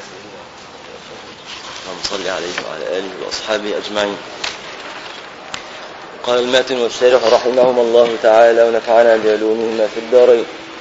اللهم صل عليه وعلى آله وأصحابه أجمعين. قال الماتن والشارح رحمهم الله تعالى ونفعنا بعلومهما في الدارين.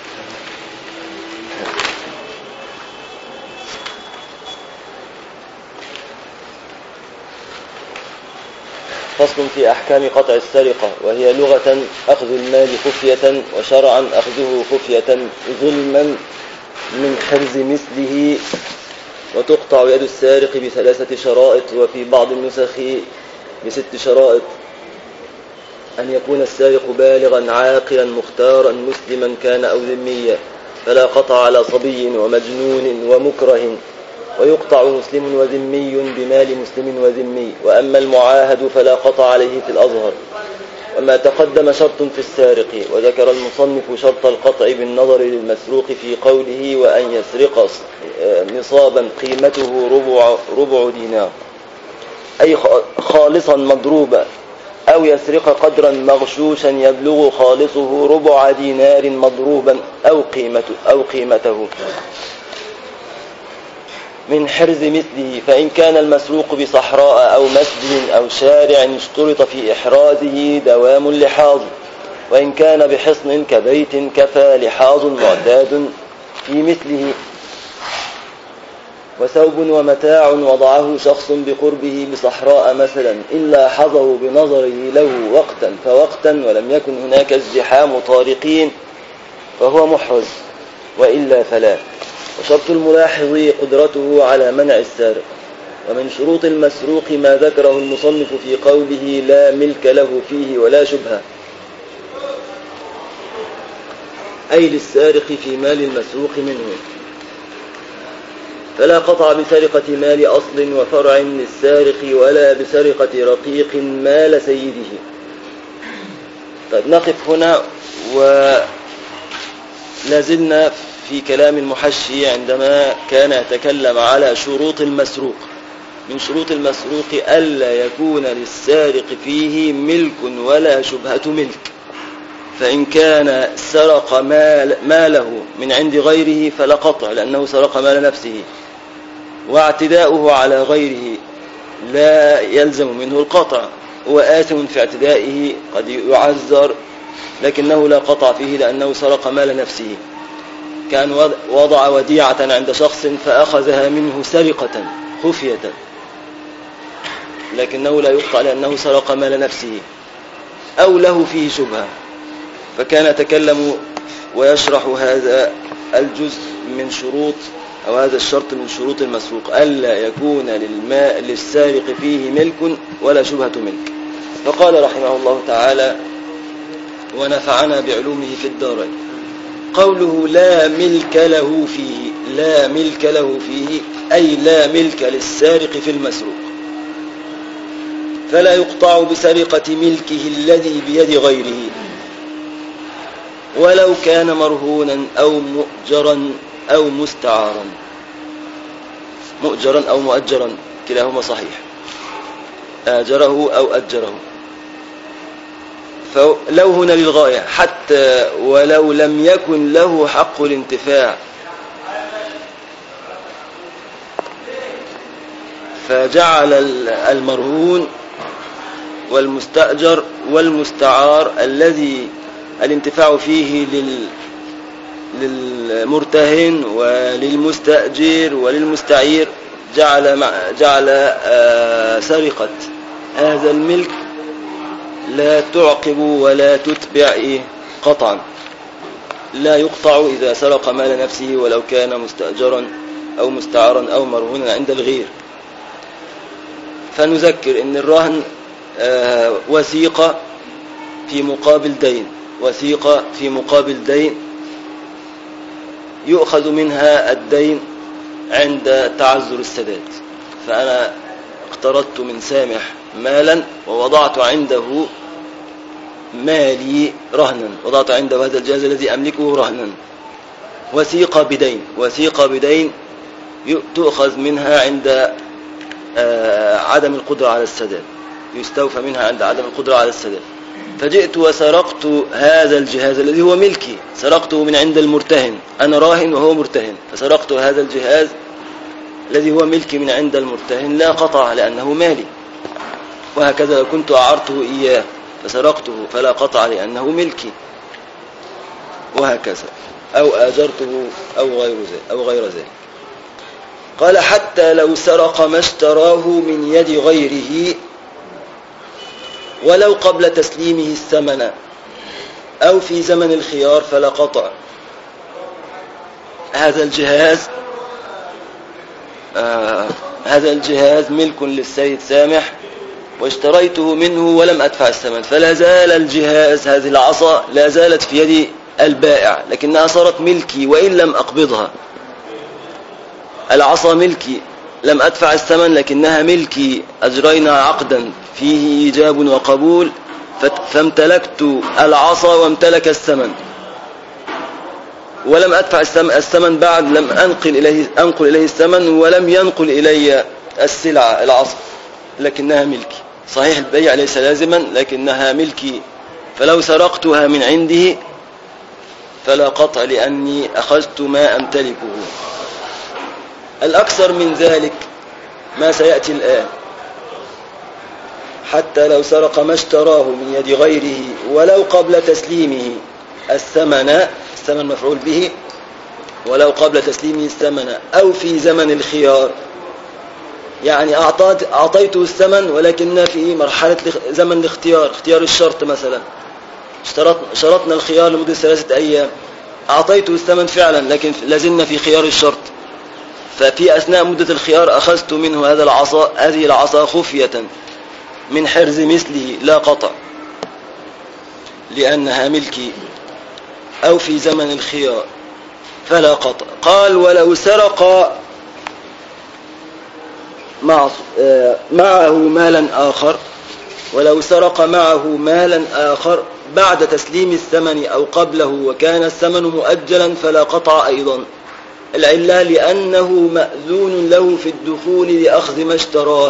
فصل في أحكام قطع السرقة، وهي لغة أخذ المال خفية، وشرعا أخذه خفية ظلما من حرز مثله. وتقطع يد السارق ب3 شرائط، وفي بعض النسخ ب6 شرائط: أن يكون السارق بالغا عاقلا مختارا مسلما كان أو ذميا، فلا قطع على صبي ومجنون ومكره، ويقطع مسلم وذمي بمال مسلم وذمي. وأما المعاهد فلا قطع عليه في الأظهر. وما تقدم شرط في السارق، وذكر المصنف شرط القطع بالنظر للمسروق في قوله: وأن يسرق نصابا قيمته ربع دينار، أي خالصا مضروبا، أو يسرق قدرا مغشوشا يبلغ خالصه ربع دينار مضروبا أو قيمته من حرز مثله. فإن كان المسروق بصحراء أو مسجد أو شارع اشترط في إحرازه دوام اللحاظ. وإن كان بحصن كبيت كفى لحاظ معتاد في مثله. وثوب ومتاع وضعه شخص بقربه بصحراء مثلا، إن لاحظه بنظره له وقتا فوقتا، ولم يكن هناك ازدحام طارقين، فهو محرز، وإلا فلا. وشرط الملاحظ قدرته على منع السارق. ومن شروط المسروق ما ذكره المصنف في قوله: لا ملك له فيه ولا شبهة، أي للسارق في مال المسروق منه. فلا قطع بسرقة مال أصل وفرع للسارق، ولا بسرقة رقيق مال سيده. طيب، نقف هنا ولازلنا في كلام المحشي عندما كان يتكلم على شروط المسروق. من شروط المسروق ألا يكون للسارق فيه ملك ولا شبهة ملك. فإن كان سرق ماله من عند غيره فلا قطع، لأنه سرق مال نفسه، واعتداؤه على غيره لا يلزم منه القطع. هو آثم في اعتدائه، قد يعذر، لكنه لا قطع فيه لأنه سرق مال نفسه. كان وضع وديعة عند شخص فأخذها منه سرقة خفية، لكنه لا يقطع لأنه سرق مال نفسه، أو له فيه شبهة. فكان يتكلم ويشرح هذا الجزء من شروط، أو هذا الشرط من شروط المسروق: ألا يكون للسارق فيه ملك ولا شبهة ملك. فقال رحمه الله تعالى ونفعنا بعلومه في الدارين: قوله لا ملك له فيه، لا ملك له فيه أي لا ملك للسارق في المسروق، فلا يقطع بسرقة ملكه الذي بيد غيره، ولو كان مرهونا أو مؤجرا أو مستعارا. مؤجرا أو مؤجرا كلاهما صحيح، آجره أو أجره. فلو هنا للغاية، حتى ولو لم يكن له حق الانتفاع، فجعل المرهون والمستأجر والمستعار الذي الانتفاع فيه للمرتهن وللمستأجر وللمستعير، جعل سرقة هذا الملك لا تعقب ولا تتبع قطعا. لا يقطع إذا سرق مال نفسه ولو كان مستأجرا أو مستعارا أو مرهونا عند الغير. فنذكر إن الرهن وثيقة في مقابل دين، وثيقة في مقابل دين يؤخذ منها الدين عند تعذر السداد. فأنا اقترضت من سامح مالا ووضعت عنده مالي رهنا، وضعت عنده هذا الجهاز الذي أملكه رهنا، وثيقة بدين. وثيقة بدين تؤخذ منها عند عدم القدرة على السداد، يستوفى منها عند عدم القدرة على السداد. فجئت وسرقت هذا الجهاز الذي هو ملكي، سرقته من عند المرتهن، أنا راهن وهو مرتهن، فسرقت هذا الجهاز الذي هو ملكي من عند المرتهن لا قطع لأنه مالي. وهكذا لو كنت أعرته إياه فسرقته فلا قطع لأنه ملكي، وهكذا، أو آجرته أو غير ذلك. قال حتى لو سرق ما اشتراه من يد غيره ولو قبل تسليمه الثمن أو في زمن الخيار فلا قطع. هذا الجهاز ملك للسيد سامح واشتريته منه ولم أدفع الثمن، فلا زال الجهاز، هذه العصا لا زالت في يد البائع لكنها صارت ملكي وإن لم أقبضها. العصا ملكي لم أدفع الثمن لكنها ملكي، أجرينا عقدا فيه إيجاب وقبول فامتلكت العصا وامتلك الثمن، ولم أدفع الثمن بعد، لم أنقل إليه الثمن ولم ينقل إلي السلعة العصا، لكنها ملكي. صحيح البيع ليس لازما لكنها ملكي، فلو سرقتها من عنده فلا قطع لأني أخذت ما أمتلكه. الأكثر من ذلك ما سيأتي الآن: حتى لو سرق ما اشتراه من يد غيره ولو قبل تسليمه الثمن مفعول به، ولو قبل تسليمه الثمن أو في زمن الخيار، يعني أعطيته الثمن ولكن في مرحلة زمن الاختيار، اختيار الشرط مثلا، شرطنا الخيار لمدة 3 أيام، أعطيته الثمن فعلا لكن لازلنا في خيار الشرط، ففي أثناء مدة الخيار أخذت منه هذه العصا خفية من حرز مثله لا قطع لأنها ملكي، أو في زمن الخيار فلا قطع. قال ولو سرق معه مالا آخر بعد تسليم الثمن أو قبله وكان الثمن مؤجلا فلا قطع أيضا. العلة لأنه مأذون له في الدخول لأخذ ما اشتراه.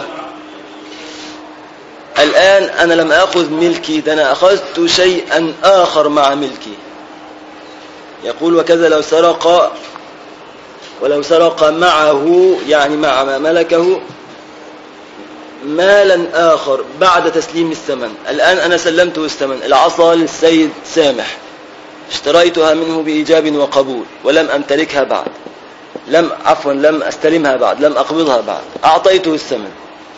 الآن أنا لم أخذ ملكي، ده أنا أخذت شيئا آخر مع ملكي. يقول وكذا ولو سرق معه، يعني مع ما ملكه، مالا آخر بعد تسليم الثمن. الآن أنا سلمته الثمن، العصا للسيد سامح، اشتريتها منه بإيجاب وقبول ولم أمتلكها بعد، لم أستلمها بعد، لم أقبضها بعد، أعطيته الثمن،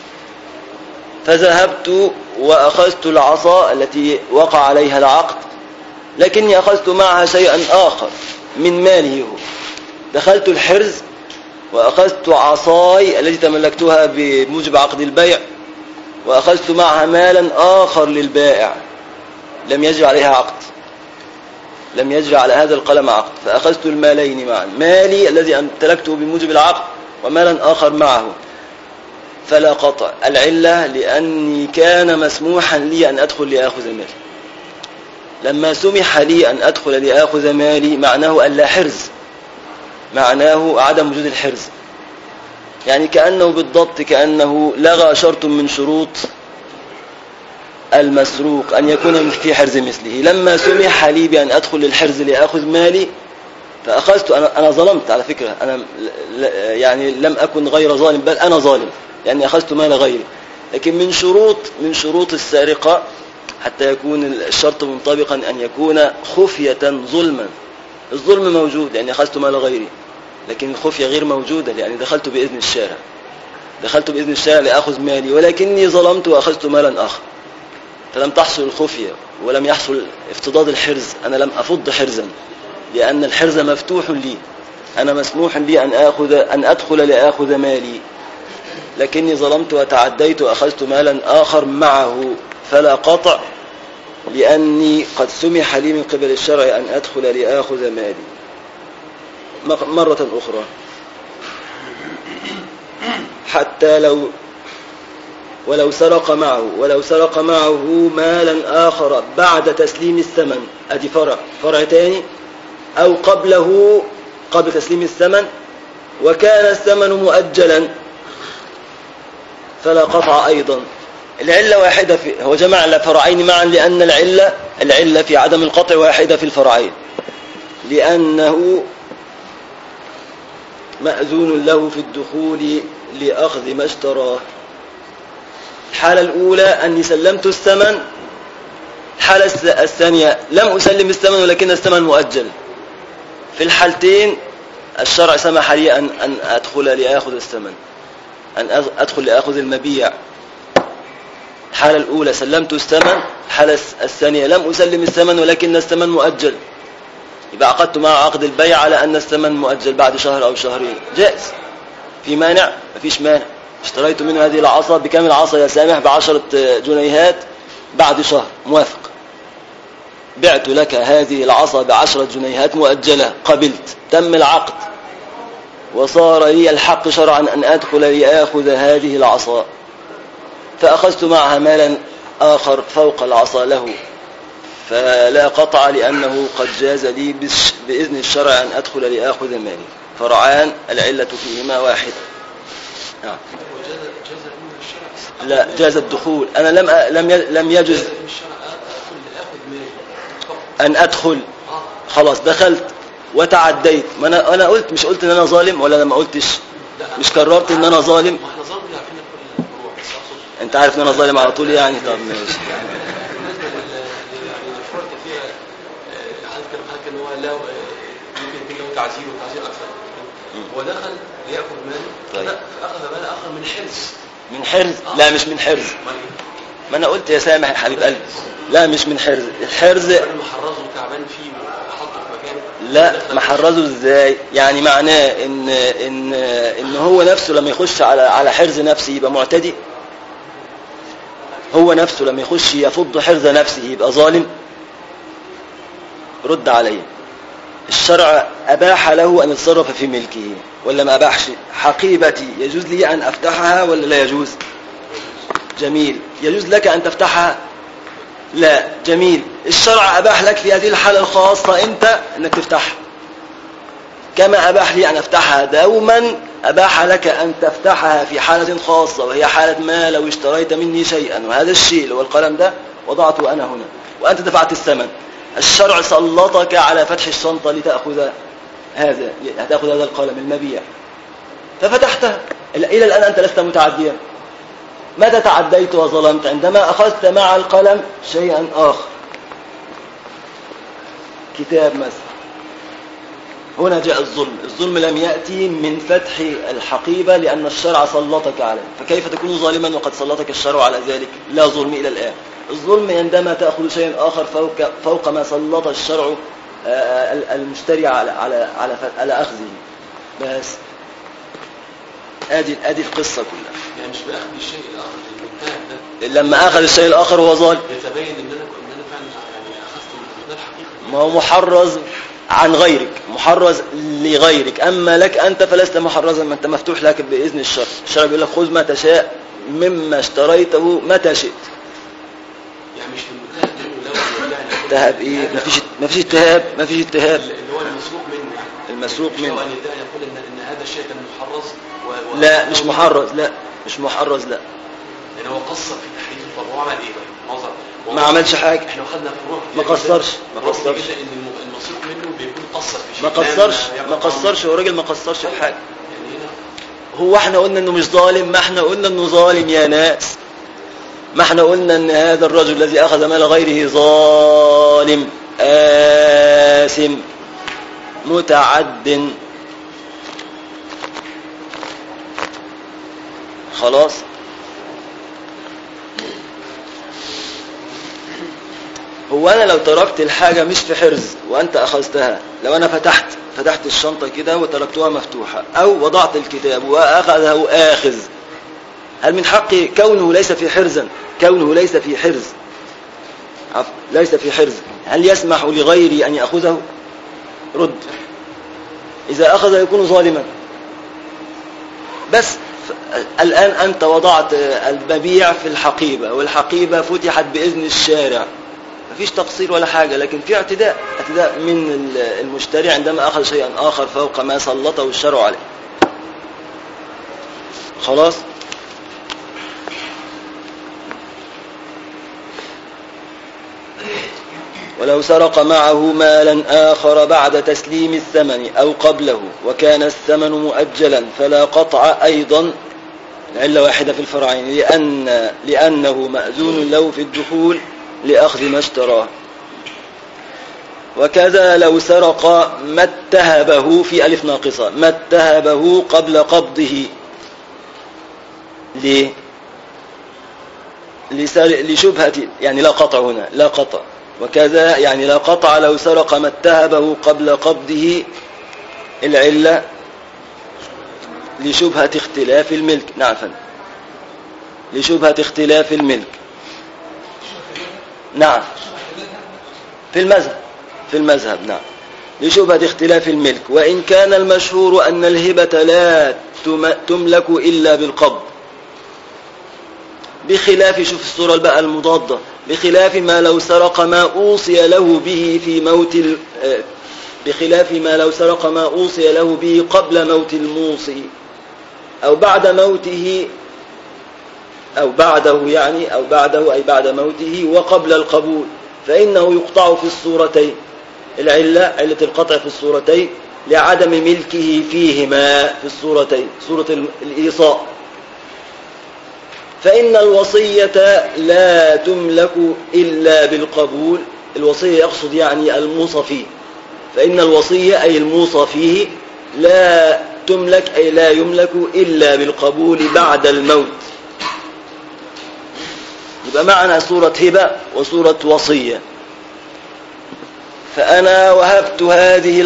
فذهبت وأخذت العصا التي وقع عليها العقد، لكني أخذت معها شيئا آخر من ماله هو. دخلت الحرز وأخذت عصاي التي تملكتها بموجب عقد البيع، وأخذت معها مالا آخر للبائع لم يجري عليها عقد، لم يجري على هذا القلم عقد، فأخذت المالين معا، مالي الذي امتلكته بموجب العقد ومالا آخر معه، فلا قطع. العلة لأني كان مسموحا لي أن أدخل لأخذ مالي. لما سمح لي أن أدخل لأخذ مالي معناه أن لا حرز، معناه عدم وجود الحرز، يعني كأنه لغى شرط من شروط المسروق أن يكون في حرز مثله. لما سمح لي بأن أدخل للحرز لأخذ مالي فأخذت. أنا ظلمت على فكرة، أنا يعني لم أكن غير ظالم، بل أنا ظالم لأني أخذت مال غيري، لكن من شروط السارقة حتى يكون الشرط منطبقا أن يكون خفية ظلما. الظلم موجود يعني أخذت مال غيري، لكن الخفية غير موجودة لأني دخلت بإذن الشارع لأخذ مالي، ولكني ظلمت وأخذت مالا آخر، فلم تحصل الخفية ولم يحصل افتضاد الحرز. أنا لم أفض حرزا لأن الحرز مفتوح لي، أنا مسموح لي أن أدخل لأخذ مالي، لكني ظلمت وتعديت وأخذت مالا آخر معه، فلا قطع لأني قد سمح لي من قبل الشرع أن أدخل لأخذ مالي. مرة أخرى: حتى ولو سرق معه مالا آخر بعد تسليم الثمن، أدي فرع تاني، أو قبل تسليم الثمن وكان الثمن مؤجلا فلا قطع أيضا. العلة واحدة، هو جمع فرعين معا لأن العلة في عدم القطع واحدة في الفرعين، لأنه مأذون له في الدخول لأخذ ما اشتراه. الحالة الأولى أني سلمت الثمن، الحالة الثانية لم أسلم الثمن ولكن الثمن مؤجل. في الحالتين الشرع سمح لي أن أدخل لأخذ الثمن، أن أدخل لأخذ المبيع. الحالة الأولى سلمت الثمن، الحالة الثانية لم أسلم الثمن ولكن الثمن مؤجل، يبقى عقدت مع عقد البيع على أن الثمن مؤجل بعد شهر أو شهرين. جائز، في مانع؟ مفيش مانع. اشتريت منه هذه العصا بكم العصا يا سامح؟ ب10 جنيهات، بعد شهر موافق. بعت لك هذه العصا ب10 جنيهات مؤجلة، قبلت، تم العقد، وصار لي الحق شرعا أن أدخل لأخذ هذه العصا، فأخذت معها مالا آخر فوق العصا له، فلا قطع لأنه قد جاز لي بإذن الشرع أن أدخل لأخذ مالي. فرعان العلة فيهما واحدة. لا، جاز الدخول. أنا لم يجز أن أدخل، خلاص دخلت وتعديت. ما أنا قلت، مش قلت إن أنا ظالم ولا أنا ما قلتش؟ مش قررت إن أنا ظالم؟ أنت عارف إن أنا ظالم على طول يعني. طب ماشي. تعزير أكثر. ودخل ليأخذ مال، فأخذ مال آخر من حرز. من حرز؟ لا مش من حرز. ما أنا قلت يا سامح يا حبيب قلبي، لا مش من حرز. الحرز محرزه تعبان فيه وحطه في مكانه. لا، محرزه ازاي؟ يعني معناه إن هو نفسه لما يخش على حرز نفسه يبقى معتدي. هو نفسه لما يخش يفض حرز نفسه يبقى ظالم. رد عليه. الشرع أباح له أن يتصرف في ملكه ولا ما أباحش؟ حقيبتي يجوز لي أن أفتحها ولا لا يجوز؟ جميل. يجوز لك أن تفتحها؟ لا. جميل. الشرع أباح لك في هذه الحالة الخاصة أنت أنك تفتحها، كما أباح لي أن أفتحها دوما. أباح لك أن تفتحها في حالة خاصة، وهي حالة ما لو اشتريت مني شيئا، وهذا الشيء اللي هو القلم ده وضعته أنا هنا وأنت دفعت الثمن، الشرع سلطك على فتح الشنطة لتأخذ هذا القلم المبيع، ففتحتها. إلى الآن أنت لست متعديا. متى تعديت وظلمت؟ عندما أخذت مع القلم شيئا آخر، كتاب مثلا. هنا جاء الظلم. الظلم لم يأتي من فتح الحقيبة لأن الشرع سلطك عليه، فكيف تكون ظالما وقد سلطك الشرع على ذلك؟ لا ظلم إلى الآن. الظلم عندما تأخذ شيئا آخر فوق ما سلط الشرع المشتري على أخذه. بس ادي القصة كلها. يعني مش بأخذ الشيء الآخر ده، لما أخذ الشيء الآخر هو ظالم، يتبين إن أنا فعلا يعني أخذت الحقيقة. ما هو محرز عن غيرك، محرز لغيرك. أما لك أنت فلست محرزا، ما أنت مفتوح لك بإذن الشرع. الشرع بيقول لك خذ ما تشاء مما اشتريته متى شئت. يعني مش المتهاب منه لو يعني اتهاب ايه؟ مفيش اتهاب. اللي هو المسروق منه يعني. المسروق منه. أن يقول إن هذا الشيء كان محرز لا مش محرز. لا مش محرز. لا يعني هو قصر في تحديد الفرع. هو عمل ايه بقى؟ نظر ما عملش حاجه. احنا خدنا فروع ما قصرش ان المسروق منه بيكون قصر في شيء. ما قصرش هو راجل، ما قصرش في حاجه. هو احنا قلنا انه مش ظالم؟ ما احنا قلنا انه ظالم يا ناس. ما احنا قلنا ان هذا الرجل الذي اخذ مال غيره ظالم آثم متعد. خلاص. هو أنا لو تركت الحاجة مش في حرز وأنت أخذتها، لو أنا فتحت الشنطة كده وتركتها مفتوحة، أو وضعت الكتاب وأخذه آخذ، هل من حقي كونه ليس في حرزا، كونه ليس في حرز، ليس في حرز، هل يسمح لغيري أن يأخذه؟ رد. إذا أخذ يكون ظالما. بس الآن أنت وضعت المبيع في الحقيبة، والحقيبة فتحت بإذن الشارع، مفيش تقصير ولا حاجة، لكن في اعتداء من المشتري عندما أخذ شيئا آخر فوق ما سلطه الشرع عليه. خلاص. ولو سرق معه مالا آخر بعد تسليم الثمن أو قبله وكان الثمن مؤجلا فلا قطع أيضا، العلة واحدة في الفرعين، لأنه مأذون له في الدخول لأخذ ما اشتراه. وكذا لو سرق ما اتهبه في ألف ناقصة، ما اتهبه قبل قبضه، ليه؟ لشبهة، يعني لا قطع هنا، لا قطع. وكذا يعني لا قطع لو سرق ما اتهبه قبل قبضه، العلة لشبهة اختلاف الملك. نعم، لشبهة اختلاف الملك. نعم، في المذهب نعم، لشبهة اختلاف الملك. وإن كان المشهور أن الهبة لا تملك إلا بالقبض، بخلاف، شوف الصورة بقى المضادة، بخلاف ما لو سرق ما أوصي له به في موت بخلاف ما لو سرق ما أوصي له به قبل موت الموصي أو بعد موته، أو بعده يعني، أو بعده أي بعد موته وقبل القبول، فإنه يقطع في الصورتين. العلة، علة القطع في الصورتين لعدم ملكه فيهما في الصورتين، صورة الإيصاء. فإن الوصية لا تملك إلا بالقبول، الوصية يقصد يعني الموصى فيه، فإن الوصية أي الموصى فيه لا تملك أي لا يملك إلا بالقبول بعد الموت. يبقى معنا صورة هبة وصورة وصية. فأنا وهبت هذه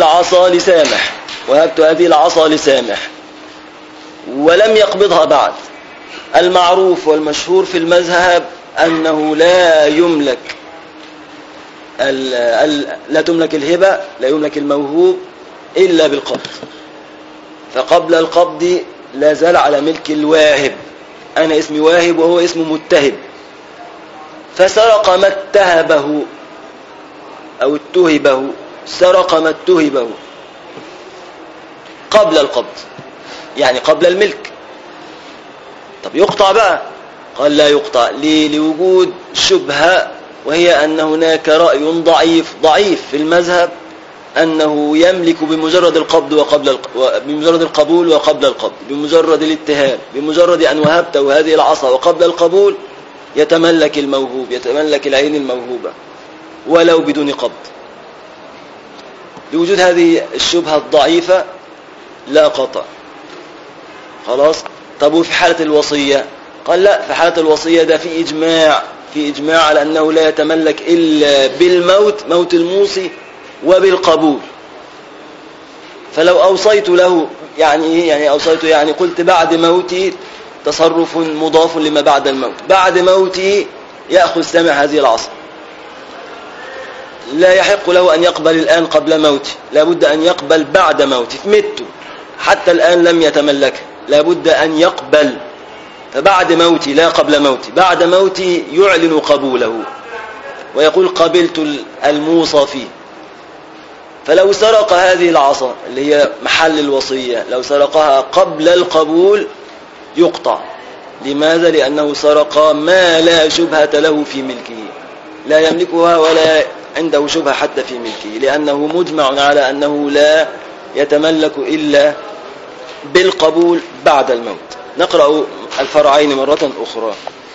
العصا لسامح ولم يقبضها بعد. المعروف والمشهور في المذهب أنه لا يملك لا تملك الهبة، لا يملك الموهوب إلا بالقبض، فقبل القبض لا زال على ملك الواهب. أنا اسمي واهب وهو اسمه متهب، فسرق ما اتهبه أو اتهبه، سرق ما اتهبه قبل القبض، يعني قبل الملك. طب يقطع بقى؟ قال لا يقطع. ليه؟ لوجود شبهة، وهي أن هناك رأي ضعيف في المذهب أنه يملك بمجرد القبض بمجرد القبول وقبل القبض، بمجرد الاتهاب، بمجرد أن وهبته هذه العصا وقبل القبول يتملك الموهوب، يتملك العين الموهوبة ولو بدون قبض. لوجود هذه الشبهة الضعيفة لا قطع. خلاص. طب وفي حالة الوصية؟ قال لا، في حالة الوصية ده في إجماع على أنه لا يتملك إلا بالموت، موت الموصي، وبالقبول. فلو أوصيت له، يعني أوصيت يعني قلت بعد موتي، تصرف مضاف لما بعد الموت، بعد موتي يأخذ سامع هذه العصا، لا يحق له أن يقبل الآن قبل موتي، لابد أن يقبل بعد موتي. فمت حتى الآن لم يتملك، لابد أن يقبل، فبعد موتي لا قبل موتي، بعد موتي يعلن قبوله ويقول قبلت الموصى فيه. فلو سرق هذه العصا اللي هي محل الوصية، لو سرقها قبل القبول يقطع. لماذا؟ لأنه سرق ما لا شبهة له في ملكه، لا يملكها ولا عنده شبهة حتى في ملكه، لأنه مجمع على أنه لا يتملك إلا بالقبول بعد الموت. نقرأ الفرعين مرة أخرى.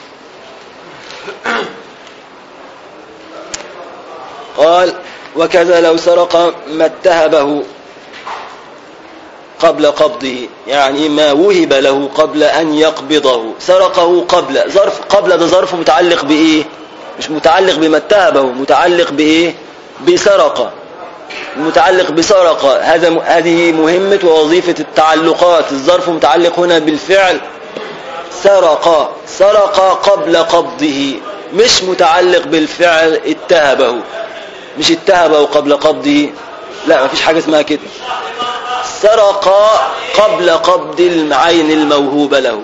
قال وكذا لو سرق ما اتهبه قبل قبضه، يعني ما وهب له قبل أن يقبضه، سرقه قبل. قبل ده ظرف متعلق بإيه؟ مش متعلق بما اتهبه، متعلق بإيه؟ بسرقة، متعلق بسرقة. هذه مهمة ووظيفة التعلقات. الظرف متعلق هنا بالفعل سرق قبل قبضه، مش متعلق بالفعل اتهبه، مش اتهبه قبل قبضه، لا، ما فيش حاجة اسمها كده. سرق قبل قبض العين الموهوبة له.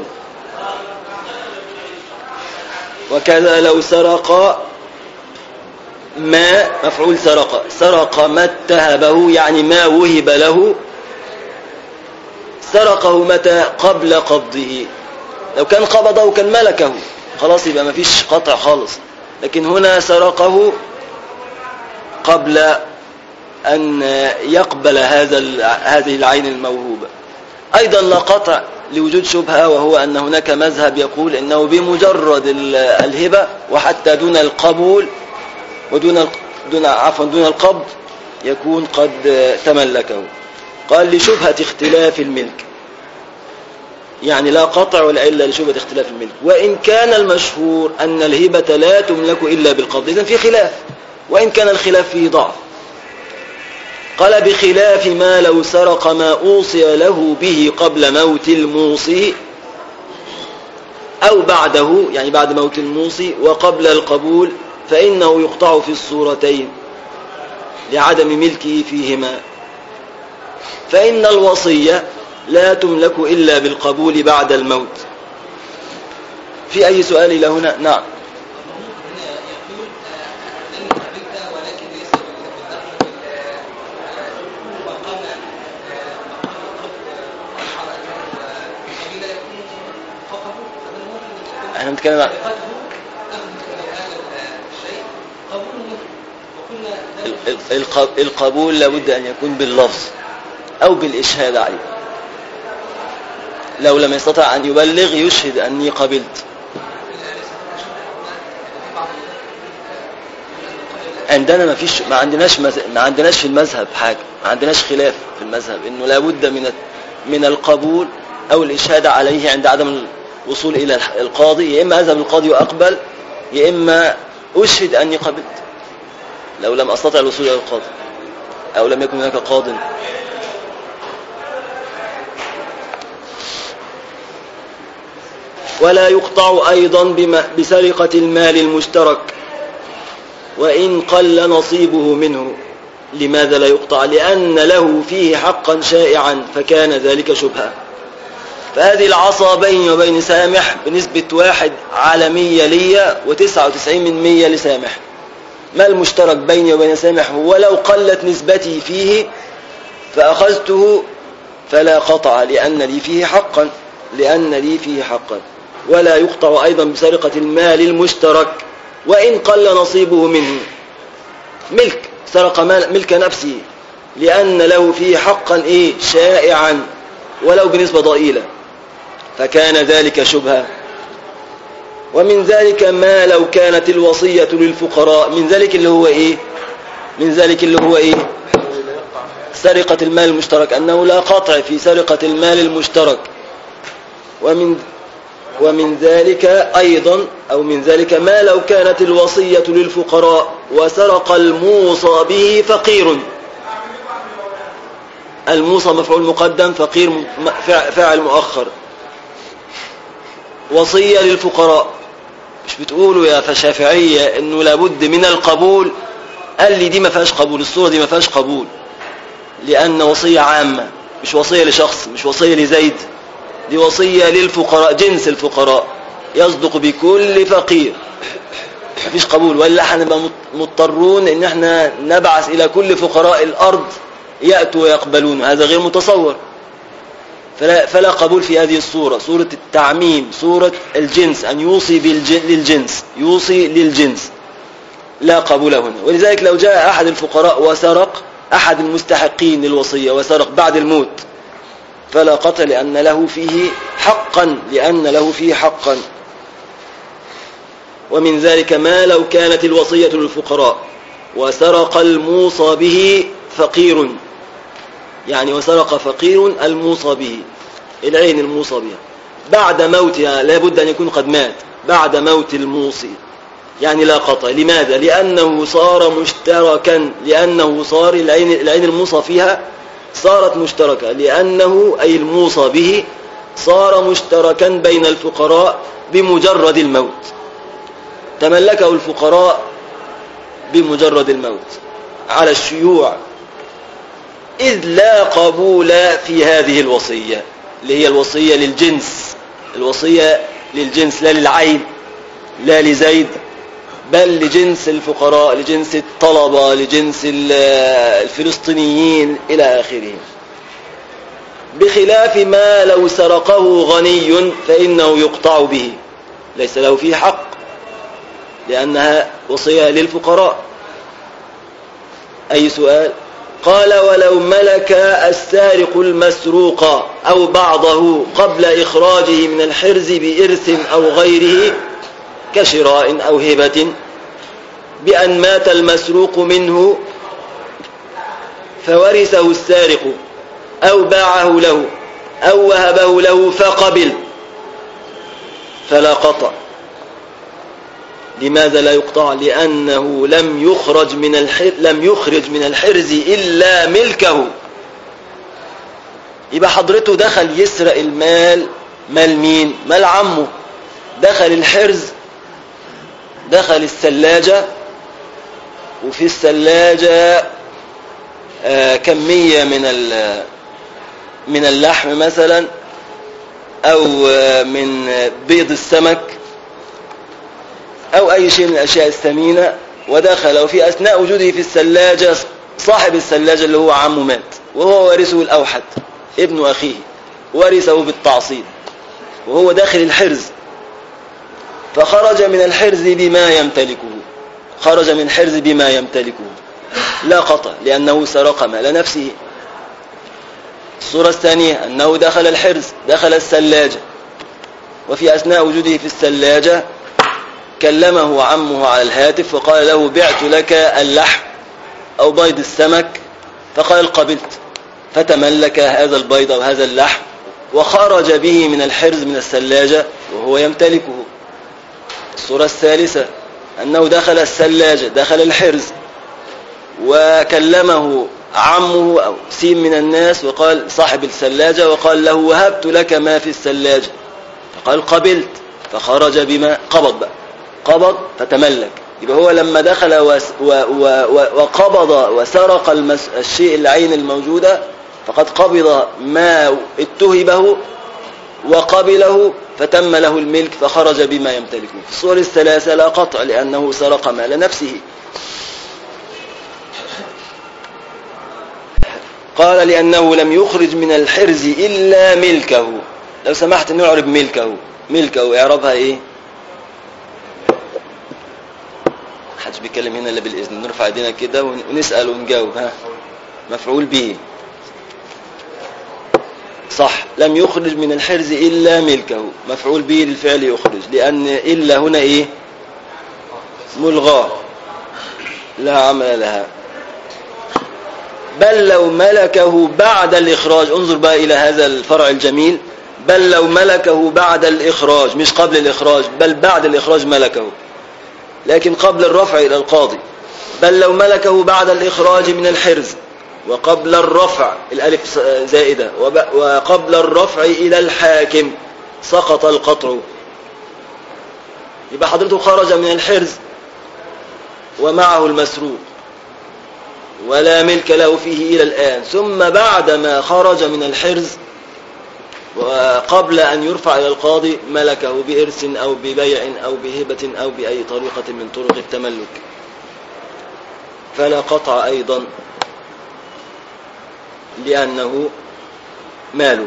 وكذا لو سرق ما مفعول سرق ما اتهبه، يعني ما وهب له، سرقه متى؟ قبل قبضه. لو كان قبضه كان ملكه خلاص، يبقى ما فيش قطع خالص. لكن هنا سرقه قبل أن يقبل هذه العين الموهوبة. أيضا لا قطع لوجود شبهة، وهو أن هناك مذهب يقول إنه بمجرد الهبة وحتى دون القبول ودون دون القبض يكون قد تملكه. قال لشبهة اختلاف الملك، يعني لا قطع ولا إلا لشبهة اختلاف الملك، وإن كان المشهور أن الهبة لا تملك إلا بالقبض. إذن في خلاف، وإن كان الخلاف فيه ضعف. قال بخلاف ما لو سرق ما أوصي له به قبل موت الموصي أو بعده، يعني بعد موت الموصي وقبل القبول، فإنه يقطع في الصورتين لعدم ملكه فيهما، فإن الوصية لا تملك إلا بالقبول بعد الموت. في أي سؤال إلى هنا؟ نعم. احنا بنتكلم عن القبول لابد أن يكون باللفظ أو بالإشهاد عليه. لو لم يستطع أن يبلغ يشهد أني قبلت. عندنا ما عندناش في المذهب حاجة، ما عندناش خلاف في المذهب إنه لابد من القبول أو الإشهاد عليه عند عدم الوصول إلى القاضي. يا إما أذهب القاضي وأقبل، يا إما أشهد أني قبلت لو لم أستطع الوصول إلى القاضي أو لم يكن هناك قاضٍ. ولا يقطع أيضا بسرقة المال المشترك وإن قل نصيبه منه. لماذا لا يقطع؟ لأن له فيه حقا شائعا فكان ذلك شبهة. فهذه العصا بيني وبين سامح بنسبة 1/100 لي و99% لسامح. ما المشترك بيني وبين سامح؟ ولو قلت نسبتي فيه فأخذته فلا قطع لأن لي فيه حقا. ولا يقطع أيضا بسرقة المال المشترك وإن قل نصيبه منه. ملك، سرق ملك نفسه لأن له فيه حقا شائعا ولو بنسبة ضئيلة فكان ذلك شبهة. ومن ذلك ما لو كانت الوصية للفقراء. من ذلك اللي هو سرقة المال المشترك، أنه لا قطع في سرقة المال المشترك. ومن ذلك أيضا من ذلك ما لو كانت الوصية للفقراء وسرق الموصى به فقير. الموصى مفعول مقدم، فقير فاعل مؤخر. وصية للفقراء، مش بتقولوا يا فشافعية انه لابد من القبول؟ قال لي دي ما فيهاش قبول، الصورة دي ما فيهاش قبول، لأن وصية عامة، مش وصية لشخص، مش وصية لزيد، دي وصية للفقراء، جنس الفقراء، يصدق بكل فقير، ما فيش قبول. ولا هنبقى مضطرون ان احنا نبعث الى كل فقراء الارض يأتوا ويقبلون، هذا غير متصور. فلا قبول في هذه الصورة، صورة التعميم، صورة الجنس، أن يوصي للجنس، يوصي للجنس، لا قبول هنا. ولذلك لو جاء أحد الفقراء وسرق أحد المستحقين للوصية وسرق بعد الموت فلا قطع لأن له فيه حقا. ومن ذلك ما لو كانت الوصية للفقراء وسرق الموصى به فقير، يعني وسرق فقير الموصى به، العين الموصى بها بعد موتها، لا بد أن يكون قد مات بعد موت الموصي، يعني لا قطع. لماذا؟ لأنه صار مشتركا، لأنه صار العين الموصى فيها صارت مشتركة، لأنه أي الموصى به صار مشتركا بين الفقراء بمجرد الموت، تملكه الفقراء بمجرد الموت على الشيوع، إذ لا قبول في هذه الوصية اللي هي الوصية للجنس، الوصية للجنس لا للعين، لا لزيد، بل لجنس الفقراء، لجنس الطلبة، لجنس الفلسطينيين إلى آخره. بخلاف ما لو سرقه غني فإنه يقطع به، ليس له فيه حق لأنها وصية للفقراء. أي سؤال؟ قال ولو ملك السارق المسروق أو بعضه قبل إخراجه من الحرز بإرث أو غيره كشراء أو هبة بأن مات المسروق منه فورثه السارق أو باعه له أو وهبه له فقبل فلا قطع. لماذا لا يقطع؟ لأنه لم يخرج من الحرز إلا ملكه. يبقى حضرته دخل يسرق المال، مال مين؟ مال عمه. دخل الحرز، دخل الثلاجة، وفي الثلاجة كمية من اللحم مثلا، أو من بيض السمك، أو أي شيء من الأشياء الثمينة، ودخل وفي أثناء وجوده في الثلاجة صاحب الثلاجة اللي هو عمه مات، وهو وارثه الأوحد ابن أخيه، ورثه بالتعصيب وهو داخل الحرز، فخرج من الحرز بما يمتلكه، خرج من الحرز بما يمتلكه، لا قطع لأنه سرق مال نفسه. الصورة الثانية أنه دخل الحرز، دخل الثلاجة، وفي أثناء وجوده في الثلاجة كلمه عمه على الهاتف وقال له بعت لك اللحم أو بيض السمك، فقال قبلت، فتملك هذا البيض أو هذا اللحم وخرج به من الحرز من الثلاجة وهو يمتلكه. الصورة الثالثة أنه دخل الثلاجة، دخل الحرز، وكلمه عمه أو سين من الناس وقال صاحب الثلاجة وقال له وهبت لك ما في الثلاجة، فقال قبلت، فخرج بما قبض بقى، قبض فتملك. يبقى هو لما دخل وقبض وسرق الشيء العين الموجودة فقد قبض ما اتهبه وقبله فتم له الملك فخرج بما يمتلكه. في الصور الثلاثة لا قطع لأنه سرق مال نفسه. قال لأنه لم يخرج من الحرز إلا ملكه. لو سمحت نعرب ملكه. ملكه إعرابها إيه؟ محدش بيتكلم هنا إلا بالإذن، نرفع ايدينا كده ونسأل ونجاوب. ها، مفعول به صح. لم يخرج من الحرز إلا ملكه، مفعول به للفعل يخرج، لأن إلا هنا إيه؟ ملغاه لا عمل لها. بل لو ملكه بعد الإخراج، انظر بقى إلى هذا الفرع الجميل، بل لو ملكه بعد الإخراج، مش قبل الإخراج، بل بعد الإخراج ملكه، لكن قبل الرفع إلى القاضي. بل لو ملكه بعد الإخراج من الحرز وقبل الرفع، الألف زائدة، وقبل الرفع إلى الحاكم سقط القطع. يبقى حضرته خرج من الحرز ومعه المسروق ولا ملك له فيه إلى الآن، ثم بعدما خرج من الحرز وقبل أن يرفع إلى القاضي ملكه بإرث أو ببيع أو بهبة أو بأي طريقة من طرق التملك، فلا قطع أيضا لأنه ماله.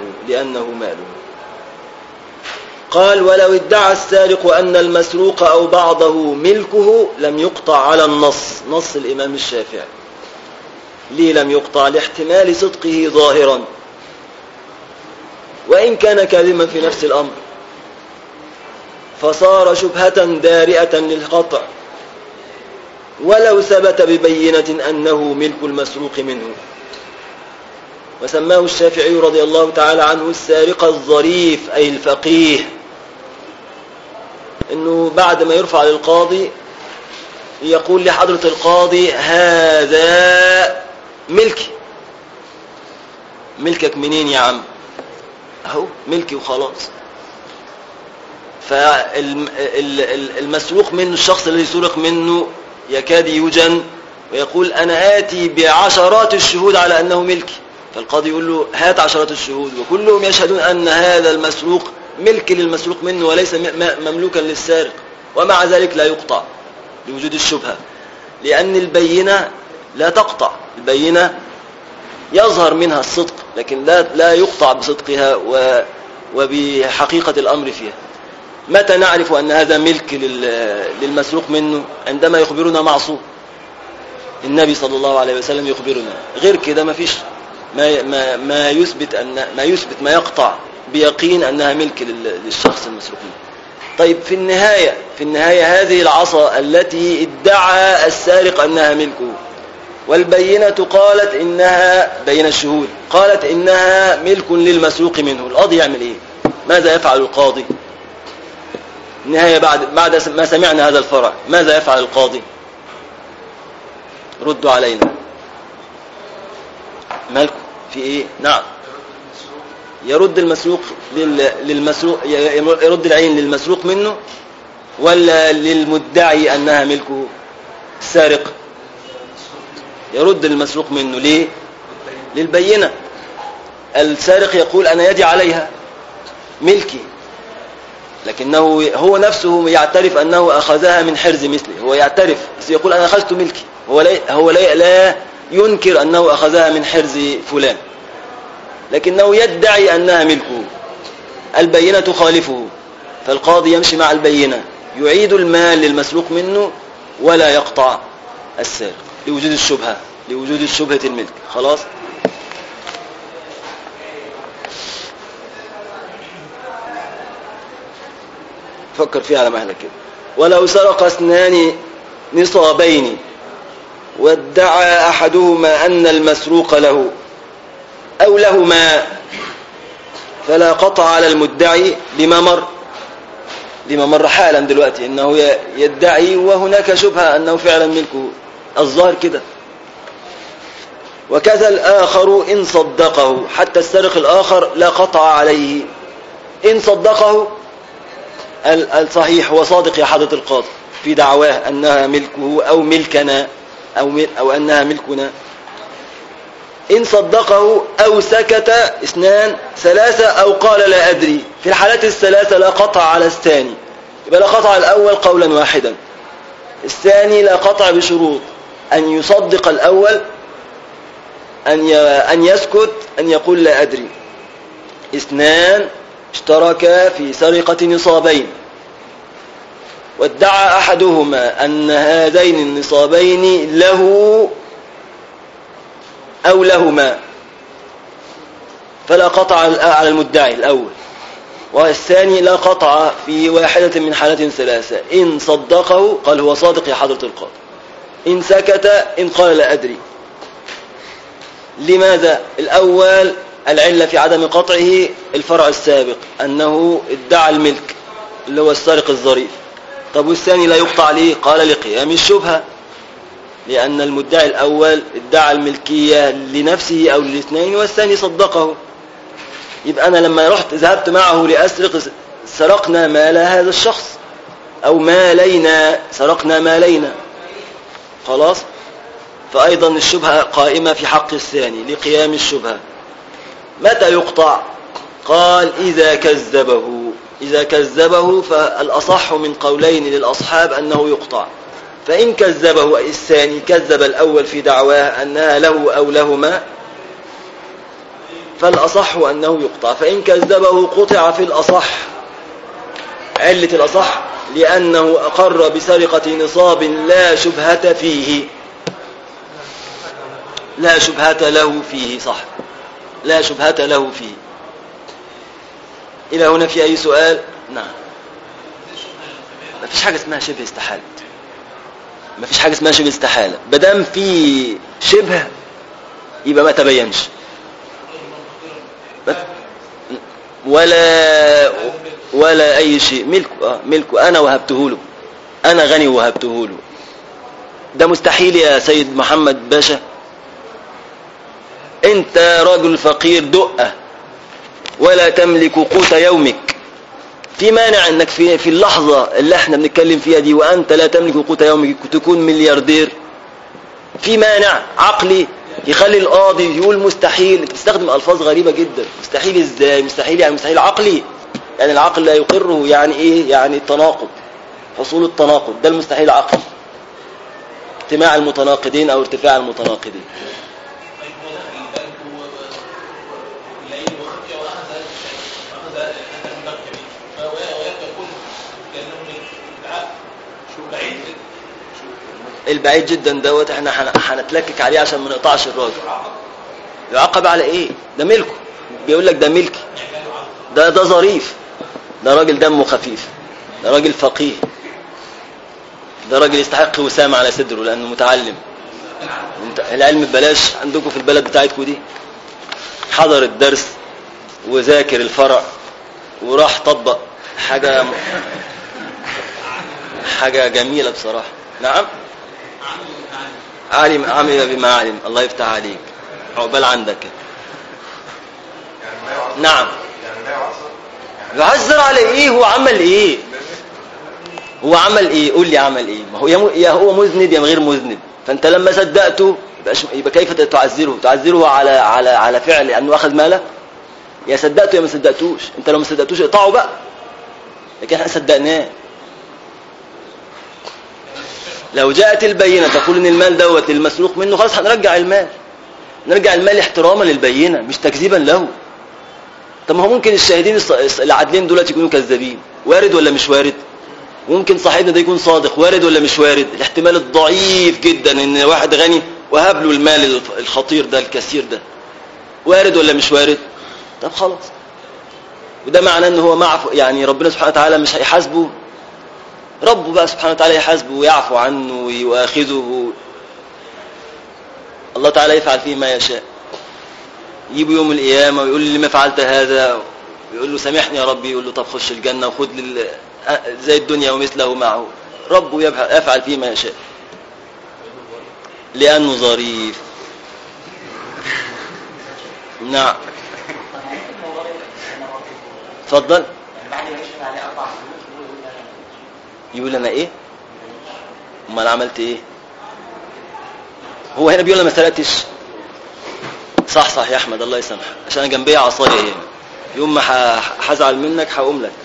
قال ولو ادعى السارق أن المسروق أو بعضه ملكه لم يقطع على نص الإمام الشافعي. ليه لم يقطع؟ لاحتمال صدقه ظاهرا وإن كان كاذبا في نفس الأمر، فصار شبهة دارئة للقطع ولو ثبت ببينة أنه ملك المسروق منه. وسماه الشافعي رضي الله تعالى عنه السارق الظريف، أي الفقيه، أنه بعد ما يرفع للقاضي يقول لحضرة القاضي هذا ملكي. ملكك منين يا عم؟ أهو ملكي وخلاص. فالمسروق منه، الشخص الذي سرق منه، يكاد يجن ويقول أنا آتي بعشرات الشهود على أنه ملكي، فالقاضي يقول له هات عشرات الشهود وكلهم يشهدون أن هذا المسروق ملك للمسروق منه وليس مملوكا للسارق، ومع ذلك لا يقطع لوجود الشبهة، لأن البينة لا تقطع، البينة يظهر منها الصدق لكن لا يقطع بصدقها وبحقيقة الأمر فيها. متى نعرف أن هذا ملك للمسروق منه؟ عندما يخبرنا معصوم، النبي صلى الله عليه وسلم يخبرنا. غير كده ما فيش ما يثبت ما يقطع بيقين أنها ملك للشخص المسروق منه. طيب في النهاية هذه العصا التي ادعى السارق أنها ملكه، والبينة قالت إنها بين الشهود قالت إنها ملك للمسروق منه، القاضي يعمل إيه؟ ماذا يفعل القاضي؟ النهاية بعد ما سمعنا هذا الفرع ماذا يفعل القاضي؟ ردوا علينا. مالكم في إيه؟ نعم، يرد المسروق للمسروق، يرد العين للمسروق منه ولا للمدعي أنها ملكه السارق؟ يرد المسروق منه. ليه؟ للبينة. السارق يقول أنا يدي عليها ملكي، لكنه هو نفسه يعترف أنه أخذها من حرز مثله، هو يعترف بس يقول أنا أخذت ملكي، هو لا ينكر أنه أخذها من حرز فلان، لكنه يدعي أنها ملكه. البينة تخالفه، فالقاضي يمشي مع البينة، يعيد المال للمسروق منه ولا يقطع السارق لوجود الشبهة الملك. خلاص. فكر فيها على مهلك كده. ولو سرق اثنان نصابين وادعى أحدهما أن المسروق له أو لهما فلا قطع على المدعي لما مر حالا دلوقتي، إنه يدعي وهناك شبهة أنه فعلا ملكه الظاهر كده. وكذا الآخر إن صدقه، حتى السارق الآخر لا قطع عليه إن صدقه. الصحيح هو صادق يا حضرة القاضي في دعواه أنها ملكه أو ملكنا أو أنها ملكنا. إن صدقه أو سكت 2 3 أو قال لا أدري، في الحالات الثلاثة لا قطع على الثاني، يبقى لا قطع الأول قولا واحدا. الثاني لا قطع بشروط: أن يصدق الأول، أن يسكت، أن يقول لا أدري. 2 اشتركا في سرقة نصابين وادعى أحدهما أن هذين النصابين له أو لهما فلا قطع على المدعي الأول، والثاني لا قطع في واحدة من حالات 3: إن صدقه قال هو صادق يا حضرة القاضي، إن سكت، إن قال لا أدري. لماذا؟ الأول العلة في عدم قطعه الفرع السابق أنه ادعى الملك اللي هو السارق الظريف. طب والثاني لا يقطع ليه؟ قال لقيام الشبهة، لأن المدعي الأول ادعى الملكية لنفسه أو للاثنين والثاني صدقه. يبقى أنا لما ذهبت معه لأسرق سرقنا مال هذا الشخص أو مالينا، سرقنا مالينا. خلاص. فأيضا الشبهة قائمة في حق الثاني لقيام الشبهة. متى يقطع؟ قال إذا كذبه فالأصح من قولين للأصحاب أنه يقطع. فإن كذبه الثاني، كذب الأول في دعواه أنها له أو لهما، فالأصح أنه يقطع. فإن كذبه قطع في الأصح. علة الأصح لأنه أقر بسرقة نصاب لا شبهة فيه، لا شبهة له فيه. صح، لا شبهة له فيه. إلى هنا في أي سؤال؟ نعم. ما فيش حاجة اسمها شبه استحالة، ما فيش حاجة اسمها شبه استحالة. بدام في شبه يبقى ما تبينش ولا أي شيء. ملكه أنا وهبته له، أنا غني وهبته له. ده مستحيل يا سيد محمد باشا. أنت رجل فقير دقة ولا تملك قوت يومك، في مانع أنك في اللحظة اللي احنا بنتكلم فيها دي وأنت لا تملك قوت يومك تكون ملياردير؟ في مانع عقلي يخلي القاضي يقول مستحيل؟ انت بتستخدم ألفاظ غريبة جدا. مستحيل ازاي؟ مستحيل يعني مستحيل عقلي، يعني العقل لا يقره. يعني ايه؟ يعني التناقض، حصول التناقض، ده المستحيل عقلي، اجتماع المتناقضين أو ارتفاع المتناقضين. البعيد جدا دوت احنا هنتلكك عليه عشان ما نقطعش الراجل. يعاقب على ايه؟ ده ملكه، بيقول لك ده ملكي، ده ظريف، ده راجل دمه خفيف، ده راجل فقيه، ده راجل يستحق وسام على صدره لانه متعلم. العلم ببلاش عندكم في البلد بتاعتكم دي. حضر الدرس وذاكر الفرع وراح طبق حاجة جميلة بصراحة. نعم، عمل بما علم. الله يفتح عليك، عقبال عندك. نعم، يعذر على ايه؟ هو عمل ايه؟ هو عمل ايه؟ قول لي عمل ايه؟ ما هو يا هو مذنب يا غير مذنب. فانت لما صدقته يبقى كيف تعذره على فعل انه اخذ ماله؟ يا صدقته يا ما صدقتوش. انت لو ما صدقتوش اقطعه بقى، لكن احنا صدقناه. لو جاءت البينه تقول ان المال دوت المسروق منه، خلاص هنرجع المال. نرجع المال احتراما للبينه مش تكذيبا له. طب ما هو ممكن الشاهدين العادلين دولت يكونوا كذابين، وارد ولا مش وارد؟ ممكن صاحبنا ده يكون صادق، وارد ولا مش وارد؟ الاحتمال الضعيف جدا ان واحد غني وهب له المال الخطير ده الكثير ده، وارد ولا مش وارد؟ طب خلاص، وده معناه ان هو معفو، يعني ربنا سبحانه وتعالى مش هيحاسبه، ربه بقى سبحانه وتعالى يحاسبه ويعفو عنه ويؤاخذه. الله تعالى يفعل فيه ما يشاء. يجيب يوم القيامه ويقول لي لما فعلت هذا، يقول له سامحني يا ربي، يقول له طب خش الجنه وخد زي الدنيا ومثله معه. ربه يفعل فيه ما يشاء لانه ظريف. نعم، اتفضل. يقول انا ايه؟ امال عملت ايه؟ هو هنا بيقول انا ما سرقتش. صح يا احمد، الله يسامحك، عشان انا جنبي عصايه هنا، يوم ما هزعل منك هقوم لك.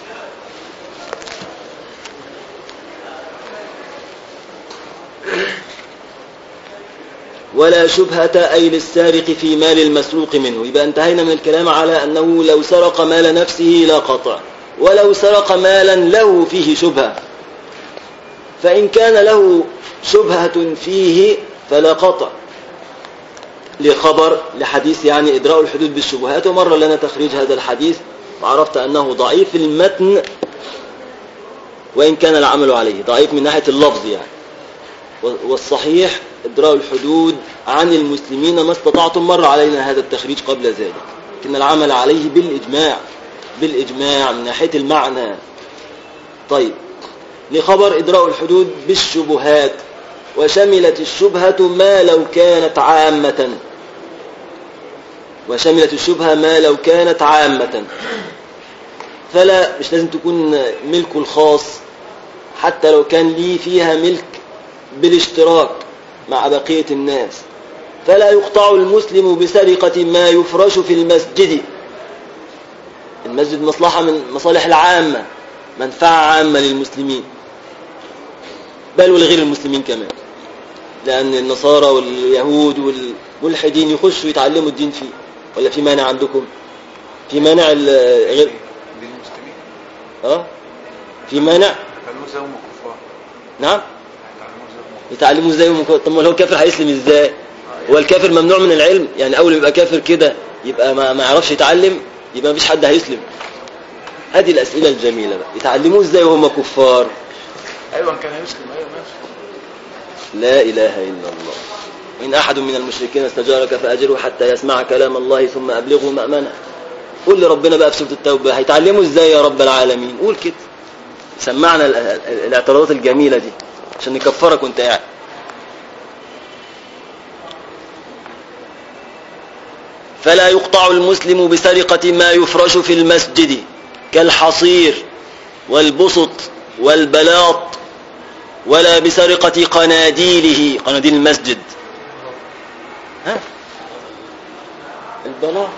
ولا شبهة أي للسارق في مال المسروق منه. يبقى انتهينا من الكلام على أنه لو سرق مال نفسه لا قطع، ولو سرق مالا له فيه شبهة، فإن كان له شبهة فيه فلا قطع، لخبر لحديث يعني إدراء الحدود بالشبهات. ومر لنا تخريج هذا الحديث وعرفت أنه ضعيف المتن، وإن كان العمل عليه ضعيف من ناحية اللفظ يعني. والصحيح إدراء الحدود عن المسلمين ما استطعتم. مر علينا هذا التخريج قبل ذلك، لكن العمل عليه بالإجماع من ناحية المعنى. طيب، لخبر إدراء الحدود بالشبهات، وشملت الشبهة ما لو كانت عامة، وشملت الشبهة ما لو كانت عامة، فلا مش لازم تكون ملك الخاص، حتى لو كان لي فيها ملك بالاشتراك مع بقية الناس. فلا يقطع المسلم بسرقة ما يفرش في المسجد. المسجد مصلحة من مصالح العامة، منفعة عامة للمسلمين، بل ولغير المسلمين كمان، لأن النصارى واليهود والملحدين يخشوا يتعلموا الدين فيه. ولا في مانع عندكم؟ في مانع غير المسلمين؟ في مانع؟ نعم، يتعلموا ازاي؟ طب ما هو كافر هيسلم ازاي؟ هو الكافر ممنوع من العلم؟ يعني اول يبقى كافر كده يبقى ما يعرفش يتعلم، يبقى مفيش حد هيسلم. هذه الاسئله الجميله بقى، يتعلموا ازاي وهم كفار؟ ايوه كان هيسلم. ايوه ماشي. لا اله الا الله. ان احد من المشركين استجارك فاجره حتى يسمع كلام الله ثم ابلغه مأمنه. قول لربنا بقى في سوره التوبه، هيتعلموا ازاي يا رب العالمين؟ قول كده، سمعنا الاعتراضات الجميله دي عشان نكفرك وانت قاعد. فلا يقطع المسلم بسرقة ما يفرش في المسجد كالحصير والبسط والبلاط، ولا بسرقة قناديله، قناديل المسجد. البلاط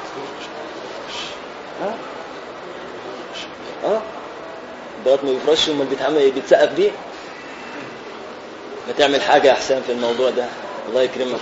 البلاط ما يفرش، وما بيتسقف بيه. ما تعمل حاجة يا حسام في الموضوع ده، الله يكرمك.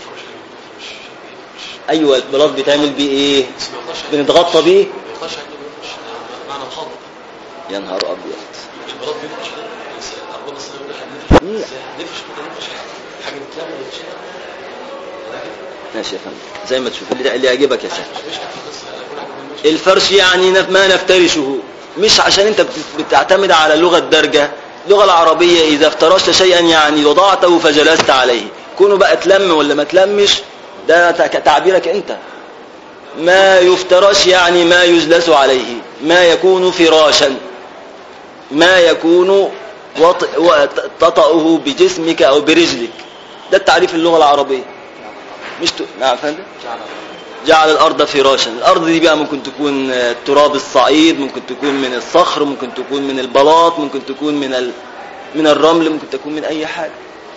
ايوه، البلاط بيتعمل بيه ايه؟ بنتغطى بيه. معنى الخضر. يا نهار ابيض. البلاط بيفرش حاجه بتلم وتشيل. ماشي يا فندم زي ما تشوف اللي يعجبك يا سيدي. الفرش يعني ما نفترشه، مش عشان انت بتعتمد على اللغة الدارجة. اللغة العربية إذا افترشت شيئا يعني وضعته فجلست عليه، كونه بقى تلم ولا ما تلمش ده تعبيرك انت. ما يفترش يعني ما يجلس عليه، ما يكون فراشا، ما يكون تطأه بجسمك أو برجلك، ده التعريف اللغة العربية. مش نعم فندم. جعل الأرض فراشا، الأرض دي بقى ممكن تكون تراب الصعيد، ممكن تكون من الصخر، ممكن تكون من البلاط، ممكن تكون من الرمل، ممكن تكون من أي حاجة.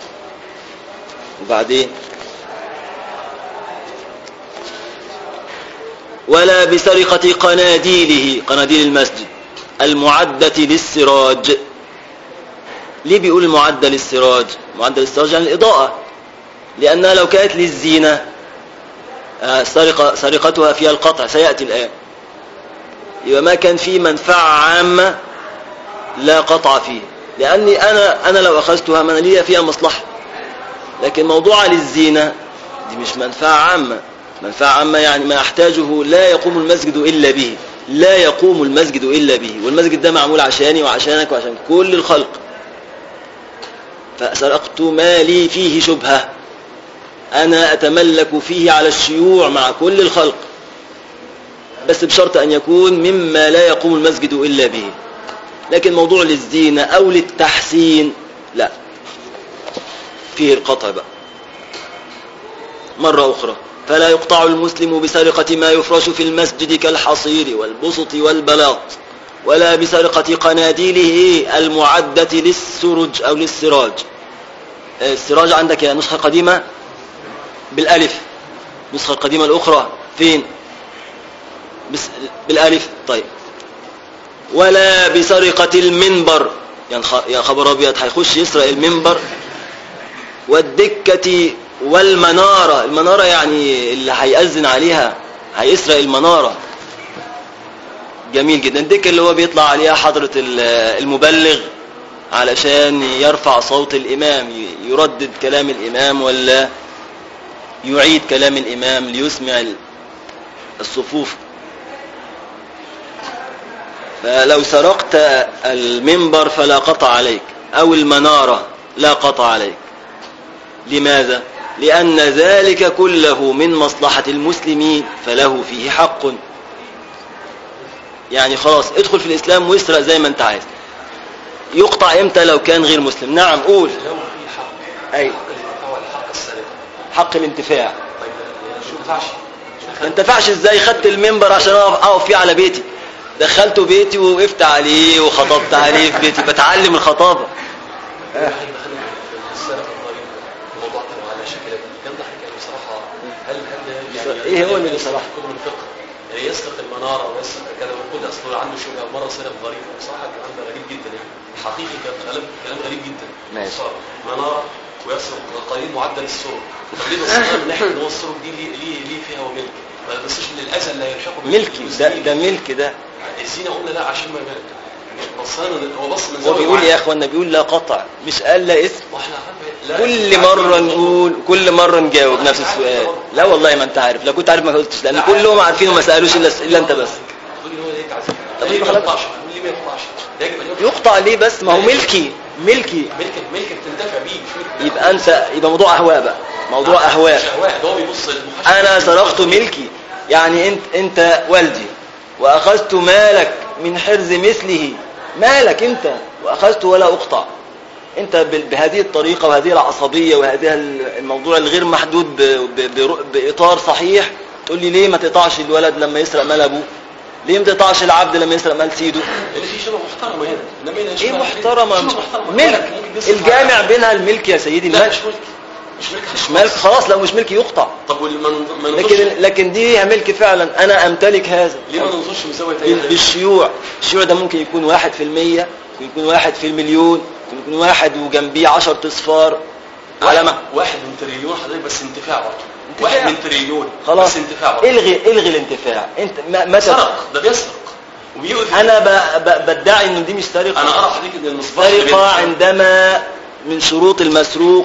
وبعدين ولا بسرقة قناديله، قناديل المسجد المعدة للسراج. ليه بيقول المعدة للسراج؟ معدة للسراج يعني الإضاءة، لأنها لو كانت للزينة سرقتها فيها القطع سيأتي الآن، يبقى ما كان فيه منفعة عامة لا قطع فيه، لأني أنا لو أخذتها من لي فيها مصلحة. لكن موضوع للزينة دي مش منفعة عامة. منفعة عامة يعني ما أحتاجه لا يقوم المسجد إلا به، لا يقوم المسجد إلا به، والمسجد ده معمول عشاني وعشانك وعشان كل الخلق. فسرقت ما لي فيه شبهة، أنا أتملك فيه على الشيوع مع كل الخلق، بس بشرط أن يكون مما لا يقوم المسجد إلا به. لكن موضوع للزينة أو للتحسين لا، فيه القطع بقى. مرة أخرى فلا يقطع المسلم بسرقة ما يفرش في المسجد كالحصير والبسط والبلاط، ولا بسرقة قناديله المعدة للسرج أو للسراج. السراج عندك يا نسخة قديمة بالألف، النسخة القديمة الأخرى فين؟ بالألف. طيب ولا بسرقة المنبر، يا خبر أبيض هيخش يسرق المنبر والدكة والمنارة. المنارة يعني اللي هيأذن عليها هيسرق المنارة. جميل جدا. الدكة اللي هو بيطلع عليها حضرة المبلغ علشان يرفع صوت الإمام، يردد كلام الإمام ولا يعيد كلام الإمام ليسمع الصفوف. فلو سرقت المنبر فلا قطع عليك، أو المنارة لا قطع عليك. لماذا؟ لأن ذلك كله من مصلحة المسلمين فله فيه حق. يعني خلاص ادخل في الإسلام واسرق زي ما انت عايز. يقطع امتى؟ لو كان غير مسلم. نعم قول. لو في حق، أي حق الانتفاع ولا حق السرقة؟ حق الانتفاع. طيب شو ينفعش؟ ما انتفعش ازاي؟ خدت المنبر عشان اقف فيه على بيتي، دخلته بيتي ووقفت عليه وخطبت عليه في بيتي، بتعلم الخطابة. ايه هو اللي بصراحه كتب الفقه يعني يسرق المناره ويسرق كذا ويقول اصله عنده شبهه مره سرق ظريف. بصراحه الكلام ده غريب جدا، يعني حقيقي كلام غريب جدا. ماشي. مناره ويسرق قليل معدل السرق. طب ليه بصينا من ناحيه ان هو السرق دي ليه فيها وملك؟ ما بصيش للاذى اللي هيلحقه ملكي. ده ملك. ده الزينه قلنا لا عشان ما بصينا. هو بص من هو بيقول يا اخوانا، بيقول لا قطع، مش قال لا اسم. كل مرة نقول، كل مرة نجاوب نفس السؤال. لا والله ما انت عارف، لو كنت عارف ما قلتش، لان كلهم عارفين وما سألوش الا انت بس. طب ليه ما يقطعش؟ يقطع ليه بس؟ ما هو ملكي. ملك بتنتفع بيه مش ملك. يبقى موضوع اهواء بقى، موضوع اهواء. ده هو بيبص انا سرقت ملكي، يعني انت والدي واخذت مالك من حرز مثله، مالك انت واخذت ولا اقطع. انت بهذه الطريقة وهذه العصبية وهذه الموضوع الغير محدود بإطار صحيح تقول لي ليه ما تقطعش الولد لما يسرق مال ابوه؟ ليه ما تقطعش العبد لما يسرق مال سيده؟ اللي في شبه محترمة هنا. انما ايه محترمة؟ ملك. الجامع بينها الملك يا سيدي. لا مش ملك خلاص. لو مش ملك يقطع. طب لكن دي ملك فعلا، انا امتلك هذا. ليه ما ننظرش بزاوية بالشيوع. الشيوع ده ممكن يكون 1%، ممكن يكون 1 في المليون، ممكن يكون 1 وجنبيه 10 اصفار. على ما 1 من تريليون حضرتك، بس انتفاع برضه. 1 من تريليون خلاص. بس انتفاع برضه. الغي الانتفاع. انت متى سرق؟ ده بيسرق وبيؤذي. انا بدعي ان دي مش سرقه. انا ارى حضرتك ان المصباح سرقه عندما من شروط المسروق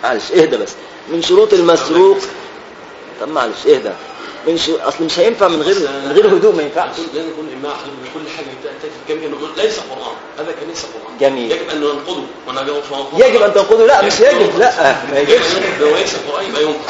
معلش اهدى بس. من شروط المسروق، طب معلش اهدى، اصل مش هينفع من غير هدوء، ما ينفعش. لازم يكون إماع بكل حاجة تأتي كم ليس قرآن، هذا كان ليس قرآن. جميل. يجب أن ننقضه يجب أن تنقضه. لا مش يجب، لا ما يجبش. لو ليس قرآن يبقى ينقض.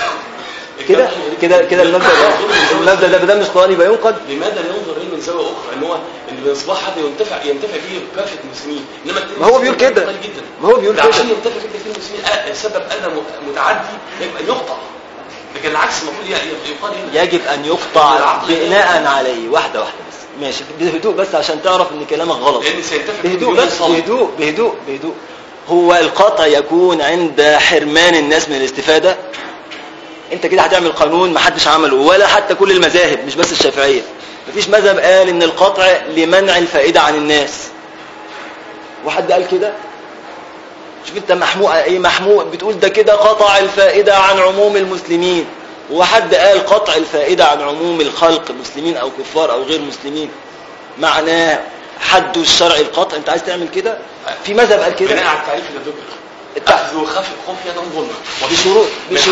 كده المبدأ ده بدل مش قرآن يبقى ينقض. لماذا لا ينظر إليه من زاوية أخرى إن هو إن المصباح حتى ينتفع به بكافة المسلمين، إنما ما هو بيقول كده، ما هو بيقول كده عشان ينتفع به كافة المسلمين سبب أذى متعدي يجب أن يقطع. لكن العكس المفروض يقال هنا يجب أن يقطع بناء عليه. واحدة بس ماشي، بهدوء بس عشان تعرف ان كلامك غلط. بهدوء بس، بهدوء. هو القطع يكون عند حرمان الناس من الاستفادة. انت كده هتعمل قانون محدش عمله ولا حتى كل المذاهب، مش بس الشافعية. مفيش مذهب قال ان القطع لمنع الفائدة عن الناس. وحد قال كده؟ شوف انت محموق بتقول ده كده قطع الفائدة عن عموم المسلمين، وحد قال قطع الفائدة عن عموم الخلق، مسلمين او كفار او غير مسلمين، معناه حد الشرع القطع. انت عايز تعمل كده؟ في مذهب قال كده بناء على التعريف اللي ذكر اخذ خفية ظلما بشروط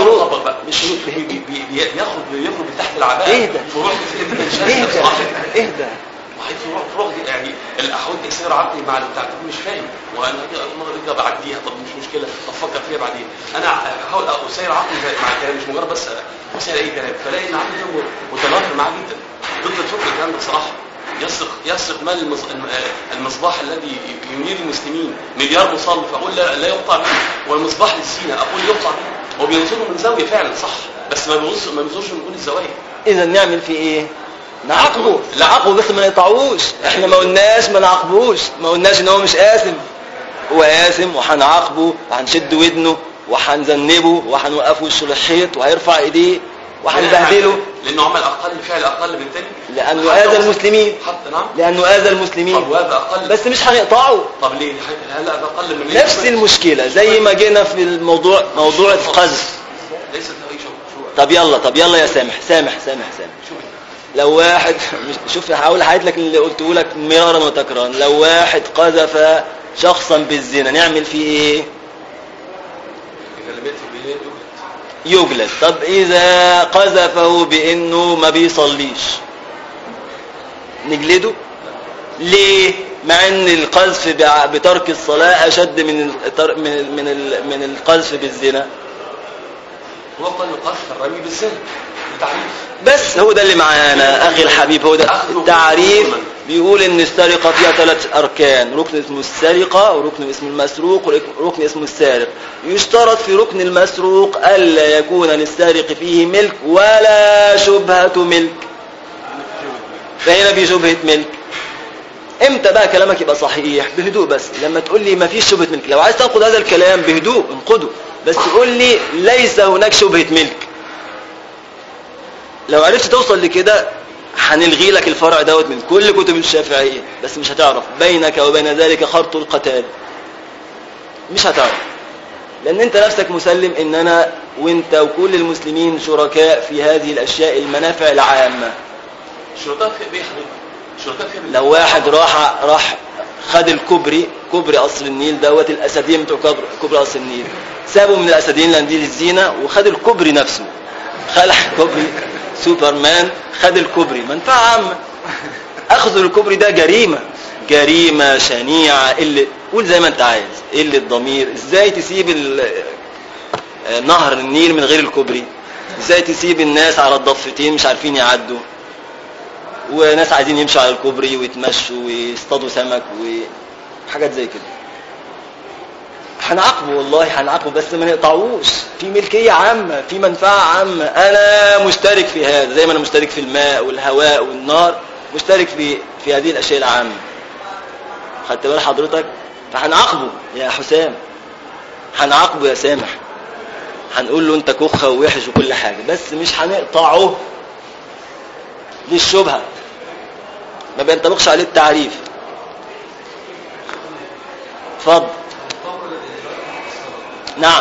بياخد من تحت العباءة. فروع كثيرة جدا اهدى فروع يعني الاحوال تكسير عقلي مع التعريف مش فاهم، وانا ارجع بعديها. طب مش مشكله، طب فكر فيها بعدين. انا احاول اسير عقلي مع الكلام، مش مجرد بس اسير اي كلام. فلاقي ان عقلي متنافر معاه جدا ضد الفكر. الكلام ده بصراحه يسرق مال المصباح الذي ينير المسلمين، مليار مصلي، فاقول لا يقطع به. والمصباح للزينه اقول يقطع به. هو بينظره من زاويه فعلا صح، بس ما بينظرش من كل الزوايا. اذا نعمل فيه ايه؟ نعاقبه بس ما نقطعوش. احنا ما قلناش ما نعاقبوش، ما قلناش ان هو مش آثم. هو آثم وهنعاقبه وهنشد ودنه وهنذنبه وهنوقفه وشه للحيط وهيرفع ايديه وهنبهدله، لانه عمل اقل فعل اقل بالتالي، لانه اذى المسلمين. لانه اذى المسلمين. طب وهذا اقل، بس مش هنقطعه. طب ليه؟ هلا ده اقل من نفس المشكله زي ما جينا في موضوع القذف. ليس طب يلا يا سامح. لو واحد شوف هحاول اعيد لك اللي قلته لك مرارا وتكرارا. لو واحد قذف شخصا بالزنا نعمل فيه ايه؟ يجلد. طب اذا قذفه بانه ما بيصليش نجلده؟ ليه؟ مع ان القذف بترك الصلاة اشد من القذف بالزنا. وقت القذف الرمي بالزنا بتعريف. بس هو ده اللي معانا اخي الحبيب، هو ده التعريف. بيقول ان السرقة فيها 3 اركان: ركن اسمه السرقة، وركن اسمه المسروق، وركن اسمه السارق. يشترط في ركن المسروق الا يكون للسارق فيه ملك ولا شبهة ملك. فهنا في شبهة ملك. امتى بقى كلامك يبقى صحيح؟ بهدوء بس. لما تقول لي ما فيش شبهة ملك، لو عايز تنقض هذا الكلام بهدوء انقضه، بس تقول لي ليس هناك شبهة ملك. لو عرفت توصل لكده هنلغي لك الفرع دوت من كل كتب الشافعية، بس مش هتعرف بينك وبين ذلك خرط القتال. مش هتعرف، لأن أنت نفسك مسلم إن أنا وأنت وكل المسلمين شركاء في هذه الأشياء المنافع العامة. شركاء في إيه حبيبي؟ شركاء في. لو واحد راح خد كوبري قصر النيل دوت، الأسدين بتوع كوبري قصر النيل سابوا من الأسدين لنديل الزينة وخد الكوبري نفسه، خلع كوبري سوبرمان، خد الكوبري منفعة عامة. أخذ الكوبري ده جريمة شنيعة. اللي قول زي ما أنت عايز، اللي الضمير. إزاي تسيب نهر النيل من غير الكوبري؟ إزاي تسيب الناس على الضفتين مش عارفين يعدوا، وناس عايزين يمشوا على الكوبري ويتمشوا ويصطادوا سمك وحاجات زي كده؟ هنعاقبه، والله هنعاقبه، بس ما نقطعوش. في ملكية عامة، في منفعة عامة. أنا مشترك في هذا زي ما أنا مشترك في الماء والهواء والنار، مشترك في هذه الأشياء العامة. خدت بال حضرتك؟ فهنعاقبه يا حسام، هنعاقبه يا سامح، هنقول له أنت كخة ووحش وكل حاجة، بس مش هنقطعه للشبهة، ما بينطبقش عليه التعريف. اتفضل. نعم.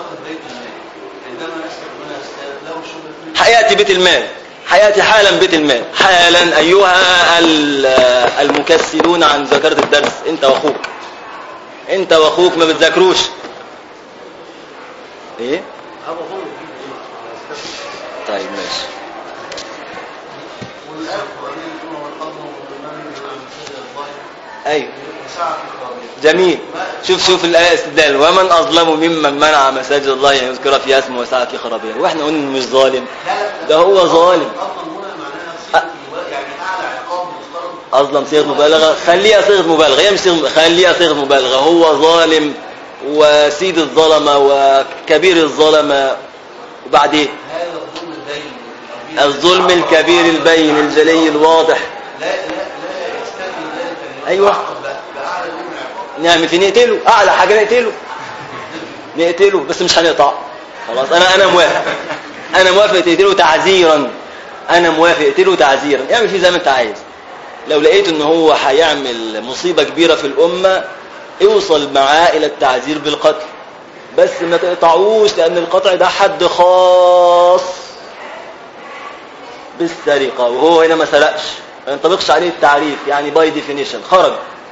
حياتي بيت المال، حياتي حالا بيت المال حالا. أيها المكسلون عن ذاكرة الدرس، انت واخوك ما بتذاكروش. ايه؟ هذا ظلم. طيب ماشي. ايوه جميل. شوف الآية استدلال: ومن أظلم ممن منع مساجد الله أن يذكر فيها اسمه وسعى في خرابها. واحنا قلنا مش ظالم، ده هو ظالم. أظلم صيغة مبالغة، خليها صيغة مبالغة، هي مش صيغة، خليها صيغة مبالغة. هو ظالم وسيد الظلمة وكبير الظلمة. وبعدين الظلم الكبير البين الجلي الواضح. ايوه نعمل في نقتله، اعلى حاجه نقتله بس مش هنقطع. خلاص انا موافق تقتله تعزيرا، انا موافق تقتله تعزيرا، اعمل فيه زي ما انت عايز. لو لقيت ان هو هيعمل مصيبه كبيره في الامه اوصل معاه الى التعزير بالقتل، بس ما تقطعوش، لان القطع ده حد خاص بالسرقه، وهو هنا ما سرقش، ما ينطبقش عليه التعريف، يعني باي ديفينيشن خرج.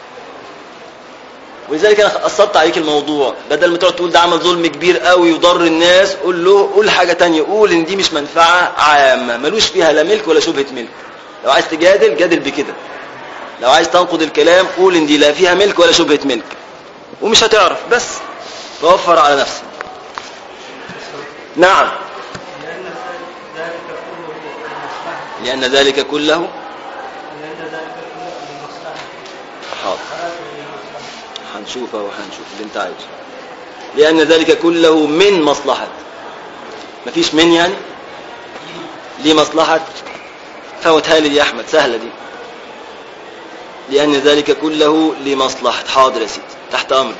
ولذلك انا قصرت عليك الموضوع، بدل ما تقعد تقول ده عمل ظلم كبير قوي وضر الناس، قول حاجه تانية، قول ان دي مش منفعه عامه ملوش فيها لا ملك ولا شبهه ملك. لو عايز تجادل جادل بكده، لو عايز تنقض الكلام قول ان دي لا فيها ملك ولا شبهه ملك، ومش هتعرف، بس توفر على نفسك. نعم. لأن ذلك كله حاضر، هنشوفه وهنشوف اللي انت عايزه. لأن ذلك كله من مصلحة، مفيش من يعني ليه مصلحة. فوتها لي يا أحمد، سهلة دي. لأن ذلك كله لمصلحة. حاضر يا سيدي، تحت أمرك.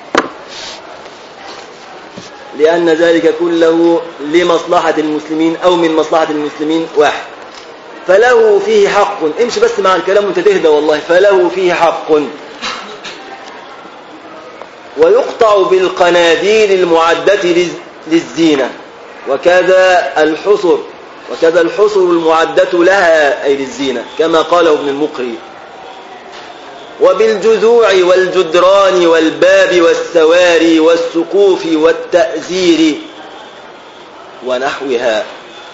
لأن ذلك كله لمصلحة المسلمين أو من مصلحة المسلمين. واحد، فله فيه حق، امشي بس مع الكلام وانت تهدى والله. فله فيه حق، ويقطع بالقناديل المعدة للزينة، وكذا الحصر المعدة لها أي للزينة، كما قاله ابن المقري. وبالجذوع والجدران والباب والسواري والسقوف والتأزير ونحوها.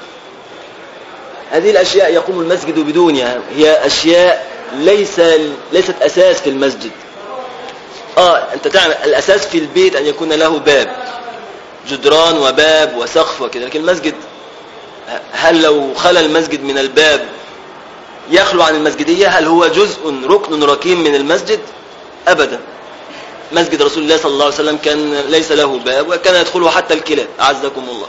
هذه الأشياء يقوم المسجد بدونها، هي أشياء ليست أساس في المسجد. أنت تعمل الأساس في البيت أن يكون له باب، جدران وباب وسقف وكذا، لكن المسجد هل لو خلى المسجد من الباب يخلو عن المسجدية؟ هل هو جزء ركن ركين من المسجد؟ أبدا. مسجد رسول الله صلى الله عليه وسلم كان ليس له باب، وكان يدخله حتى الكلاب، أعزكم الله.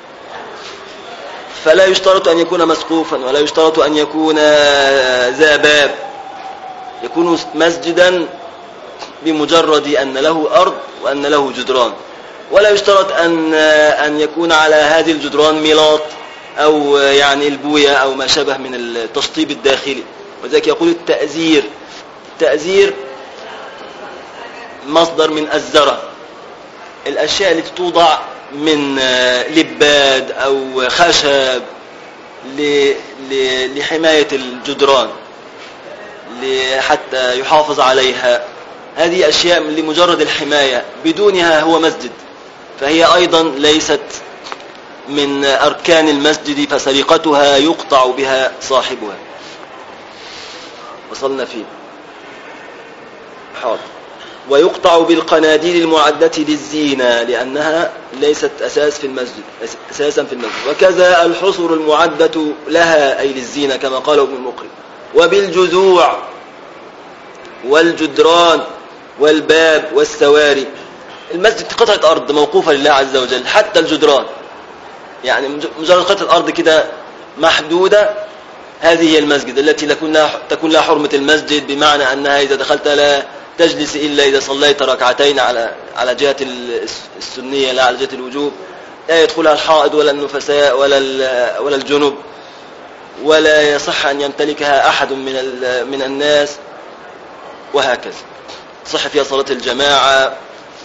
فلا يشترط أن يكون مسقوفا، ولا يشترط أن يكون ذا باب، يكون مسجدا بمجرد أن له أرض وأن له جدران. ولا يشترط أن يكون على هذه الجدران ميلاط أو يعني البوية أو ما شابه من التشطيب الداخلي. وذلك يقول التأزير مصدر من أزرة، الأشياء التي توضع من لباد أو خشب لحماية الجدران حتى يحافظ عليها، هذه أشياء لمجرد الحماية، بدونها هو مسجد، فهي أيضا ليست من أركان المسجد، فسرقتها يقطع بها صاحبها. وصلنا فيه. حاضر. ويقطع بالقناديل المعدة للزينة، لأنها ليست أساسا في المسجد. وكذا الحصر المعدة لها أي للزينة، كما قال ابن المقري. وبالجذوع والجدران والباب والسواري. المسجد قطعة أرض موقوفة لله عز وجل، حتى الجدران يعني مجرد قطعة الأرض كده محدودة، هذه هي المسجد التي تكون لها حرمة المسجد، بمعنى أنها إذا دخلت لا تجلس إلا إذا صليت ركعتين على جهة السنية، لا على جهة الوجوب. لا يدخلها الحائض ولا النفساء ولا الجنب، ولا يصح أن يمتلكها أحد من الناس، وهكذا. صح فيها صلاة الجماعة.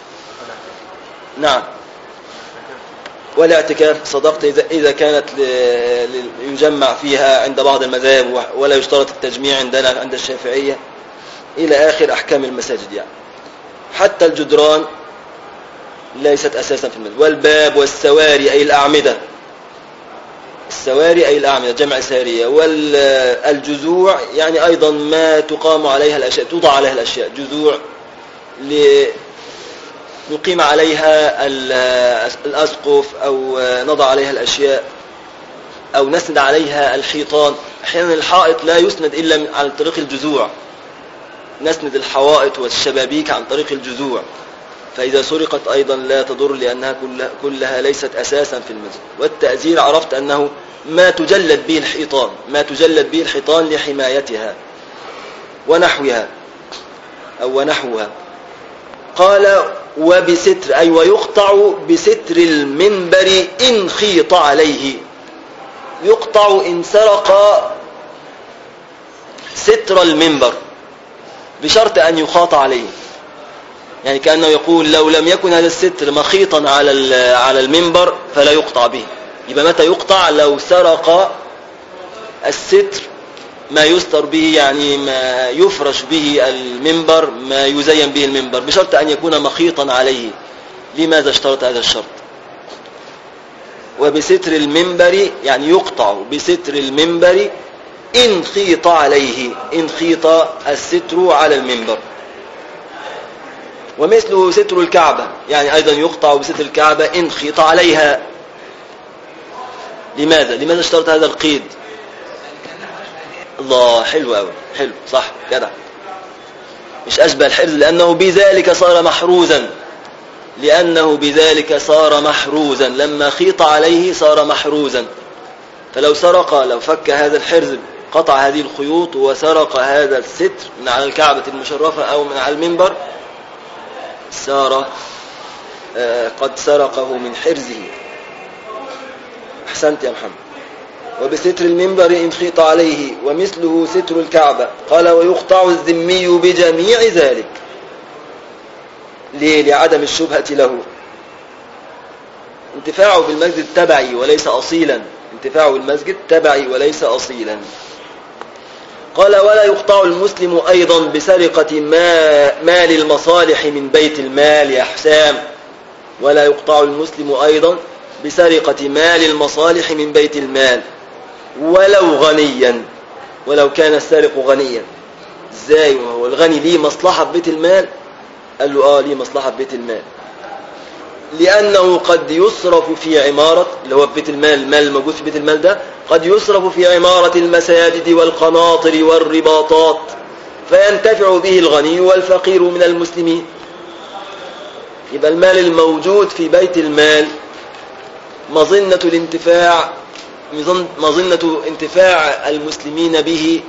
نعم. والاعتكاف صدقت إذا كانت يجمع فيها عند بعض المذاهب، ولا يشترط التجميع عندنا عند الشافعية، إلى آخر أحكام المساجد يعني. حتى الجدران ليست أساسا في المسجد. والباب والسواري أي الأعمدة، السواري أي الأعمدة جمع سارية. والجذوع يعني أيضا ما تقام عليها الأشياء، توضع عليها الأشياء، جذوع نقيم عليها الأسقف أو نضع عليها الأشياء أو نسند عليها الحيطان. أحيانا الحائط لا يسند إلا عن طريق الجذوع، نسند الحوائط والشبابيك عن طريق الجذوع، فإذا سرقت أيضا لا تضر لأنها كلها ليست أساسا في المسجد. والتأزير عرفت أنه ما تجلد به الحيطان، ما تجلد به الحيطان لحمايتها ونحوها أو ونحوها. قال وبستر أي ويقطع بستر المنبر إن خيط عليه، يقطع إن سرق ستر المنبر بشرط أن يخاط عليه، يعني كأنه يقول لو لم يكن هذا الستر مخيطا على المنبر فلا يقطع به. يبقى متى يقطع؟ لو سرق الستر ما يستر به، يعني ما يفرش به المنبر، ما يزين به المنبر، بشرط أن يكون مخيطا عليه. لماذا اشترط هذا الشرط؟ وبستر المنبر يعني يقطع بستر المنبر إن خيط عليه، إن خيط الستر على المنبر. ومثله ستر الكعبة، يعني أيضا يقطع بستر الكعبة إن خيط عليها. لماذا اشترط هذا القيد؟ الله، حلو أوي، حلو، صح جدع، مش أشبه الحرز، لأنه بذلك صار محروزا، لأنه بذلك صار محروزا، لما خيط عليه صار محروزا. فلو سرق، لو فك هذا الحرز، قطع هذه الخيوط وسرق هذا الستر من على الكعبة المشرفة أو من على المنبر، صار قد سرقه من حرزه. أحسنت يا محمد. وبستر المنبر إن خيط عليه. ومثله ستر الكعبة. قال ويقطع الذمي بجميع ذلك. ليه؟ لعدم الشبهة له، انتفاعه بالمسجد تبعي وليس أصيلا، انتفاعه بالمسجد تبعي وليس أصيلا. قال ولا يقطع المسلم أيضا بسرقة مال المصالح من بيت المال. يا حسام، ولا يقطع المسلم أيضا بسرقة مال المصالح من بيت المال ولو غنيا، ولو كان السارق غنيا. ازاي وهو الغني ليه مصلحة في بيت المال؟ قال له ليه مصلحة في بيت المال، لأنه قد يصرف في عمارة، اللي هو في بيت المال، المال الموجود في بيت المال ده قد يصرف في عمارة المساجد والقناطر والرباطات، فينتفع به الغني والفقير من المسلمين. يبقى المال الموجود في بيت المال مظنة انتفاع المسلمين به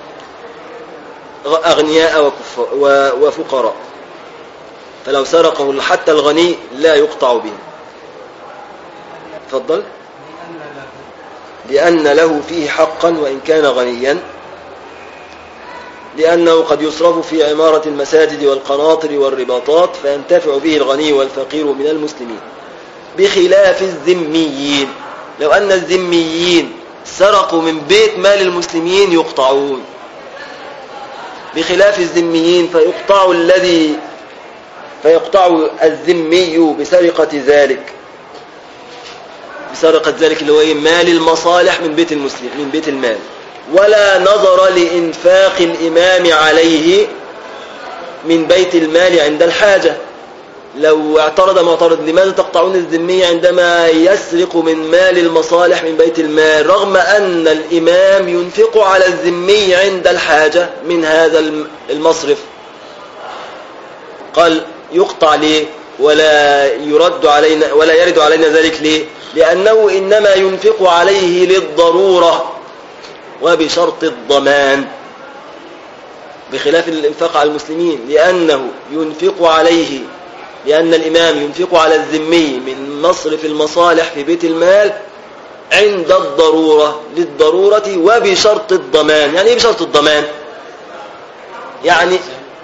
أغنياء وفقراء، فلو سرقه حتى الغني لا يقطع به. تفضل. لأن له فيه حقا وإن كان غنيا، لأنه قد يصرف في عمارة المساجد والقناطر والرباطات فينتفع به الغني والفقير من المسلمين، بخلاف الذميين. لو أن الذميين سرقوا من بيت مال المسلمين يقطعون، بخلاف الذميين فيقطع الذمي بسرقة ذلك، اللي هو مال المصالح من بيت المسلم، من بيت المال. ولا نظر لإنفاق الإمام عليه من بيت المال عند الحاجة. لو اعترض معترض لماذا تقطعون الذمي عندما يسرق من مال المصالح من بيت المال، رغم أن الإمام ينفق على الذمي عند الحاجة من هذا المصرف؟ قال يقطع ليه ولا يرد علينا ذلك؟ ليه؟ لأنه إنما ينفق عليه للضرورة وبشرط الضمان، بخلاف الإنفاق على المسلمين، لأن الإمام ينفق على الذمي من مصرف المصالح في بيت المال عند الضرورة، للضرورة وبشرط الضمان. يعني إيه بشرط الضمان؟ يعني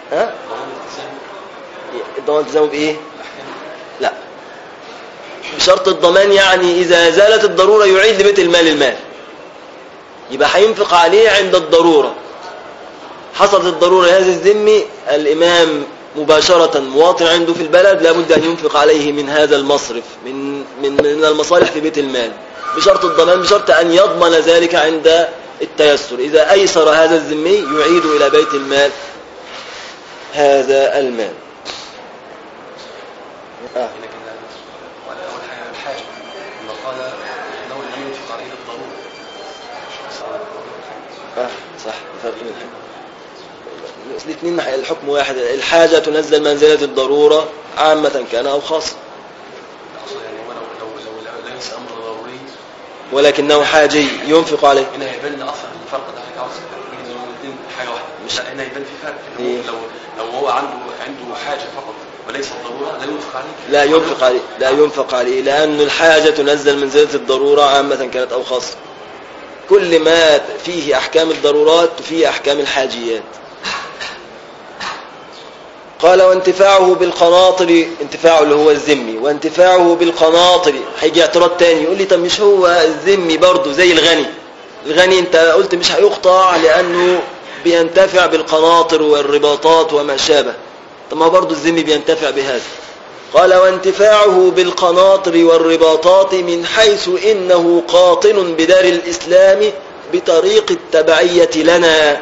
الضمان التزامه بإيه؟ لا، بشرط الضمان يعني إذا زالت الضرورة يعيد لبيت المال يبقى هينفق عليه عند الضرورة. حصلت الضرورة لهذا الذمي، الإمام مباشرة مواطن عنده في البلد لابد أن ينفق عليه من هذا المصرف من المصالح في بيت المال بشرط الضمان، بشرط أن يضمن ذلك عند التيسر. إذا أيسر هذا الذمي يعيد إلى بيت المال هذا المال. أول حاجة الحاجة لما قال إنه لم ينفق عليه الضرورة. صح، فرق بين الاثنين الحكم واحد. الحاجة تنزل منزلة الضرورة عامة كان أو خاصة. يعني لو ليس أمر ضروري ولكنه حاجي ينفق عليه. هنا هيبان أثر الفرق ده حاجة عاوز الاثنين حاجة واحدة. مش هنا يبان في فرق. لو هو عنده حاجة فقط وليس الضرورة لا ينفق عليه. لا ينفق عليه لأن الحاجة تنزل منزلة الضرورة عامة كانت أو خاصة. كل ما فيه أحكام الضرورات فيه أحكام الحاجيات. قال وانتفاعه بالقناطر، انتفاعه اللي هو الذمي، وانتفاعه بالقناطر. هيجي اعتراض تاني يقول لي طب مش هو الذمي برضه زي الغني انت قلت مش هيقطع لأنه بينتفع بالقناطر والرباطات وما شابه. طب ما برضه الذمي بينتفع بهذا. قال وانتفاعه بالقناطر والرباطات من حيث إنه قاطن بدار الإسلام بطريق التبعية لنا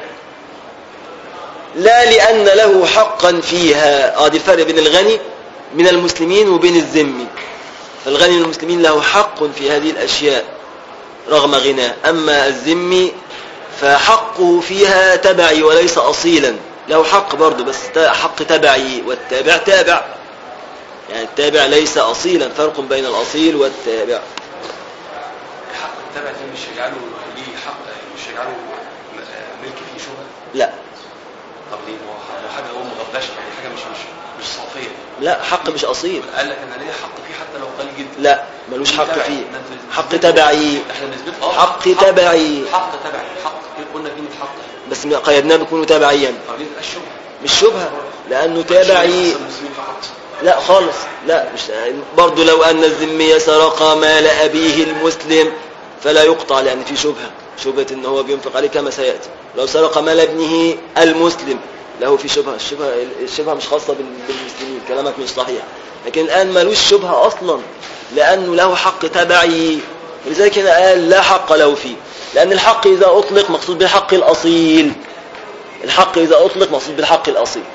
لا لأن له حقا فيها. دي الفرق بين الغني من المسلمين وبين الذمي. فالغني من المسلمين له حق في هذه الأشياء رغم غناه، أما الذمي فحقه فيها تبعي وليس أصيلا. له حق برضه بس حق تبعي، والتابع تابع، يعني التابع ليس أصيلا. فرق بين الأصيل والتابع. حق التابع ده مش يجعله ليه حق، مش يجعله ملك فيه شبهة. لا. طب ليه؟ هو حاجة هو مغبشة، حاجة مش صافية. لا، حق مش أصيل. قال لك أنا ليه حق فيه حتى لو قليل جدا. لا، ملوش حق فيه. حق تبعي. احنا بنثبت حق تبعي. حق تبعي. حق قلنا كلمة حق بس قيدناه بيكون تبعيا. طب ليه مش شبهة؟ مش شبهة لأنه تبعي. لا خالص، لا مش برضه. لو أن الذمي سرق مال أبيه المسلم فلا يقطع لأن في شبهة إن هو بينفق عليه كما سيأتي. لو سرق مال ابنه المسلم له في شبهة. الشبهة مش خاصة بالمسلمين. كلامك مش صحيح. لكن الآن ملوش شبهة أصلا لأنه له حق تبعي. ولذلك هنا قال لا حق له فيه، لأن الحق إذا أطلق مقصود بالحق الأصيل. الحق إذا أطلق مقصود بالحق الأصيل.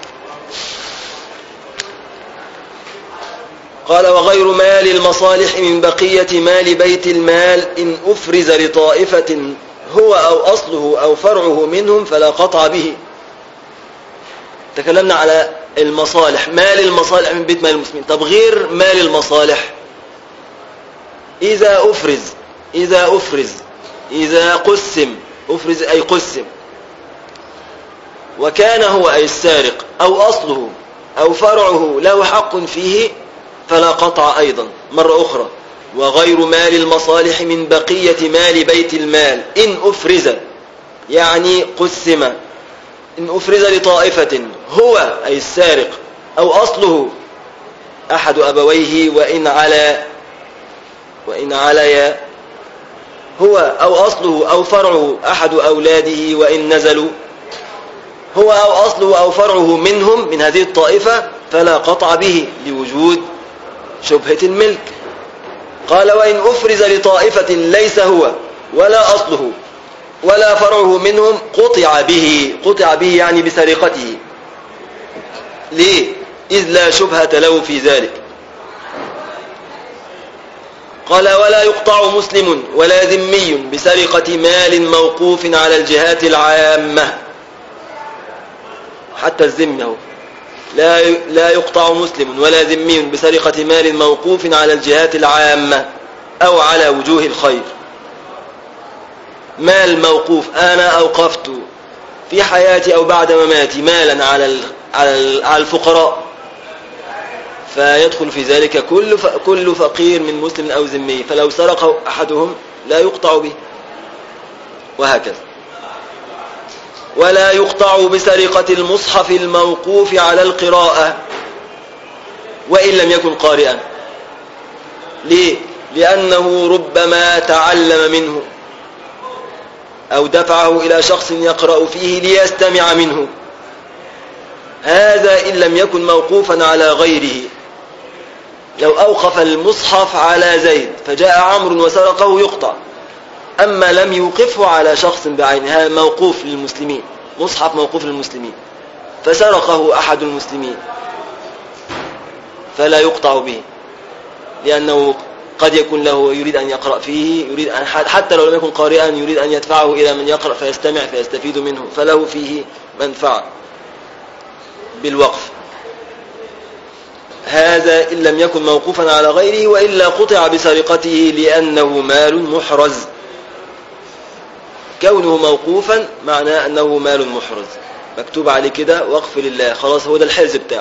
قال وغير مال المصالح من بقية مال بيت المال إن أفرز لطائفة هو أو أصله أو فرعه منهم فلا قطع به. تكلمنا على المصالح، مال المصالح من بيت مال المسلمين. طب غير مال المصالح إذا قسم، أفرز أي قسم، وكان هو أي السارق أو أصله أو فرعه له حق فيه فلا قطع أيضا مرة أخرى. وغير مال المصالح من بقية مال بيت المال إن أفرز، يعني قسم، إن أفرز لطائفة هو أي السارق أو أصله أحد أبويه وإن علي هو أو أصله أو فرعه أحد أولاده وإن نزلوا، هو أو أصله أو فرعه منهم من هذه الطائفة فلا قطع به لوجود شبهة الملك. قال وإن أفرز لطائفة ليس هو ولا أصله ولا فرعه منهم قطع به يعني بسرقته. ليه؟ إذ لا شبهة له في ذلك. قال ولا يقطع مسلم ولا ذمي بسرقة مال موقوف على الجهات العامة. حتى الذمي هو لا يقطع مسلم ولا ذمي بسرقة مال موقوف على الجهات العامة أو على وجوه الخير. مال موقوف، أنا أوقفت في حياتي أو بعد مماتي مالا على الفقراء، فيدخل في ذلك كل فقير من مسلم أو ذمي، فلو سرق أحدهم لا يقطع به، وهكذا. ولا يقطع بسرقة المصحف الموقوف على القراءة وإن لم يكن قارئا. ليه؟ لأنه ربما تعلم منه أو دفعه إلى شخص يقرأ فيه ليستمع منه. هذا إن لم يكن موقوفا على غيره. لو أوقف المصحف على زيد فجاء عمرو وسرقه يقطع، أما لم يوقفه على شخص بعينه، هذا موقوف للمسلمين، مصحف موقوف للمسلمين، فسرقه أحد المسلمين فلا يقطع به، لأنه قد يكون له يريد أن يقرأ فيه، يريد أن حتى لو لم يكن قارئا يريد أن يدفعه إلى من يقرأ فيستمع فيستفيد منه، فله فيه منفعة بالوقف. هذا إن لم يكن موقوفا على غيره، وإلا قطع بسرقته لأنه مال محرز. كونه موقوفا معناه أنه مال محرز، مكتوب عليه كده وقف لله، خلاص هو ده الحرز بتاعه.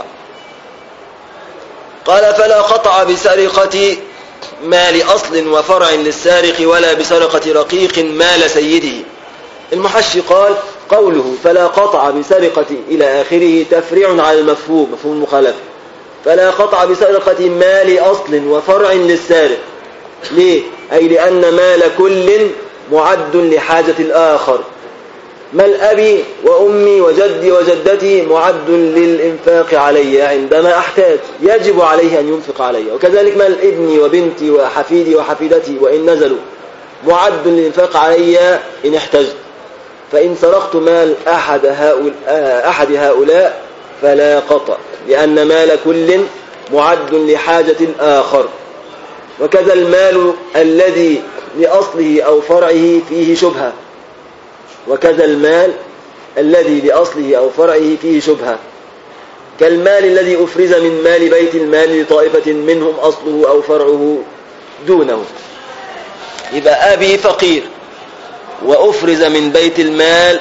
قال فلا قطع بسرقة مال أصل وفرع للسارق ولا بسرقة رقيق مال سيده. المحشي قال قوله فلا قطع بسرقة إلى آخره تفريع على المفهوم، مفهوم المخالفة. فلا قطع بسرقة مال أصل وفرع للسارق. ليه؟ أي لأن مال كل معد لحاجة الآخر. مال أبي وأمي وجدي وجدتي معد للإنفاق علي عندما أحتاج، يجب عليه أن ينفق علي. وكذلك مال ابني وبنتي وحفيدي وحفيدتي وإن نزلوا معد للإنفاق علي إن احتجت. فإن سرقت مال أحد هؤلاء فلا قطع، لأن مال كل معد لحاجة الآخر. وكذا المال الذي لأصله أو فرعه فيه شبهة، وكذا المال الذي لأصله أو فرعه فيه شبهة، كالمال الذي أفرز من مال بيت المال لطائفة منهم أصله أو فرعه دونه. يبقى أبي فقير وأفرز من بيت المال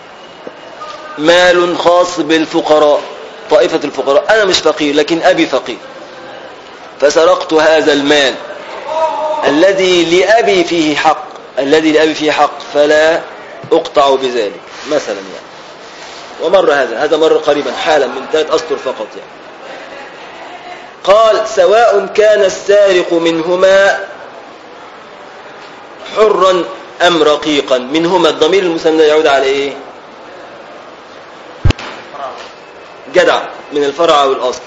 مال خاص بالفقراء، طائفة الفقراء، أنا مش فقير لكن أبي فقير، فسرقت هذا المال الذي لأبي فيه حق فلا أقطع بذلك مثلا يعني. ومر هذا مر قريبا حالا من 3 أسطر فقط يعني. قال سواء كان السارق منهما حرا أم رقيقا. منهما الضمير المثنى يعود على إيه؟ جدع، من الفرع والأصل.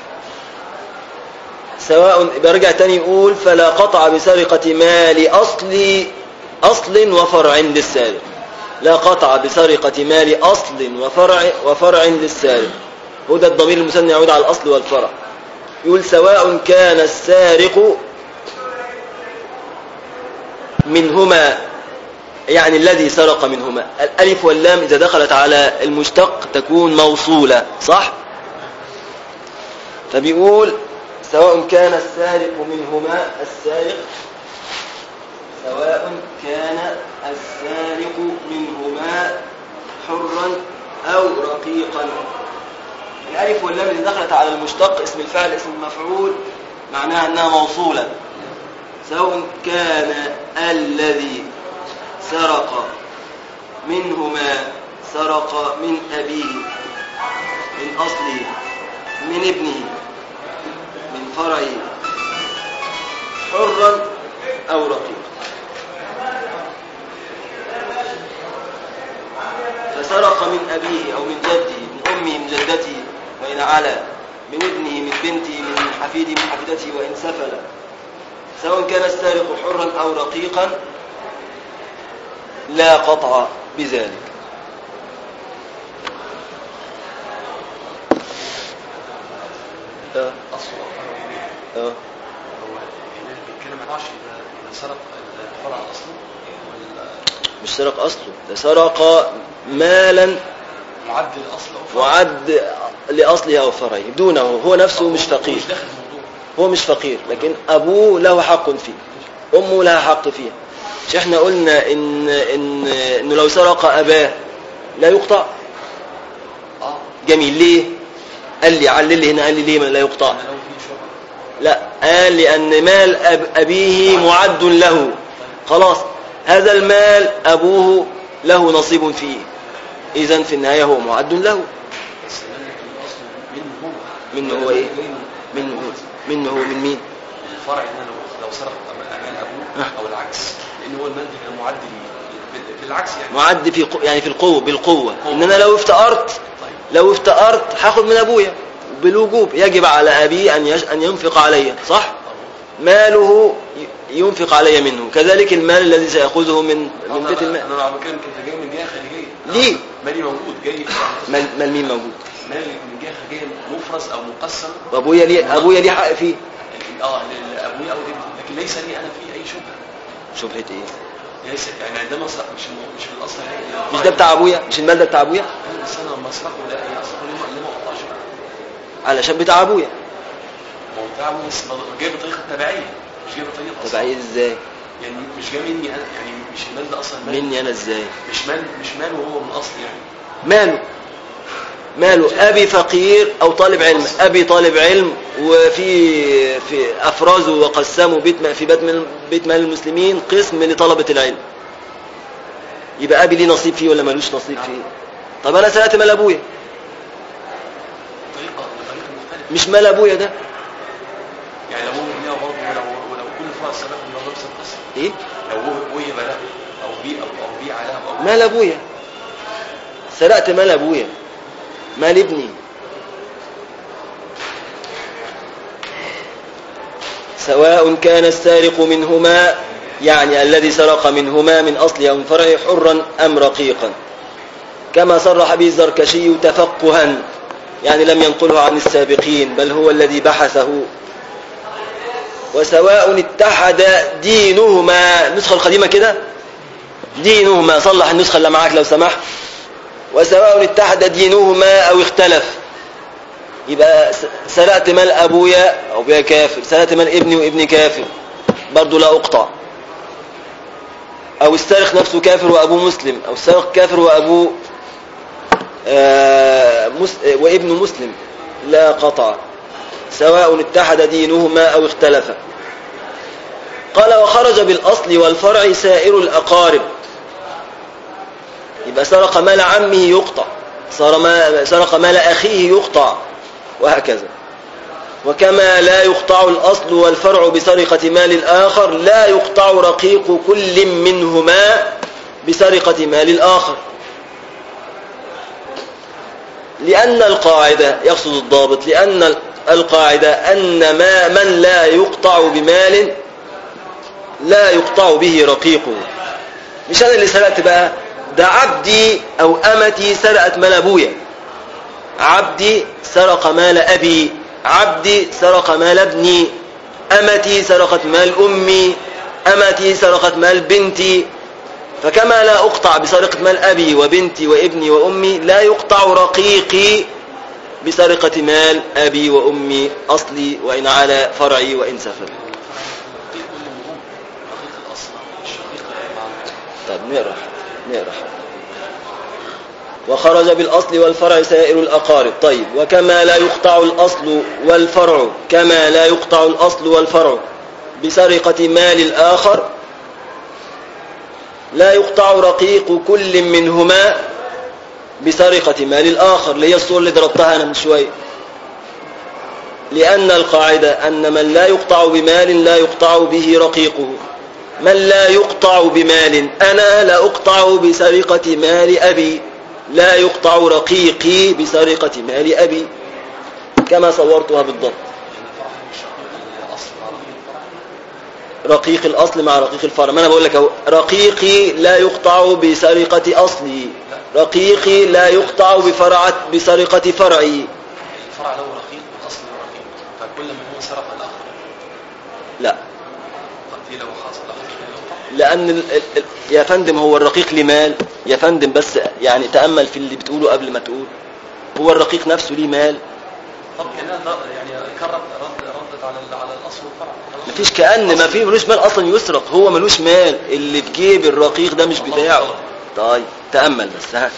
سواء برجع تاني يقول فلا قطع بسرقة مال أصل وفرع للسارق. لا قطع بسرقة مال أصل وفرع للسارق. هو ده الضمير المثنى يعود على الأصل والفرع. يقول سواء كان السارق منهما، يعني الذي سرق منهما. الألف واللام إذا دخلت على المشتق تكون موصولة، صح؟ فبيقول سواء كان السارق منهما، سواء كان السارق منهما حرا أو رقيقا. الألف واللام إذا دخلت على المشتق اسم الفاعل اسم المفعول معناها أنها موصولة. سواء كان الذي سرق منهما، سرق من أبيه، من أصله، من ابنه، من فرعه، حرا أو رقيقا. فسرق من أبيه أو من جده، من أمه، من جدته وإن علا، من ابنه، من بنته، من حفيده، من حفيدته وإن سفل. سواء كان السارق حرا أو رقيقا لا قطع بذلك. هو هنا بيتكلم عن إذا سرق الفرع أصله مش سرق أصله، ده سرق مالا معد لأصله أو فرعه دونه، هو نفسه مش فقير، هو مش فقير لكن أبوه له حق فيه، أمه لها حق فيه. مش احنا قلنا إنه لو سرق أباه لا يقطع؟ جميل. ليه؟ قال لي علل لي هنا، قال لي ليه لا يقطع؟ لا، قال لأن مال أبيه معد له، خلاص هذا المال أبوه له نصيب فيه، إذن في النهاية هو معد له. منه هو إيه؟ منه هو من مين؟ الفرع إن لو سرق أمال أبوه أو العكس، لأن هو المال ده معد بالعكس يعني، معد في يعني في القوة، بالقوة. إن أنا لو افتقرت لو افتقرت هاخد من أبويا بالوجوب، يجب على أبي أن ينفق علي، صح؟ ماله ينفق علي منه، كذلك المال الذي سيأخذه من بيت المال. أنا عم بتكلم كنت جاي من جهة خارجية. ليه؟ مالي موجود جاي. مال مين موجود؟ مالي من جهة خارجية مفرز أو مقسم. وأبويا ليه حق فيه؟ لأبويا أو لابني، لكن ليس لي أنا فيه أي شبهة. شبهة إيه؟ ليس يعني عندما مش من الأصل مش ده بتاع أبويا؟ مش المال ده بتاع أبويا؟ بس أنا لما أسرقه لا أسرقه ليه ما أقطعش؟ علشان بتاع أبويا. هو بتاع أبويا بس جاي بطريقة تبعية، مش جاي بطريقة أصلا. تبعية إزاي؟ يعني مش جاي مني أنا، يعني مش المال ده أصلا مال. مني أنا إزاي؟ مش مال وهو من الأصل يعني. ماله أبي فقير أو طالب علم، أبي طالب علم في أفرازه وقسموا في بيت مال المسلمين قسم لطلبة العلم، يبقى أبي ليه نصيب فيه ولا ملوش نصيب فيه؟ طب أنا سرقت مال أبويا، بطريقة مختلفة. مش مال أبويا ده يعني لو هو برضه ولو كل فرع سرق من نفس القسم. إيه؟ لو هو بلا أو بيع عليها أو مال أبويا، سرقت مال أبويا، مال ابني. سواء كان السارق منهما، يعني الذي سرق منهما من أصل أو من فرع، حرا أم رقيقا، كما صرح به الزركشي تفقها، يعني لم ينقله عن السابقين بل هو الذي بحثه. وسواء اتحد دينهما، النسخة القديمة كده دينهما، صلح النسخة اللي معاك لو سمحت. وسواء اتحد دينهما أو اختلف، يبقى سرقت مال أبويا أو أبويا كافر، سرقت مال ابني وابني كافر، برضو لا أقطع. أو السارق نفسه كافر وأبوه مسلم، أو السارق كافر وأبوه وابن مسلم، لا قطع، سواء اتحد دينهما أو اختلف. قال وخرج بالأصل والفرع سائر الأقارب، يبقى سرق مال عمه يقطع، سرق مال أخيه يقطع، وهكذا. وكما لا يقطع الأصل والفرع بسرقة مال الآخر، لا يقطع رقيق كل منهما بسرقة مال الآخر، لأن القاعدة، يقصد الضابط، لأن القاعدة أن من لا يقطع بمال لا يقطع به رقيقه. مش أنا اللي سرقت بقى، ده عبدي أو أمتي سرقت مال أبويا، عبدي سرق مال أبي، عبدي سرق مال ابني، أمتي سرقت مال أمي، أمتي سرقت مال بنتي. فكما لا أقطع بسرقة مال أبي وبنتي وابني وأمي، لا يقطع رقيقي بسرقة مال أبي وأمي أصلي وإن على فرعي وإن سفل. طب نقرأ. وخرج بالأصل والفرع سائر الأقارب. طيب، وكما لا يقطع الأصل والفرع، كما لا يقطع الأصل والفرع بسرقة مال الآخر، لا يقطع رقيق كل منهما بسرقة مال الآخر، اللي هي الصورة اللي ضربتها أنا من شوية. لأن القاعدة أن من لا يقطع بمال لا يقطع به رقيقه. من لا يقطع بمال، أنا لا أقطع بسرقة مال أبي، لا يقطع رقيقي بسرقة مال أبي، كما صورتها بالضبط. رقيق الأصل مع رقيق الفرع، ما أنا بقول لك رقيقي لا يقطع بسرقة أصلي، رقيقي لا يقطع بسرقة فرعي. الفرع له رقيق والأصل له رقيق، فكل من هو سرق الآخر لا، لو حصل لأن يا فندم هو الرقيق ليه مال يا فندم، بس يعني تأمل في اللي بتقوله قبل ما تقول. هو الرقيق نفسه ليه مال؟ طب كأنها يعني ردت على الأصل والفرع. مفيش، كأن ما فيه ملوش مال أصلا يسرق، هو ملوش مال، اللي في جيب الرقيق ده مش بتاعه. طيب تأمل بس. ها،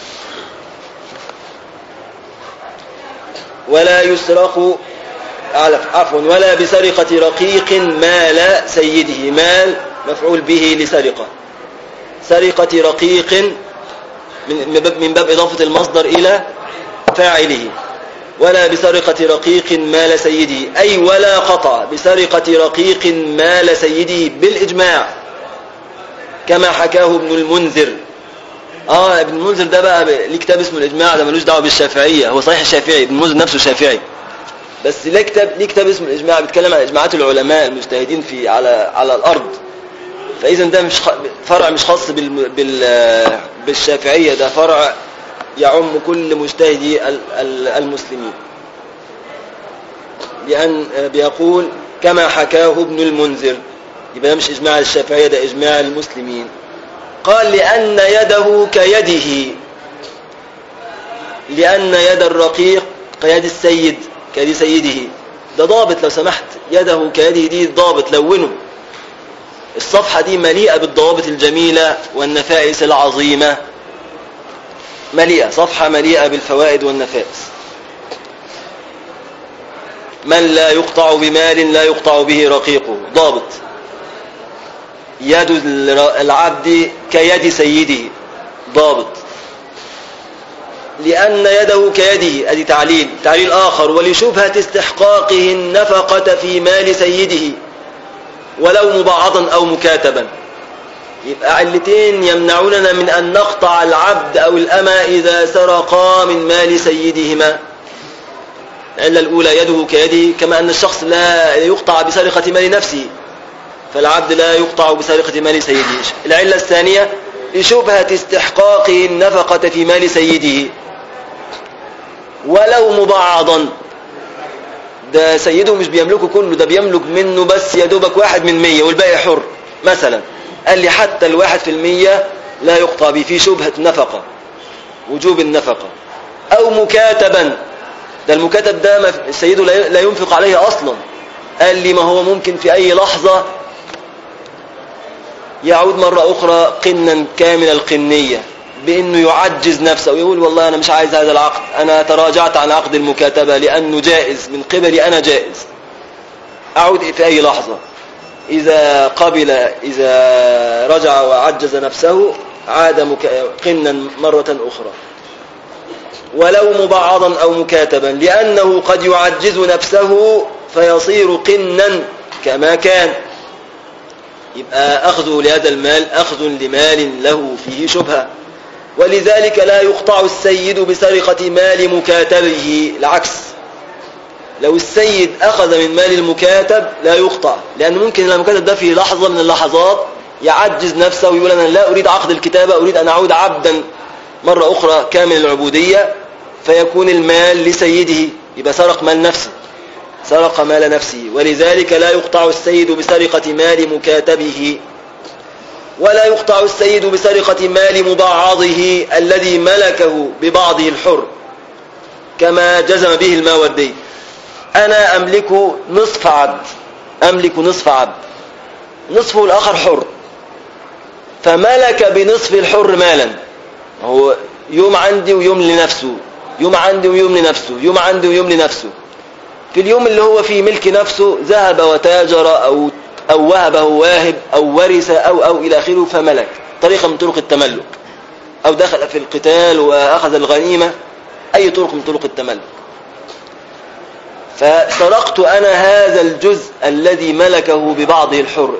ولا يسرق، عفوا، ولا بسرقة رقيق مال سيده، مال مفعول به لسرقة، سرقة رقيق من باب إضافة المصدر إلى فاعله. ولا بسرقة رقيق مال سيده، أي ولا قطع بسرقة رقيق مال سيده بالإجماع، كما حكاه ابن المنذر ابن المنذر ده بقى ليه كتاب اسمه الإجماع، ده ملوش دعوة بالشافعية. هو صحيح الشافعي، ابن المنذر نفسه شافعي، بس ليه كتاب اسمه الإجماع، بيتكلم عن إجماعات العلماء المجتهدين في على الأرض. فإذا ده مش فرع مش خاص بالشافعية، ده فرع يعم كل مجتهدي المسلمين، لأن بيقول كما حكاه ابن المنذر. يبقى ده مش إجماع الشافعية، ده إجماع المسلمين. قال لأن يده كيده، لأن يد الرقيق كيد السيد، كيد سيده. ده ضابط لو سمحت، يده كيده دي ضابط، لونه. الصفحة دي مليئة بالضوابط الجميلة والنفائس العظيمة، مليئة، صفحة مليئة بالفوائد والنفائس. من لا يقطع بمال لا يقطع به رقيقه، ضابط. يد العبد كيد سيده، ضابط. لأن يده كيده، ادي تعليل آخر. ولشبهة استحقاقه النفقة في مال سيده ولو مبعضا أو مكاتبا. يبقى علتين يمنعوننا من أن نقطع العبد أو الأمة إذا سرقا من مال سيدهما. العلة الأولى يده كيده، كما أن الشخص لا يقطع بسرقة مال نفسه، فالعبد لا يقطع بسرقة مال سيده. العلة الثانية لشبهة استحقاقه النفقة في مال سيده ولو مبعضا. ده سيده مش بيملكه كله، ده بيملك منه بس يدوبك 1/100 والباقي حر مثلا. قال لي حتى 1% لا يقطع به، في شبهة نفقة، وجوب النفقة. أو مكاتبا، ده المكاتب ده سيده لا ينفق عليه أصلا. قال لي ما هو ممكن في أي لحظة يعود مرة أخرى قنا كامل القنية، بأنه يعجز نفسه ويقول والله أنا مش عايز هذا العقد، أنا تراجعت عن عقد المكاتبة لأنه جائز من قبلي، أنا جائز. أعود في أي لحظة، إذا قبل، إذا رجع وعجز نفسه عاد قنا مرة أخرى. ولو مبعضا أو مكاتبا، لأنه قد يعجز نفسه فيصير قنا كما كان. يبقى أخذه لهذا المال أخذ لمال له فيه شبهة. ولذلك لا يقطع السيد بسرقة مال مكاتبه. العكس، لو السيد أخذ من مال المكاتب لا يقطع، لأن ممكن المكاتب ده في لحظة من اللحظات يعجز نفسه ويقول أنا لا أريد عقد الكتابة، أريد أن أعود عبدا مرة أخرى كامل العبودية، فيكون المال لسيده، يبقى سرق مال نفسه، سرق مال نفسه. ولذلك لا يقطع السيد بسرقة مال مكاتبه، ولا يقطع السيد بسرقة مال مبعضه الذي ملكه ببعضه الحر، كما جزم به الماوردي. أنا أملك نصف عبد، أملك نصف عبد، نصفه الآخر حر، فملك بنصف الحر مالا. هو يوم عندي ويوم لنفسه، يوم عندي ويوم لنفسه، يوم عندي ويوم لنفسه. في اليوم اللي هو فيه ملك نفسه ذهب وتاجر أو وهبه واهب أو ورث أو إلى آخره، فملك، طريقة من طرق التملك. أو دخل في القتال وأخذ الغنيمة، أي طرق من طرق التملك. فسرقت أنا هذا الجزء الذي ملكه ببعضه الحر،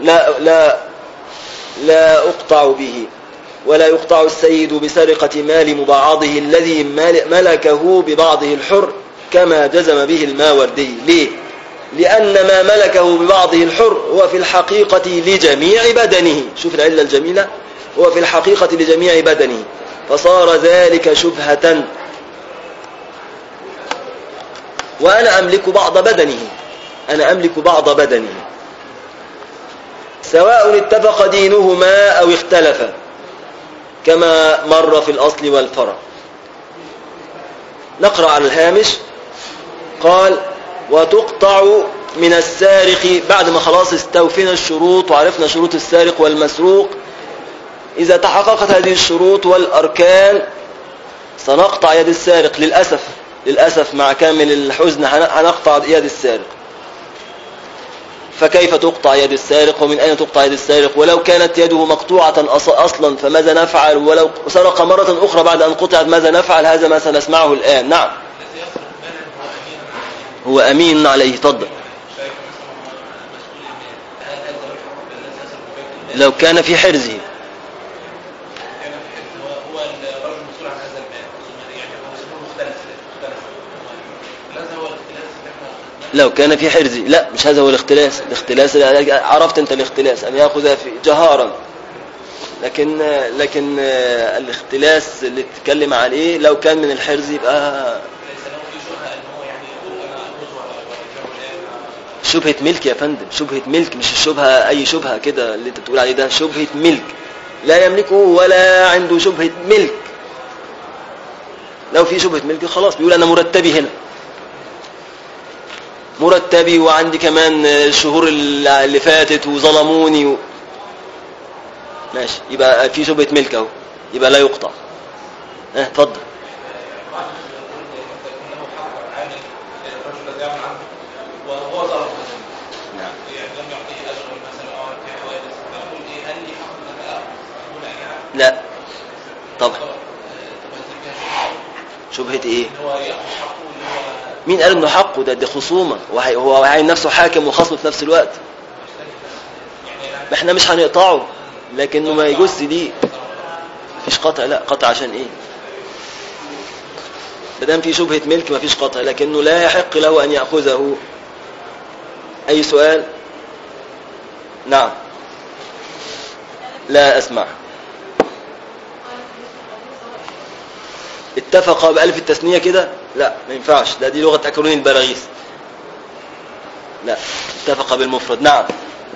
لا أقطع به. ولا يقطع السيد بسرقة مال مبعضه الذي ملكه ببعضه الحر، كما جزم به الماوردي. ليه؟ لأن ما ملكه ببعضه الحر هو في الحقيقة لجميع بدنه. شوف العلة الجميلة، هو في الحقيقة لجميع بدنه، فصار ذلك شبهة. وأنا أملك بعض بدنه، أنا أملك بعض بدنه، سواء اتفق دينهما أو اختلفا، كما مر في الأصل والفرع. نقرأ على الهامش. قال وتقطع من السارق، بعد ما خلاص استوفينا الشروط وعرفنا شروط السارق والمسروق، إذا تحققت هذه الشروط والأركان سنقطع يد السارق. للأسف مع كامل الحزن هنقطع يد السارق. فكيف تقطع يد السارق ومن أين تقطع يد السارق؟ ولو كانت يده مقطوعة أصلا فماذا نفعل؟ ولو سرق مرة أخرى بعد أن قطعت ماذا نفعل؟ هذا ما سنسمعه الآن. نعم، هو أمين عليه. تفضل. لو كان في حرزه، لو كان في حرز، لا مش هذا هو الاختلاس. الاختلاس عرفت انت الاختلاس ان ياخذ في جهارا، لكن الاختلاس اللي تتكلم عليه لو كان من الحرز يبقى شبهة ملك يا فندم، شبهة ملك، مش الشبهة اي شبهة كده اللي انت بتقول عليه ده، شبهة ملك لا يملكه ولا عنده شبهة ملك. لو في شبهة ملك خلاص بيقول انا مرتبي هنا، مرتبي وعندي كمان الشهور اللي فاتت وظلموني ماشي، يبقى في شبهة ملك اهو، يبقى لا يقطع. اتفضل. لا طبعا. شبهة ايه؟ مين قال انه حقه؟ ده خصومة، وهو عين نفسه حاكم وخصم في نفس الوقت. احنا مش هنقطعه، لكنه ما يجوز دي مفيش قطع. لا قطع عشان ايه؟ مادام في شبهة ملك مفيش قطع، لكنه لا يحق له ان يأخذه. اي سؤال؟ نعم. لا اسمع. اتفق بألف التثنية كده؟ لا ما ينفعش، دي لغة أكرون البراغيث. لا اتفق بالمفرد. نعم.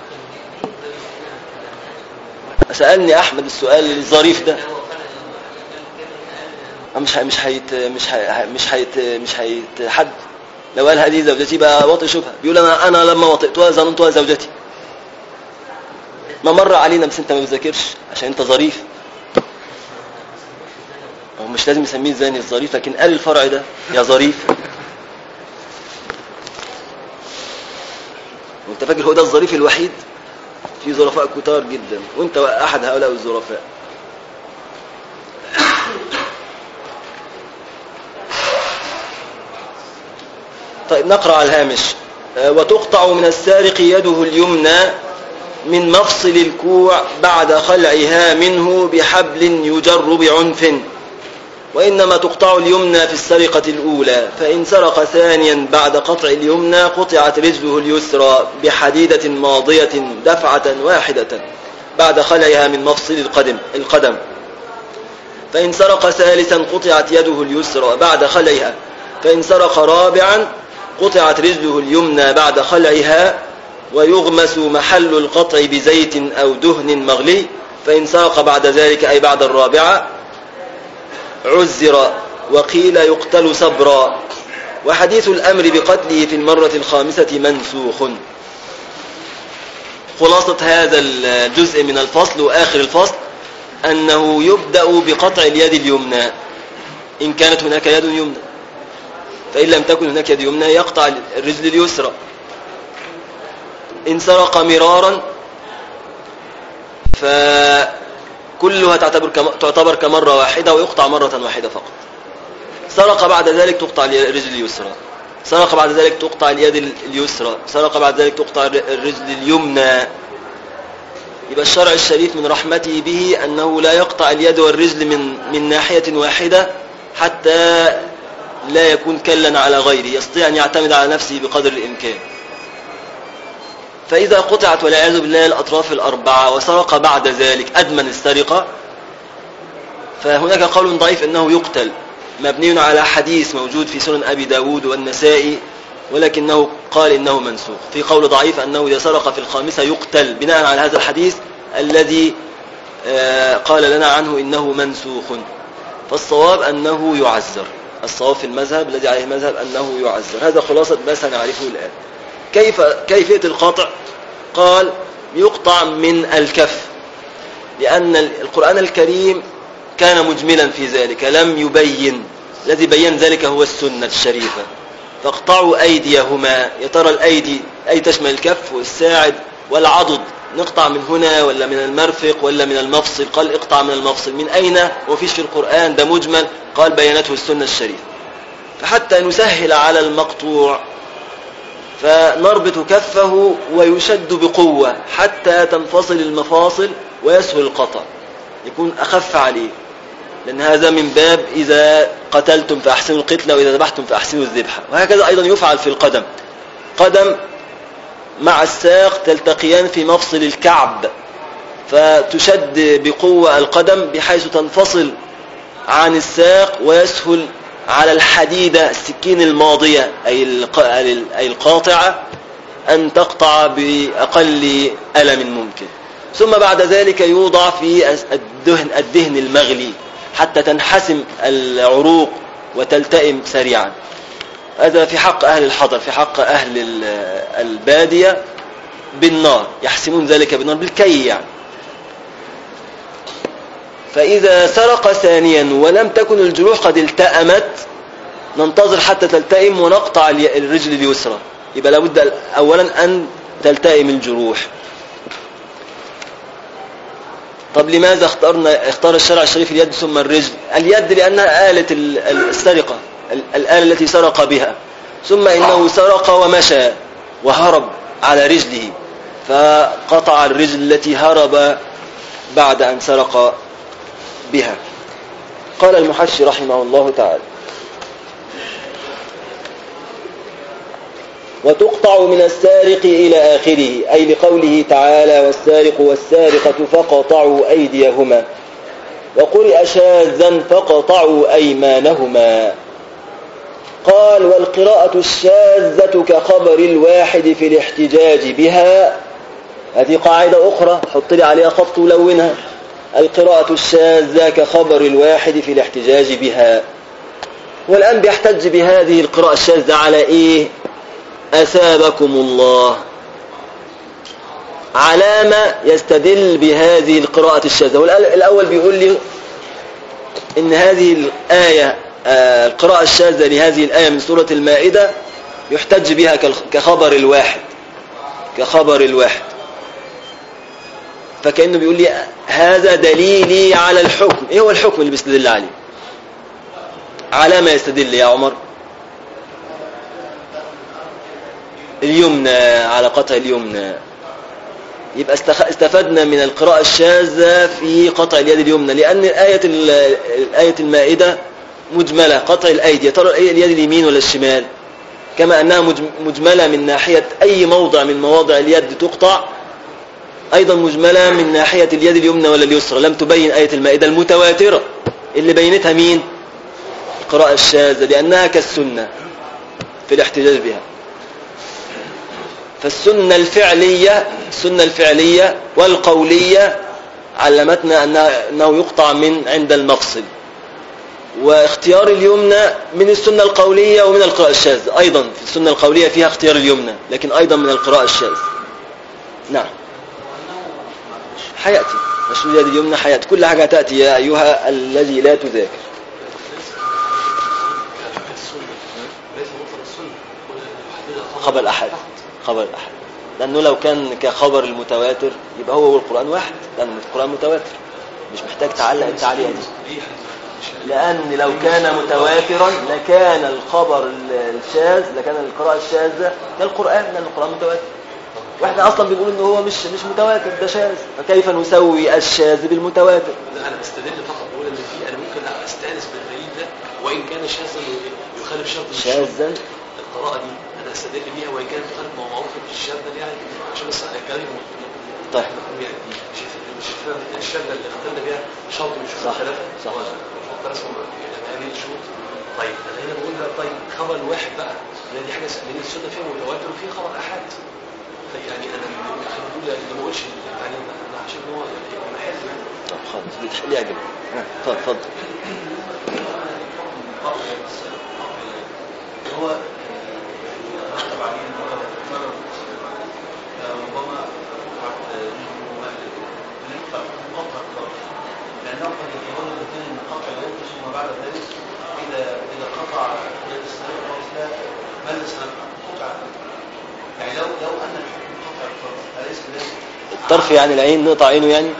سألني أحمد السؤال الظريف ده. مش هيتحد. لو قال هذه زوجتي بقى وطئ شبهة، بيقول أنا لما وطئتها ظننتها زوجتي. ما مر علينا، بس أنت ما بتذاكرش عشان أنت ظريف. هو مش لازم يسميه زاني الظريف، لكن قال الفرع ده يا ظريف. وانت فاكر هو ده الظريف الوحيد؟ في ظرفاء كتار جدا، وانت احد هؤلاء الظرفاء. طيب نقرأ على الهامش. وتقطع من السارق يده اليمنى من مفصل الكوع بعد خلعها منه بحبل يجر بعنف، وإنما تقطع اليمنى في السرقة الأولى، فإن سرق ثانيا بعد قطع اليمنى قطعت رجله اليسرى بحديدة ماضية دفعة واحدة بعد خلعها من مفصل القدم. فإن سرق ثالثا قطعت يده اليسرى بعد خلعها. فإن سرق رابعا قطعت رجله اليمنى بعد خلعها، ويغمس محل القطع بزيت أو دهن مغلي. فإن سرق بعد ذلك أي بعد الرابعة عزر، وقيل يقتل صبرا. وحديث الأمر بقتله في المرة الخامسة منسوخ. خلاصة هذا الجزء من الفصل وآخر الفصل أنه يبدأ بقطع اليد اليمنى إن كانت هناك يد يمنى، فإن لم تكن هناك يد يمنى يقطع الرجل اليسرى. إن سرق مرارا فكلها تعتبر كمرة واحدة ويقطع مرة واحدة فقط. سرق بعد ذلك تقطع الرجل اليسرى، سرق بعد ذلك تقطع اليد اليسرى، سرق بعد ذلك تقطع الرجل اليمنى. يبقى الشرع الشريف من رحمته به أنه لا يقطع اليد والرجل من ناحية واحدة حتى لا يكون كلا على غيره، يستطيع أن يعتمد على نفسه بقدر الإمكان. فإذا قطعت والعياذ بالله الأطراف الأربعة وسرق بعد ذلك أدمن السرقة، فهناك قول ضعيف أنه يقتل مبني على حديث موجود في سنن أبي داود والنسائي، ولكنه قال إنه منسوخ. في قول ضعيف أنه إذا سرق في الخامسة يقتل بناء على هذا الحديث الذي قال لنا عنه إنه منسوخ. فالصواب أنه يعزر، الصواب في المذهب الذي عليه المذهب أنه يعزر. هذا خلاصة ما سنعرفه الآن. كيفية القطع؟ قال يقطع من الكف، لأن القرآن الكريم كان مجملا في ذلك لم يبين، الذي بين ذلك هو السنة الشريفة. فاقطعوا أيديهما. يا ترى الأيدي أي تشمل الكف والساعد والعضد، نقطع من هنا ولا من المرفق ولا من المفصل؟ قال اقطع من المفصل. من أين؟ وفيش في القرآن، ده مجمل. قال بينته السنة الشريفة. فحتى نسهل على المقطوع فنربط كفه ويشد بقوة حتى تنفصل المفاصل ويسهل القطع، يكون أخف عليه، لأن هذا من باب إذا قتلتم فأحسنوا القتل وإذا ذبحتم فأحسنوا الذبح. وهكذا أيضا يفعل في القدم. قدم مع الساق تلتقيان في مفصل الكعب، فتشد بقوة القدم بحيث تنفصل عن الساق ويسهل على الحديدة السكين الماضية أي القاطعة أن تقطع بأقل ألم ممكن. ثم بعد ذلك يوضع في الدهن المغلي حتى تنحسم العروق وتلتئم سريعا. هذا في حق أهل الحضر. في حق أهل البادية بالنار، يحسمون ذلك بالنار بالكي يعني. فإذا سرق ثانيا ولم تكن الجروح قد التأمت ننتظر حتى تلتئم ونقطع الرجل اليسرى. يبقى لابد أولا أن تلتئم الجروح. طب لماذا اختار الشرع الشريف اليد ثم الرجل؟ اليد لأنها آلة السرقة، الآلة التي سرق بها، ثم إنه سرق ومشى وهرب على رجله فقطع الرجل التي هرب بعد أن سرق بها. قال المحشي رحمه الله تعالى: وتقطع من السارق إلى آخره، أي لقوله تعالى: والسارق والسارقة فقطعوا أيديهما، وقرئ شاذا فقطعوا أيمانهما. قال: والقراءة الشاذة كخبر الواحد في الاحتجاج بها. هذه قاعدة أخرى حط لي عليها خط ولونها: القراءة الشاذة كخبر الواحد في الاحتجاج بها. والآن بيحتج بهذه القراءة الشاذة على إيه؟ أثابكم الله. علامة يستدل بهذه القراءة الشاذة. الأول بيقول لي إن هذه الآية القراءة الشاذة لهذه الآية من سورة المائدة يحتج بها كخبر الواحد، كخبر الواحد. فكأنه بيقول لي هذا دليلي على الحكم. إيه هو الحكم اللي بيستدل عليه؟ علامة يستدل يا عمر؟ اليمنى، على قطع اليمنى. يبقى استفدنا من القراءة الشاذة في قطع اليد اليمنى، لأن آية المائدة مجملة قطع الأيدي. يا ترى اليد اليمين ولا الشمال؟ كما أنها مجملة من ناحية أي موضع من مواضع اليد تقطع، أيضا مجملة من ناحية اليد اليمنى ولا اليسرى. لم تبين آية المائدة المتواترة اللي بينتها مين؟ القراءة الشاذة، لأنها كالسنة في الاحتجاج بها. فالسنة الفعلية والقولية علمتنا أنه يقطع من عند المفصل، واختيار اليمنى من السنة القولية ومن القراءة الشاذة. أيضا في السنة القولية فيها اختيار اليمنى، لكن أيضا من القراءة الشاذة. نعم، حياتي مشروع اليد اليمنى حياتي، كل حاجة تأتي يا أيها الذي لا تذاكر. خبر الأحد، خبر الأحد، لأنه لو كان كخبر المتواتر يبقى هو والقرآن واحد، لأن القرآن متواتر مش محتاج تعلق التعليق دي. لأن لو كان متواترا لكان الخبر الشاذ، لكان القراءة الشاذة كالقرآن، لأن القرآن متواتر. واحنا أصلا بنقول إنه هو مش متواتر، ده شاذ، فكيف نسوي الشاذ بالمتواتر؟ أنا بستدل فقط بقول إن في أنا ممكن أستأنس بالدليل ده وإن كان شاذا يخالف شرط شاذا. القراءة دي أنا أستدل بيها وإن كانت تخالف معروفة الشاذة يعني عشان بس الكلام. طيب مش الشاذة اللي اختلنا بيها شرط مش ثلاثة. صح. طيب انا هنا بقول بقى طيب خبر الواحد بقى دي حاجه من السنه فيها متواتر وفيه خبر احاد. يعني انا بقول اللي ما اقولش يعني عشان هو محل يعني. طب خلاص بتحلي يا جماعه. اتفضل. هو رتب عليه ربما لأنه قد يتولد الاثنين من قطع اليد ثم بعد ذلك إذا قطع يد السارق وإسلاء ماذا سنقطع؟ يعني لو أن الحكم قطع الطرف أليس ذلك؟ الطرف يعني العين، نقطع عينه يعني؟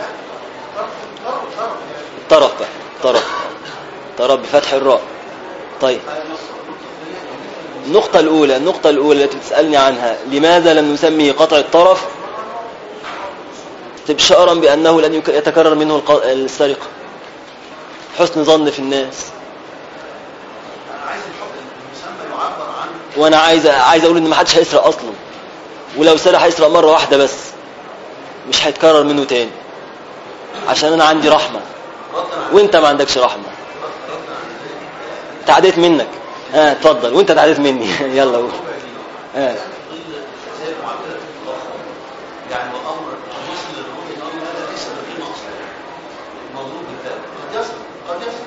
طرف بقى طرف بفتح الراء. طيب النقطة الأولى التي تسألني عنها، لماذا لم نسميه قطع الطرف؟ استبشارا بأنه لن يتكرر منه السرقة، حسن ظن في الناس. أنا عايز الحكم المسمى يعبر عن وانا عايز اقول ان ما حدش هيسرق اصلا، ولو سرق هيسرق مره واحده بس، مش هيتكرر منه تاني، عشان انا عندي رحمه وانت ما عندكش رحمه. تعديت منك. اتفضل. وانت تعديت مني. يلا قول. يعني وامر الوصل للرؤيه النار هذا ليس بقيمه اصلا الموضوع بالذات قد يصل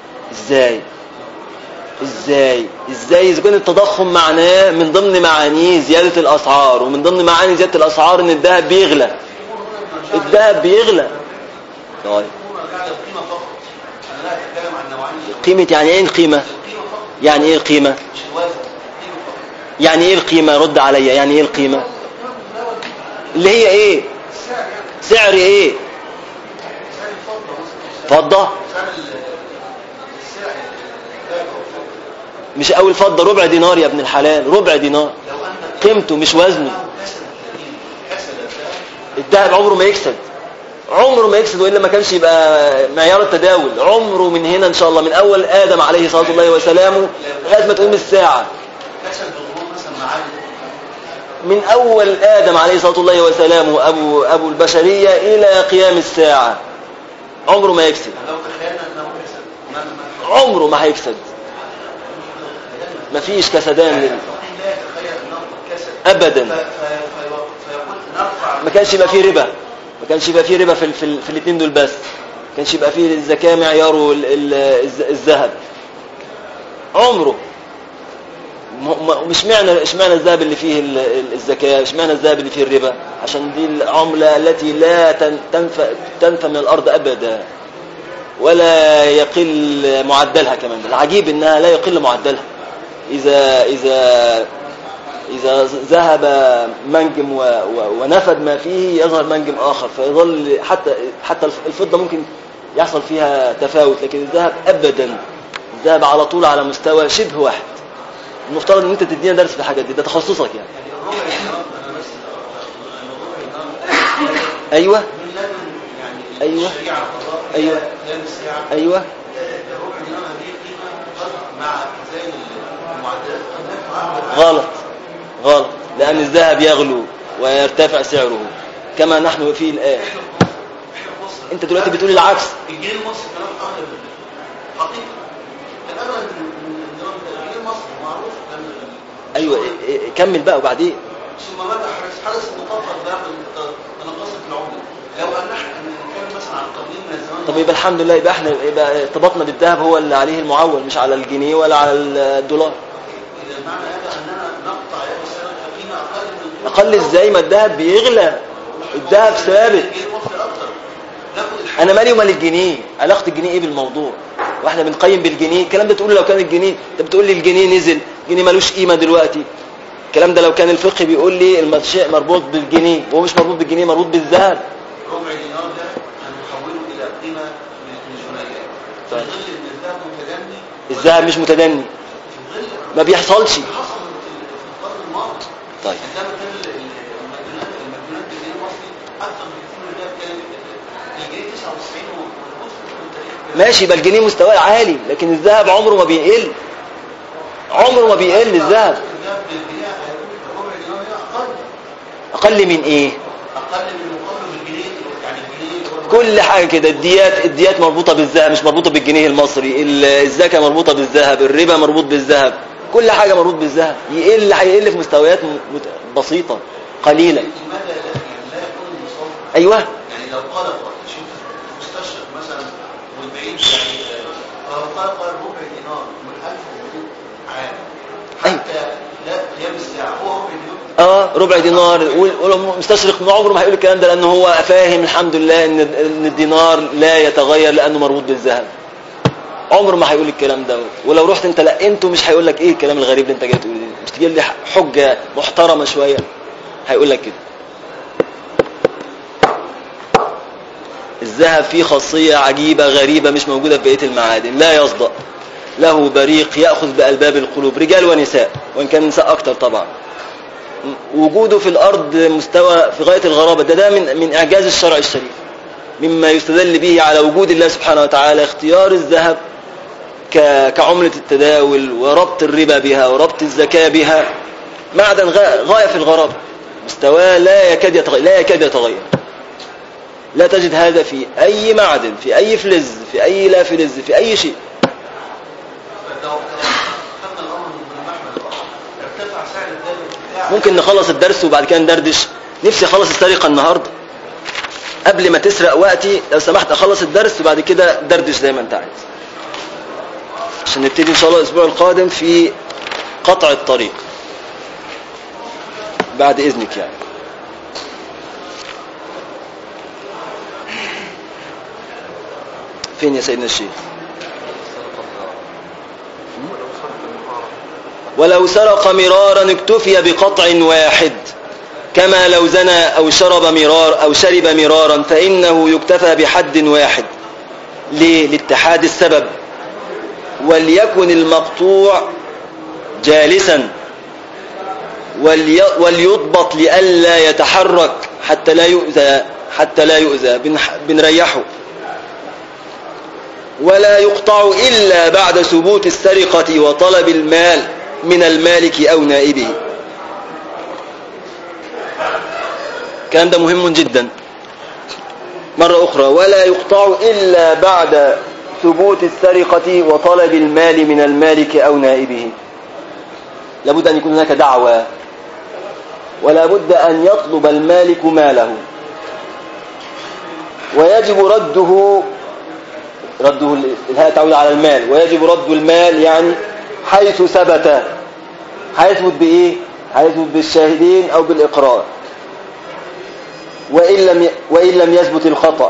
ازاي اذا كان التضخم معناه من ضمن معانيه زياده الاسعار، ومن ضمن معاني زياده الاسعار ان الذهب بيغلى. طيب قيمه يعني ايه القيمه؟ يعني ايه القيمه؟ يعني ايه القيمه؟ رد عليا. يعني ايه القيمه؟ اللي هي ايه؟ سعر ايه؟ فضه؟ مش اول فضه، ربع دينار يا ابن الحلال، ربع دينار قيمته مش وزنه. الذهب عمره ما يكسد، والا ما كانش يبقى معيار التداول. عمره من هنا ان شاء الله، من اول ادم عليه الصلاه والله وسلامه لغايه ما تقوم الساعه، من اول ادم عليه الصلاه والله وسلامه ابو البشريه الى قيام الساعه عمره ما يكسد، عمره ما هيكسد. ما فيش كسدان ابدا. ما كانش يبقى فيه ربا، في الاثنين دول بس. ما كانش يبقى فيه الزكاه معياره الذهب عمره. مش معنى الذهب اللي فيه الزكاه، مش معنى الذهب اللي فيه الربا، عشان دي العمله التي لا تنفى من الارض ابدا، ولا يقل معدلها. كمان العجيب انها لا يقل معدلها. إذا ذهب منجم ونفد ما فيه يظهر منجم آخر، فيظل حتى الفضة ممكن يحصل فيها تفاوت، لكن الذهب أبدا، الذهب على طول على مستوى شبه واحد. المفترض ان انت تدينا درس في الحاجات دي، ده تخصصك يعني. ايوه غلط، لأن الذهب يغلو ويرتفع سعره كما نحن فيه الآن. انت دلوقتي بتقول العكس. الجنيه المصري كلام اغلب حقيقي الاغلب من الجنيه المصري معروف. ايوه كمل بقى وبعدين. ثم ماذا حدث التطور ده تنقصت العمله. لو ان احنا نتكلم مثلا عن قديم من الزمان، طب يبقى الحمد لله، يبقى احنا ارتبطنا بالذهب هو اللي عليه المعول، مش على الجنيه ولا على الدولار. اذا معنى هذا اننا نقطع يد السنه قيمه اقل من اقل ازاي؟ ما الذهب بيغلى، الذهب ثابت. انا مالي ومال الجنيه؟ علاقه الجنيه ايه بالموضوع؟ واحنا بنقيم بالجنيه؟ الكلام ده تقول لو كان الجنيه، انت بتقول لي الجنيه نزل، الجنيه مالوش قيمه دلوقتي. الكلام ده لو كان الفقه بيقول لي الشيء مربوط بالجنيه، وهو مش مربوط بالجنيه، مربوط بالذهب. ربع دينار ده هنحوله الى قيمه من الجنيهات. في ظل ان الذهب متدني، الذهب مش متدني، ما بيحصلش. حصل في القرن الماضي. طيب عندما كان المديونات بالجنيه المصري اكثر بكثير من الذهب. كان الجنيه 99 ماشي، يبقى الجنيه مستواه عالي، لكن الذهب عمره ما بيقل، الذهب اقل من ايه؟ اقل من مقابل الجنيه. يعني الجنيه كل حاجه كده. الديات مربوطه بالذهب، مش مربوطه بالجنيه المصري. الزكاه مربوطه بالذهب، الربا مربوط بالذهب، كل حاجه مربوط بالذهب. هيقل في مستويات بسيطه قليله. لماذا لا يكون المصاب؟ ايوه يعني لو قال شوف مستشرق مثلا والبعيد، يعني قال ربع دينار من 1200 عام حتى لا قيام الساعه هو ربع دينار. ربع دينار. والمستشرق عمره ما هيقول الكلام ده، لانه هو فاهم الحمد لله ان الدينار لا يتغير لانه مربوط بالذهب. عمره ما هيقول الكلام ده. ولو رحت انت لقيته مش هيقول لك ايه الكلام الغريب اللي انت جاي تقوله ده. مش تجيب لي حجه محترمه شويه، هيقول لك كده. الذهب فيه خاصيه عجيبه غريبه مش موجوده في بقيه المعادن. لا يصدأ، له بريق ياخذ بألباب القلوب، رجال ونساء، وان كان نساء اكتر طبعا. وجوده في الارض مستوى في غايه الغرابه. ده من اعجاز الشرع الشريف، مما يستدل به على وجود الله سبحانه وتعالى اختيار الذهب كعملة التداول وربط الربا بها وربط الزكاة بها معدن غاية في الغرابة، مستواه لا يكاد يتغير. لا تجد هذا في أي معدن، في أي فلز، في أي لا فلز، في أي شيء. ممكن نخلص الدرس وبعد كده ندردش. نفسي أخلص السرقة النهاردة قبل ما تسرق وقتي، لو سمحت أخلص الدرس وبعد كده دردش زي ما أنت عايز، عشان نبتدي إن شاء الله الأسبوع القادم في قطع الطريق بعد إذنك يعني. فين يا سيدنا الشيخ؟ ولو سرق مرارا اكتفي بقطع واحد، كما لو زنى أو شرب مرارا فإنه يكتفى بحد واحد. ليه؟ لاتحاد السبب. وليكن المقطوع جالسا وليضبط لئلا يتحرك حتى لا يؤذى بنريحه. ولا يقطع إلا بعد ثبوت السرقة وطلب المال من المالك أو نائبه. كان ده مهم جدا. مرة أخرى، ولا يقطع إلا بعد ثبوت السرقة وطلب المال من المالك أو نائبه. لابد أن يكون هناك دعوة، ولا بد أن يطلب المالك ماله، ويجب رده الهاء تعود على المال، ويجب رد المال يعني حيث ثبت. هيثبت بإيه؟ هيثبت بالشاهدين أو بالإقرار. وإن لم يثبت الخطأ،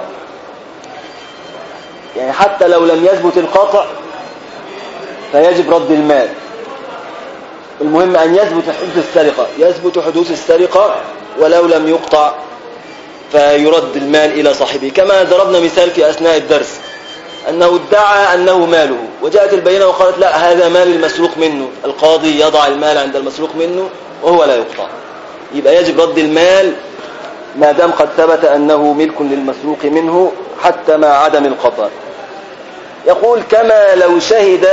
يعني حتى لو لم يثبت الخطأ فيجب رد المال. المهم أن يثبت حدوث السرقة ولو لم يقطع فيرد المال إلى صاحبه. كما ضربنا مثال في أثناء الدرس أنه ادعى أنه ماله، وجاءت البينة وقالت لا، هذا مال المسروق منه. القاضي يضع المال عند المسروق منه وهو لا يقطع. يبقى يجب رد المال ما دام قد ثبت أنه ملك للمسروق منه حتى مع عدم القطع. يقول كما لو شهد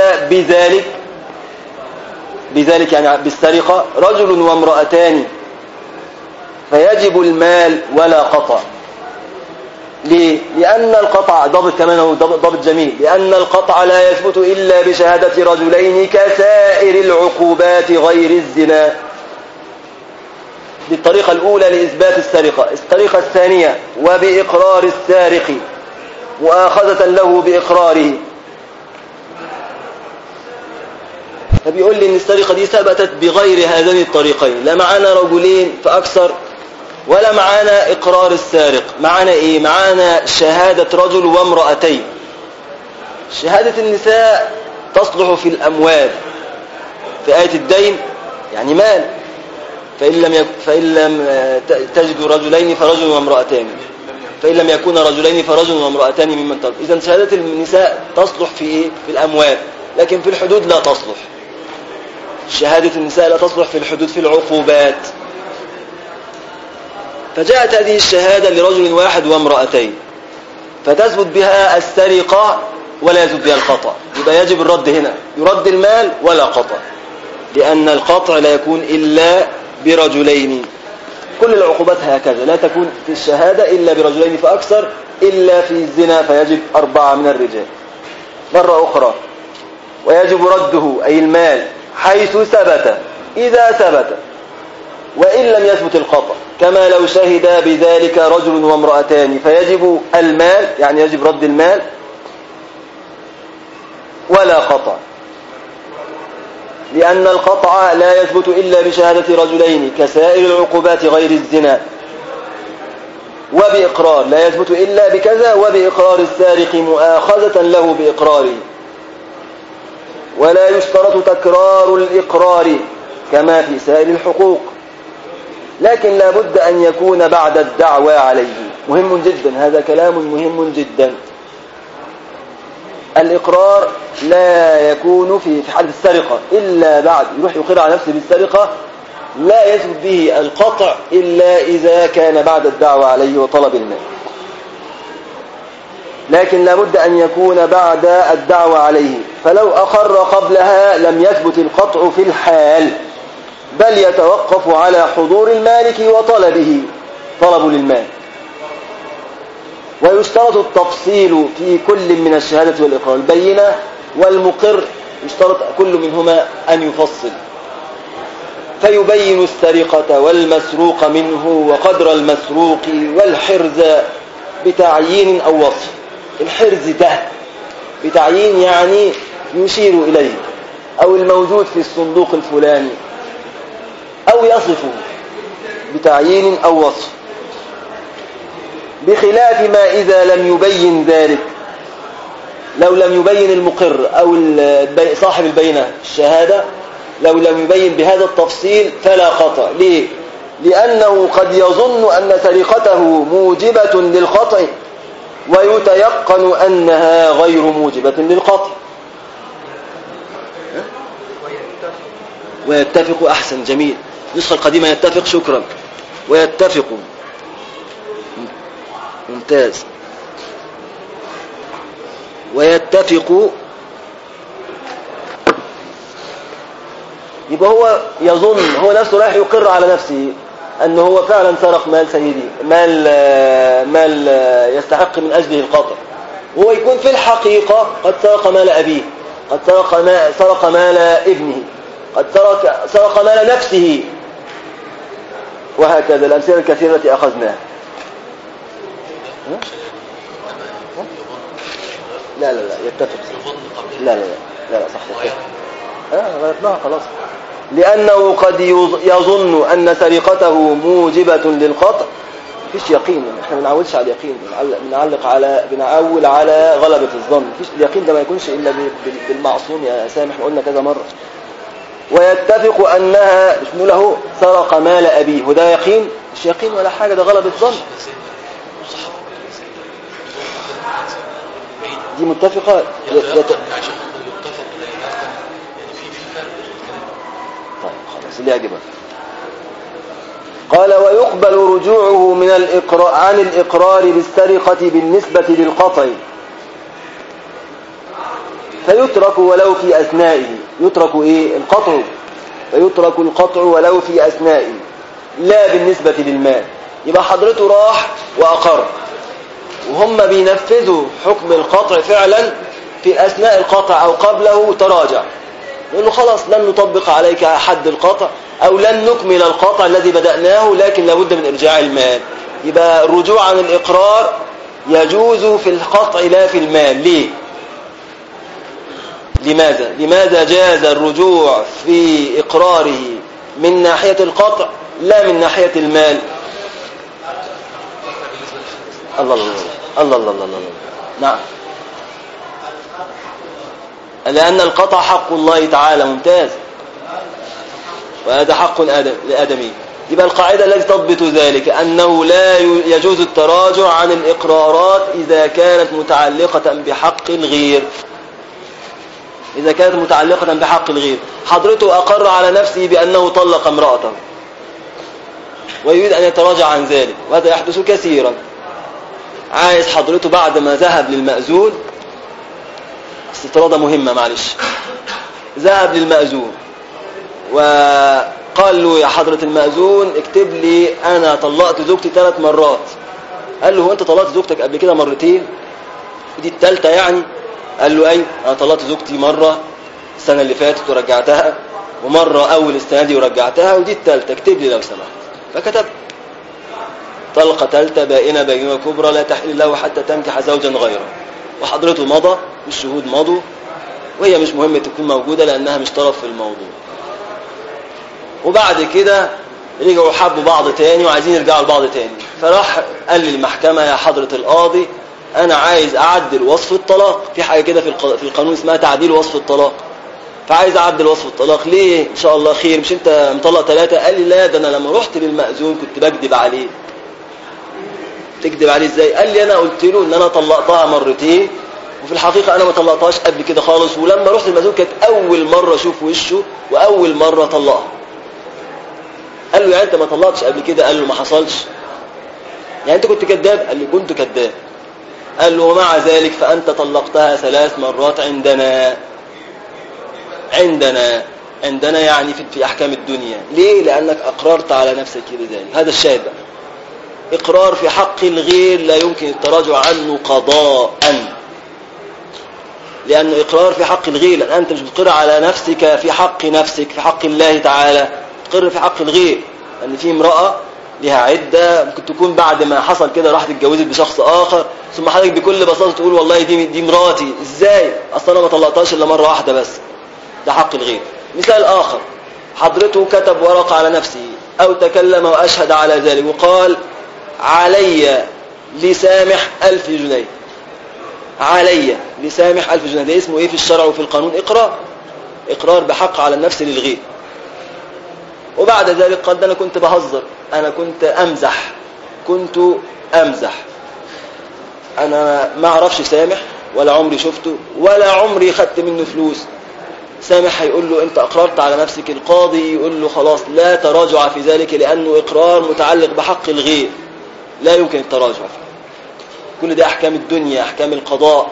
بذلك يعني بالسرقة رجل وامرأتان فيجب المال ولا قطع. ليه؟ لأن القطع ضبط كمان هو ضبط جميل، لأن القطع لا يثبت إلا بشهادة رجلين كسائر العقوبات غير الزنا. دي الطريقة الأولى لإثبات السرقة. الطريقة الثانية وبإقرار السارق مؤاخذة له بإقراره. فبيقول لي إن السرقة دي ثبتت بغير هذين الطريقين، لا معانا رجلين فأكثر ولا معانا إقرار السارق. معانا إيه؟ معانا شهادة رجل وامرأتين. شهادة النساء تصلح في الأموال، في آية الدين يعني مال. فإن لم تجدوا رجلين فرجل وامرأتان، فإن لم يكون رجلين فرجل وامرأتان ممن ترضون. إذن شهادة النساء تصلح في إيه؟ في الأموال، لكن في الحدود لا تصلح. شهادة النساء لا تصلح في الحدود، في العقوبات. فجاءت هذه الشهادة لرجل واحد وامرأتين فتثبت بها السرقة ولا يثبت بها القطع. يبقى يجب الرد هنا، يرد المال ولا قطع، لأن القطع لا يكون إلا برجلين. كل العقوبات هكذا، لا تكون في الشهادة إلا برجلين فأكثر، إلا في الزنا فيجب 4 من الرجال. مرة أخرى، ويجب رده أي المال حيث ثبت، إذا ثبت، وإن لم يثبت القطع. كما لو شهد بذلك رجل وامرأتان فيجب المال، يعني يجب رد المال ولا قطع، لأن القطع لا يثبت إلا بشهادة رجلين كسائر العقوبات غير الزنا. وبإقرار لا يثبت إلا بكذا، وبإقرار السارق مؤاخذة له بإقراره. ولا يشترط تكرار الإقرار كما في سائر الحقوق، لكن لا بد أن يكون بعد الدعوى عليه. مهم جدا، هذا كلام مهم جدا. الإقرار لا يكون في حالة السرقة إلا بعد يروح يقر على نفسه بالسرقة، لا يثبت به القطع إلا إذا كان بعد الدعوى عليه وطلب المال. لكن لابد أن يكون بعد الدعوة عليه، فلو أقر قبلها لم يثبت القطع في الحال، بل يتوقف على حضور المالك وطلبه، طلب للمال. ويشترط التفصيل في كل من الشهادة والإقرار، البينة والمقر يشترط كل منهما أن يفصل، فيبين السرقة والمسروق منه وقدر المسروق والحرز بتعيين أو وصف. الحرز ده بتعيين يعني يشير إليه، أو الموجود في الصندوق الفلاني، أو يصفه بتعيين أو وصف، بخلاف ما إذا لم يبين ذلك. لو لم يبين المقر أو صاحب البينة الشهادة، لو لم يبين بهذا التفصيل فلا قطع. ليه؟ لأنه قد يظن أن سرقته موجبة للقطع ويتيقن أنها غير موجبة للقطع. ويتفق، أحسن، جميل، النسخة القديمة يتفق، شكرا، ويتفق، ممتاز، ويتفق. يبقى هو يظن، هو نفسه رايح يقر على نفسه أنه هو فعلا سرق مال سيدي، مال يستحق من أجله القطع، وهو يكون في الحقيقة قد سرق مال أبيه، قد سرق مال ابنه، قد سرق مال نفسه، وهكذا الأمثلة الكثيرة التي أخذناها. لا لا لا يتفق، لا لا لا لا لا صح، غلطناها خلاص. لأنه قد يظن أن سرقته موجبة للقطع، مفيش يقين، احنا ما بنعولش على اليقين، بنعول على غلبة الظن. مفيش اليقين ده ما يكونش إلا بالمعصوم يا سامح، قلنا كذا مرة. ويتفق أنها اسمه له سرق مال أبيه، وده يقين؟ مش يقين ولا حاجة، ده غلبة ظن. دي متفقة طيب خلاص اللي يعجبك. قال ويقبل رجوعه من الإقرار عن الإقرار بالسرقة بالنسبة للقطع، فيترك ولو في أثنائه. يترك إيه؟ القطع، فيترك القطع ولو في أثنائه، لا بالنسبة للمال. يبقى حضرته راح وأقر، وهم بينفذوا حكم القطع فعلا في أثناء القطع أو قبله تراجع، يقول له خلاص لن نطبق عليك حد القطع، أو لن نكمل القطع الذي بدأناه، لكن لابد من إرجاع المال. يبقى الرجوع عن الإقرار يجوز في القطع لا في المال. ليه؟ لماذا جاز الرجوع في إقراره من ناحية القطع لا من ناحية المال؟ الله الله الله الله الله الله. نعم، لأن القطع حق الله تعالى، ممتاز، وهذا حق لآدمي. يبقى القاعدة التي تضبط ذلك أنه لا يجوز التراجع عن الإقرارات إذا كانت متعلقة بحق الغير. إذا كانت متعلقة بحق الغير، حضرته أقر على نفسه بأنه طلق امرأته ويريد أن يتراجع عن ذلك، وهذا يحدث كثيرا. عايز حضرته بعد ما ذهب للمأذون، استطرادة مهمة معلش، ذهب للمأذون وقال له يا حضرة المأذون اكتب لي أنا طلقت زوجتي 3 مرات. قال له هو أنت طلقت زوجتك قبل كده مرتين؟ دي الثالثة يعني؟ قال له أيوة، أنا طلقت زوجتي مرة السنة اللي فاتت ورجعتها، ومرة أول السنة دي ورجعتها، ودي الثالثة، اكتب لي لو سمحت. فكتب طلقة ثالثة بائنة بينة كبرى لا تحل له حتى تنكح زوجا غيره. وحضرته مضى والشهود مضوا، وهي مش مهمة تكون موجودة لأنها مش طرف في الموضوع. وبعد كده رجعوا حبوا بعض تاني وعايزين يرجعوا لبعض تاني، فراح قال للمحكمة يا حضرة القاضي أنا عايز أعدل وصف الطلاق. في حاجة كده في القانون اسمها تعديل وصف الطلاق، فعايز أعدل وصف الطلاق. ليه؟ إن شاء الله خير، مش أنت مطلق 3؟ قال لي لا، ده أنا لما رحت للمأذون كنت بكذب عليه. تكذب عليه إزاي؟ قال لي أنا قلت له إن أنا طلقتها مرتين، وفي الحقيقة أنا ما طلقتهاش قبل كده خالص، ولما رحت للمأذون كانت أول مرة أشوف وشه وأول مرة طلقها. قال له يعني أنت ما طلقتش قبل كده؟ قال له ما حصلش. يعني أنت كنت كذاب؟ قال لي كنت كذاب. قال له ومع ذلك فأنت طلقتها 3 مرات عندنا يعني في أحكام الدنيا. ليه؟ لأنك أقررت على نفسك بذلك. هذا الشاهد بقى. إقرار في حق الغير لا يمكن التراجع عنه قضاء، لأنه إقرار في حق الغير، لأن أنت مش بتقر على نفسك في حق نفسك، في حق الله تعالى، تقر في حق الغير. أن في امرأة لها عدة، ممكن تكون بعد ما حصل كده راحت اتجوزت بشخص آخر، ثم حضرتك بكل بساطة تقول والله دي مراتي. إزاي؟ أصلا أنا ما طلقتهاش إلا مرة واحدة بس. ده حق الغير. مثال آخر، حضرته كتب ورقة على نفسه أو تكلم وأشهد على ذلك وقال علي لسامح 1000 جنيه، علي لسامح 1000 جنيه. ده اسمه إيه في الشرع وفي القانون؟ إقرار بحق على النفس للغير. وبعد ذلك قد أنا كنت بهزر، أنا كنت أمزح، أنا ما أعرفش سامح ولا عمري شفته ولا عمري خدت منه فلوس. سامح هيقول له أنت أقررت على نفسك. القاضي يقول له خلاص لا تراجع في ذلك، لأنه إقرار متعلق بحق الغير لا يمكن التراجع فيه. كل ده أحكام الدنيا، أحكام القضاء،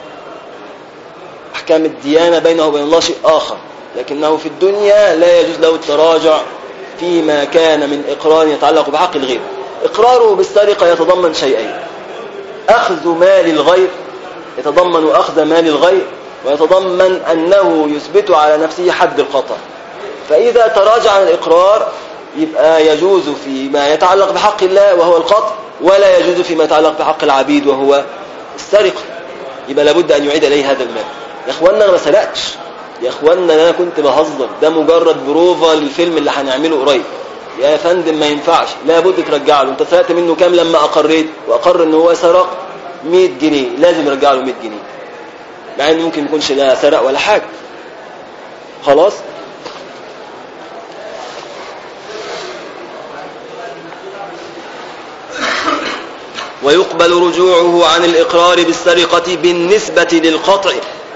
أحكام الديانة بينه وبين الله شيء آخر، لكنه في الدنيا لا يجوز له التراجع فيما كان من إقرار يتعلق بحق الغير. إقراره بالسرقة يتضمن شيئين: أخذ مال الغير، يتضمن أخذ مال الغير، ويتضمن أنه يثبت على نفسه حد القطع. فإذا تراجع عن الإقرار يبقى يجوز فيما يتعلق بحق الله وهو القطع، ولا يجوز فيما يتعلق بحق العبيد وهو السرقة. يبقى لابد أن يعيد إليه هذا المال. يا إخواننا أنا ما سرقتش، يا إخواننا أنا كنت بهزر، ده مجرد بروفا للفيلم اللي هنعمله قريب. يا فندم ما ينفعش، لابد ترجع له. أنت سرقت منه كام لما أقريت؟ وأقر أنه هو سرق 100 جنيه، لازم يرجع له 100 جنيه، مع أنه ممكن يكونش لا سرق ولا حاجة. خلاص؟ ويقبل رجوعه عن الإقرار بالسرقة بالنسبة للقطع،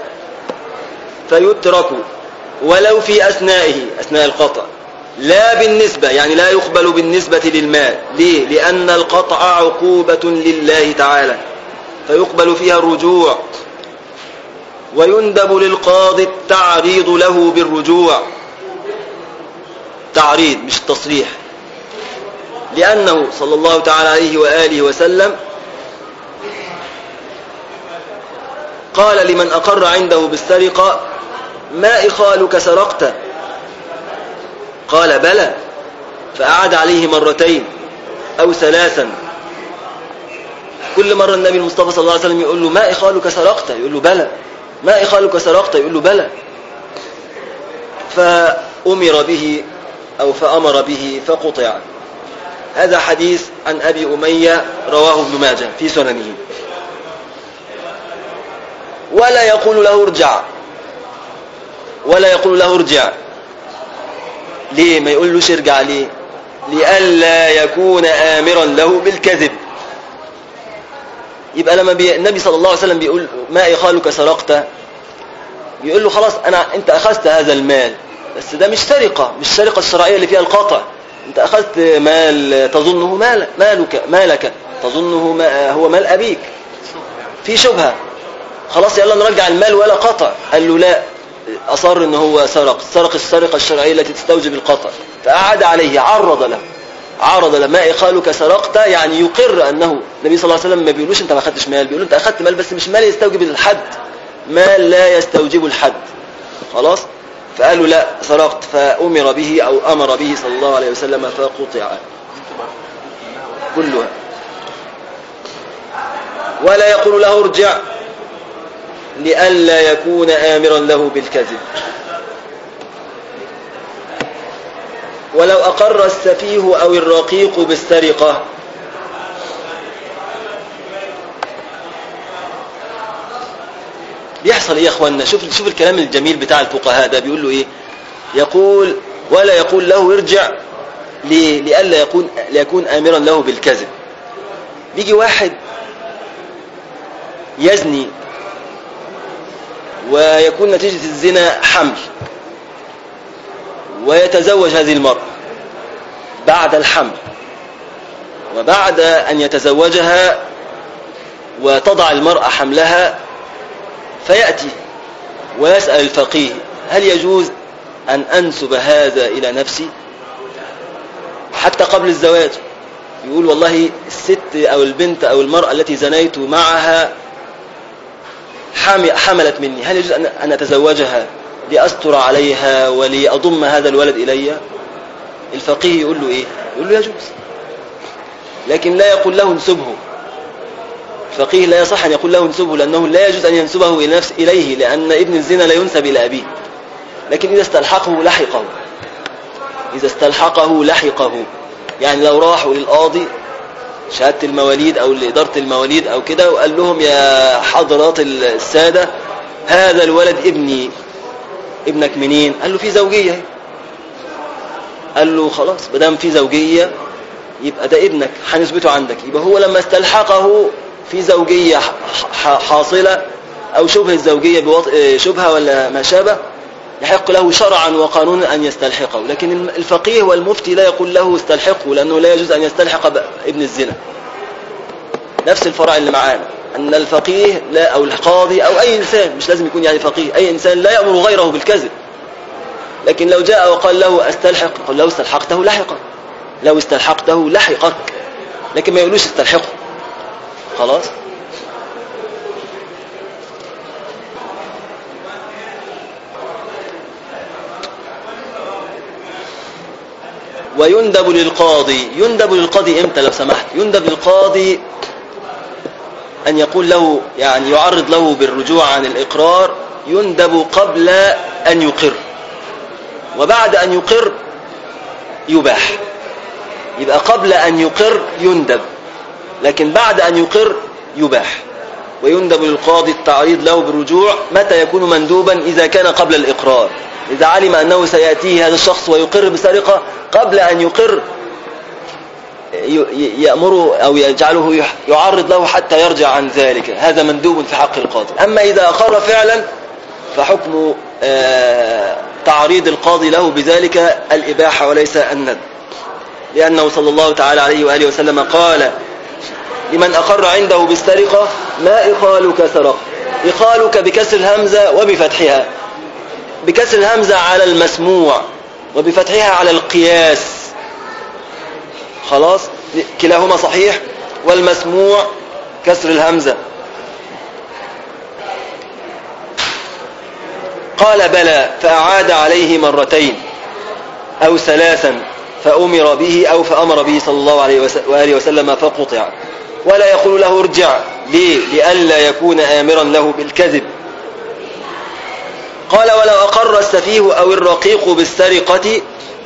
فيترك ولو في أثناء القطع، لا بالنسبة، يعني لا يقبل بالنسبة للمال. ليه؟ لأن القطع عقوبة لله تعالى، فيقبل فيها الرجوع. ويندب للقاضي التعريض له بالرجوع، تعريض مش تصريح، لأنه صلى الله تعالى عليه وآله وسلم قال لمن أقر عنده بالسرقة: ما إخالك سرقت؟ قال: بلى. فأعاد عليه 2 مرتين أو 3. كل مرة النبي المصطفى صلى الله عليه وسلم يقول له: ما إخالك سرقت؟ يقول له: بلى. ما إخالك سرقت؟ يقول له: بلى. فأمر به أو فأمر به فقطع. هذا حديث عن أبي أمية رواه ابن ماجه في سننه. ولا يقول له ارجع، ليه؟ ما يقول له ارجع ليه؟ لئلا يكون آمرا له بالكذب. يبقى لما النبي صلى الله عليه وسلم بيقول ما إخالك سرقت، بيقول له خلاص أنت أخذت هذا المال، بس ده مش سرقة، مش السرقة الشرعية اللي فيها القطع. أنت أخذت مال تظنه مالك تظنه هو مال أبيك، في شبهة، خلاص يلا نرجع المال ولا قطع. قال له لا، أصر إن هو سرق السرقة الشرعية التي تستوجب القطع. فأعاد عليه، عرض له ما إخالك سرقت، يعني يقر أنه النبي صلى الله عليه وسلم ما بيقولوش أنت ما أخذتش مال، بيقول أنت أخذت مال بس مش مال يستوجب الحد، مال لا يستوجب الحد. خلاص؟ فقالوا لا سرقت، فأمر به أو أمر به صلى الله عليه وسلم فقطع كلها. ولا يقول له ارجع لئلا يكون آمرا له بالكذب. ولو أقر السفيه أو الرقيق بالسرقة، بيحصل ايه يا اخوانا؟ شوف الكلام الجميل بتاع الفقهاء ده، بيقول له ايه؟ يقول ولا يقول له ارجع لئلا يكون آمرا له بالكذب. بيجي واحد يزني ويكون نتيجة الزنا حمل، ويتزوج هذه المرأة بعد الحمل، وبعد أن يتزوجها وتضع المرأة حملها، فيأتي ويسأل الفقيه: هل يجوز أن أنسب هذا إلى نفسي؟ حتى قبل الزواج يقول: والله الست أو البنت أو المرأة التي زنيت معها حملت مني، هل يجوز أن أتزوجها لأستر عليها ولأضم هذا الولد إلي؟ الفقيه يقول له إيه؟ يقول له: يجوز، لكن لا يقول له انسبه. الفقيه لا يصح أن يقول له انسبه، لأنه لا يجوز أن ينسبه إليه، لأن ابن الزنا لا ينسب إلى أبيه. لكن إذا استلحقه لحقه، إذا استلحقه لحقه، يعني لو راحوا للقاضي شهادة المواليد أو لإدارة المواليد أو كده وقال لهم: يا حضرات السادة، هذا الولد ابني. ابنك منين؟ قال له: في زوجية. قال له: خلاص، بدام في زوجية يبقى ده ابنك، هنثبته عندك. يبقى هو لما استلحقه في زوجية حاصلة أو شبه الزوجية شبهة ولا ما شابه، يحق له شرعا وقانونا أن يستلحقه. لكن الفقيه والمفتي لا يقول له استلحقه، لأنه لا يجوز أن يستلحق ابن الزنا. نفس الفرع اللي معانا، أن الفقيه لا، أو القاضي أو أي إنسان، مش لازم يكون يعني فقيه، أي إنسان لا يأمر غيره بالكذب. لكن لو جاء وقال له استلحق، قل لو استلحقته لحقك، لو استلحقته لحقك، لكن ما يقولوش استلحقه. خلاص. ويندب للقاضي. يندب للقاضي امتى لو سمحت؟ يندب للقاضي أن يقول له، يعني يعرض له بالرجوع عن الإقرار. يندب قبل أن يقر، وبعد أن يقر يباح. يبقى قبل أن يقر يندب، لكن بعد أن يقر يباح. ويندب للقاضي التعريض له بالرجوع. متى يكون مندوبا؟ إذا كان قبل الإقرار. إذا علم أنه سيأتيه هذا الشخص ويقر بسرقة، قبل أن يقر يأمره أو يجعله يعرض له حتى يرجع عن ذلك، هذا مندوب في حق القاضي. أما إذا أقر فعلا فحكم تعريض القاضي له بذلك الإباحة وليس الندب، لأنه صلى الله تعالى عليه وآله وسلم قال لمن أقر عنده بالسرقة: ما إخالك سرق. إخالك بكسر الهمزة وبفتحها، بكسر الهمزة على المسموع وبفتحها على القياس. خلاص، كلاهما صحيح. والمسموع كسر الهمزة. قال: بلى، فأعاد عليه مرتين أو ثلاثا، فأمر به أو فأمر به صلى الله عليه وآله وسلم فقطع. ولا يقول له ارجع، ليه؟ لئلا يكون آمرا له بالكذب. قال: ولو أقر السفيه أو الرقيق بالسرقة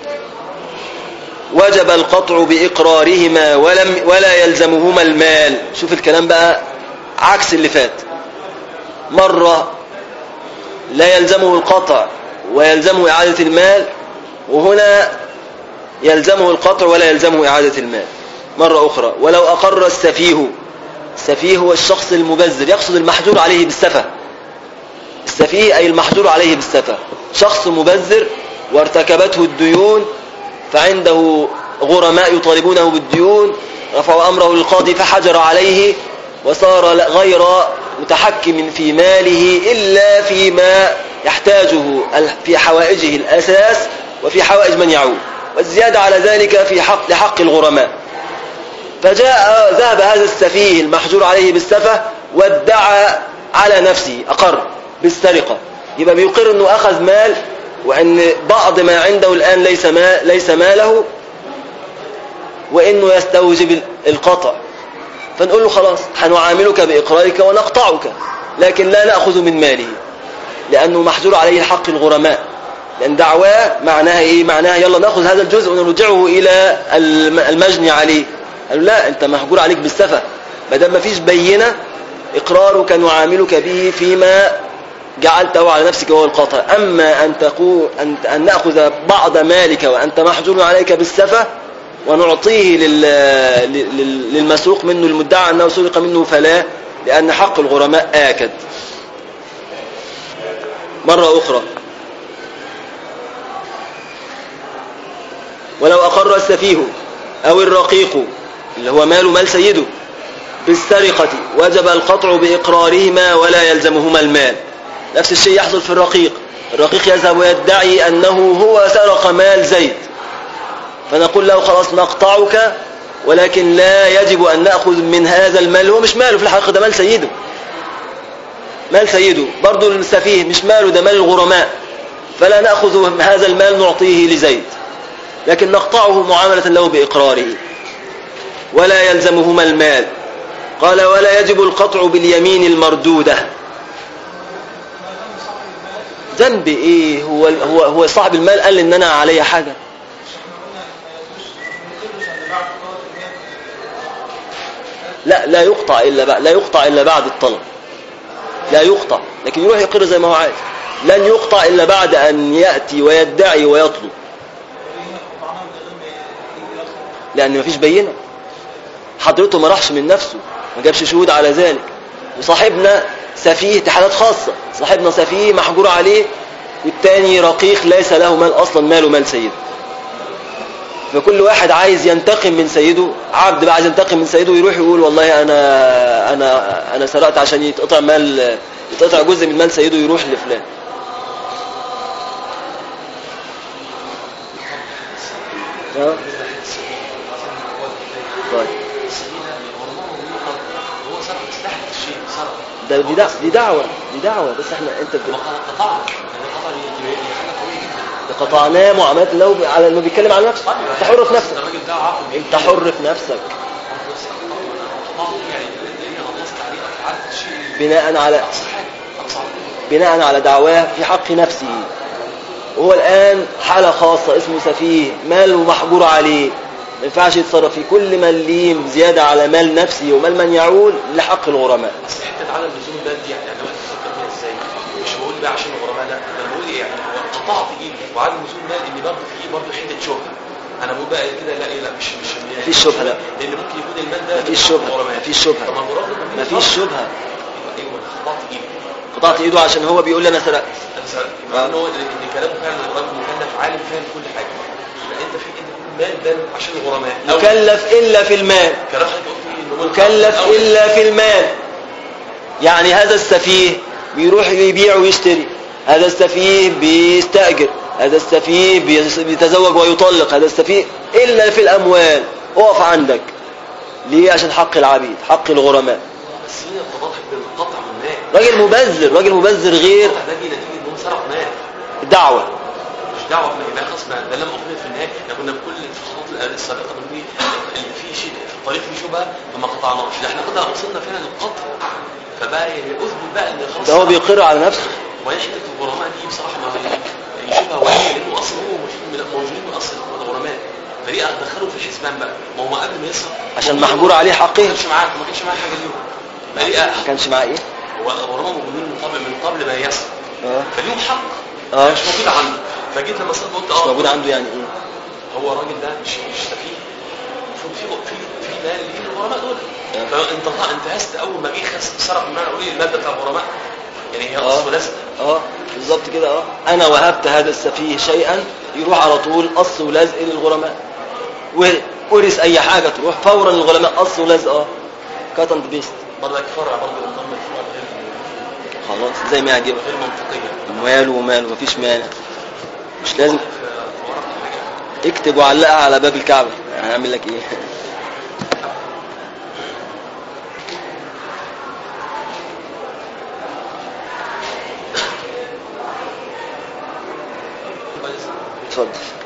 وجب القطع بإقرارهما ولا يلزمهما المال. شوف الكلام بقى عكس اللي فات. مرة لا يلزمه القطع ويلزمه إعادة المال، وهنا يلزمه القطع ولا يلزمه إعادة المال. مرة أخرى: ولو أقر السفيه. السفيه هو الشخص المبذر، يقصد المحجور عليه بالسفة. السفيه أي المحجور عليه بالسفة، شخص مبذر وارتكبته الديون، فعنده غرماء يطالبونه بالديون، رفعوا أمره للقاضي فحجر عليه، وصار غير متحكم في ماله إلا فيما يحتاجه في حوائجه الأساس وفي حوائج من يعود، والزيادة على ذلك في لحق الغرماء. فجاء ذهب هذا السفيه المحجور عليه بالسفة وادعى على نفسه، أقر بالسرقة. يبقى بيقر أنه أخذ مال، وأن بعض ما عنده الآن ليس ماله، وأنه يستوجب القطع. فنقول له: خلاص، هنعاملك بإقرارك ونقطعك، لكن لا نأخذ من ماله، لأنه محجور عليه حق الغرماء. لأن دعواه معناها إيه؟ معناها يلا نأخذ هذا الجزء ونرجعه إلى المجني عليه. قالوا: لا، أنت محجور عليك بالسفة، ما دام ما فيش بينة، إقرارك نعاملك به فيما جعلته على نفسك وهو القطع. أما أن نأخذ بعض مالك وأنت محجور عليك بالسفة ونعطيه للمسروق منه، المدعى أنه سرق منه، فلا، لأن حق الغرماء آكد. مرة أخرى: ولو أقر السفيه أو الرقيق، اللي هو مال سيده، بالسرقة وجب القطع بإقرارهما ولا يلزمهما المال. نفس الشيء يحصل في الرقيق. الرقيق يذهب ويدعي أنه هو سرق مال زيد، فنقول له خلاص نقطعك، ولكن لا يجب أن نأخذ من هذا المال. هو مش ماله في الحقيقة، ده مال سيده، مال سيده. برضو السفيه مش ماله، ده مال الغرماء، فلا نأخذ هذا المال نعطيه لزيد، لكن نقطعه معاملة له بإقراره ولا يلزمهما المال. قال ولا يجب القطع باليمين المردودة. ذنب ايه؟ هو صاحب المال قال ان انا علي حاجة؟ لا يقطع الا بعد الطلب، لا يقطع، لكن يروح يقر زي ما هو عايز. لن يقطع الا بعد ان يأتي ويدعي ويطلب، لان مفيش بينة. حضرته ما راحش من نفسه، ما جابش شهود على ذلك. وصاحبنا سفيه، اتحادات خاصة، صاحبنا سفيه محجور عليه، والتاني رقيق ليس له مال اصلا، ماله مال سيده. فكل واحد عايز ينتقم من سيده، عبد بقى عايز ينتقم من سيده، ويروح يقول والله انا سرقت عشان يتقطع جزء من مال سيده، يروح لفلان. طيب دي دعوة بس انت قطعناه معاملات له على انه بيتكلم عن نفسه. انت حر في نفسك، انت حر في نفسك بناء على دعواه في حق نفسه. وهو الآن حالة خاصة، اسمه سفيه، ماله محجور عليه، ما ينفعش يتصرف فيه. كل من ليه زيادة على مال نفسه ومال من يعول لحق الغرماء. بس حتة عدم لزوم المال دي يعني انا بفكر فيها ازاي؟ مش بقول بقى عشان الغرماء، لا، انا بقول ايه يعني قطعت ايدي وعدم لزوم المال ان برضه في برضه حته شبهه. انا بقول بقى كده لا مش مفيش شبهه، لا، لان ممكن يكون المال ده مفيش شبهه، مفيش شبهه. ايوه قطعت ايدي، قطعت ايده عشان هو بيقول لي انا سرقت. ان هو ان كلامه فعلا الراجل مكلف عالم فاهم كل حاجه. يبقى انت في المال ده عشان الغرماء مكلف الا في المال، مكلف الا في المال. يعني هذا السفيه بيروح يبيع ويشتري، هذا السفيه بيستأجر، هذا السفيه بيتزوج ويطلق، هذا السفيه الا في الاموال. اقف عندك ليه؟ عشان حق العبيد، حق الغرماء. بس هي التضحك بالقطع من المال. راجل مبذر غير ده نتيجه انه سرق مال. دعوه مش دعوه بالمال خلاص، ده لم اقنع في النهايه. احنا كنا بكل الخطوات السابقه بنقول اللي فيه شيء في الطريق فيه شبهه فما قطعناش، احنا كده وصلنا فعلا للقطع. فبقى اثبت بقى ان خلاص ده هو بيقر على نفسه. وهي حته الغرماء دي بصراحه ما هي شبهه وهميه، لانه اصلا هو موجودين من اصل الغرماء، فليه ادخله في الحسبان بقى؟ ما هو قبل ما يسرق عشان محجور عليه حقه، ما كانش معاه حاجه اليوم، ما كانش معاه ايه؟ هو الغرماء موجودين من قبل ما يسرق، فليهم حق مش موجود عنده. فجيت لما سرق قلت مش موجود عنده يعني ايه؟ هو الراجل ده مش سفيه، المفروض في مال اللي الغرماء دول. فانت انتهزت اول ما جه سرق المال، قول لي الماده بتاع الغرماء يعني هي اصل ولازم. بالظبط كده. انا وهبت هذا السفيه شيئا، يروح على طول قص ولزق للغرماء، وورث اي حاجه تروح فورا للغرماء قص ولزق. كات اند بيست. برضه فرع برضه نظام الفروع غير خلاص زي ما يعجبك، غير منطقيه. وماله مفيش مانع، مش لازم اكتب وعلقها على باب الكعبه. هعمل لك ايه؟ اتفضل.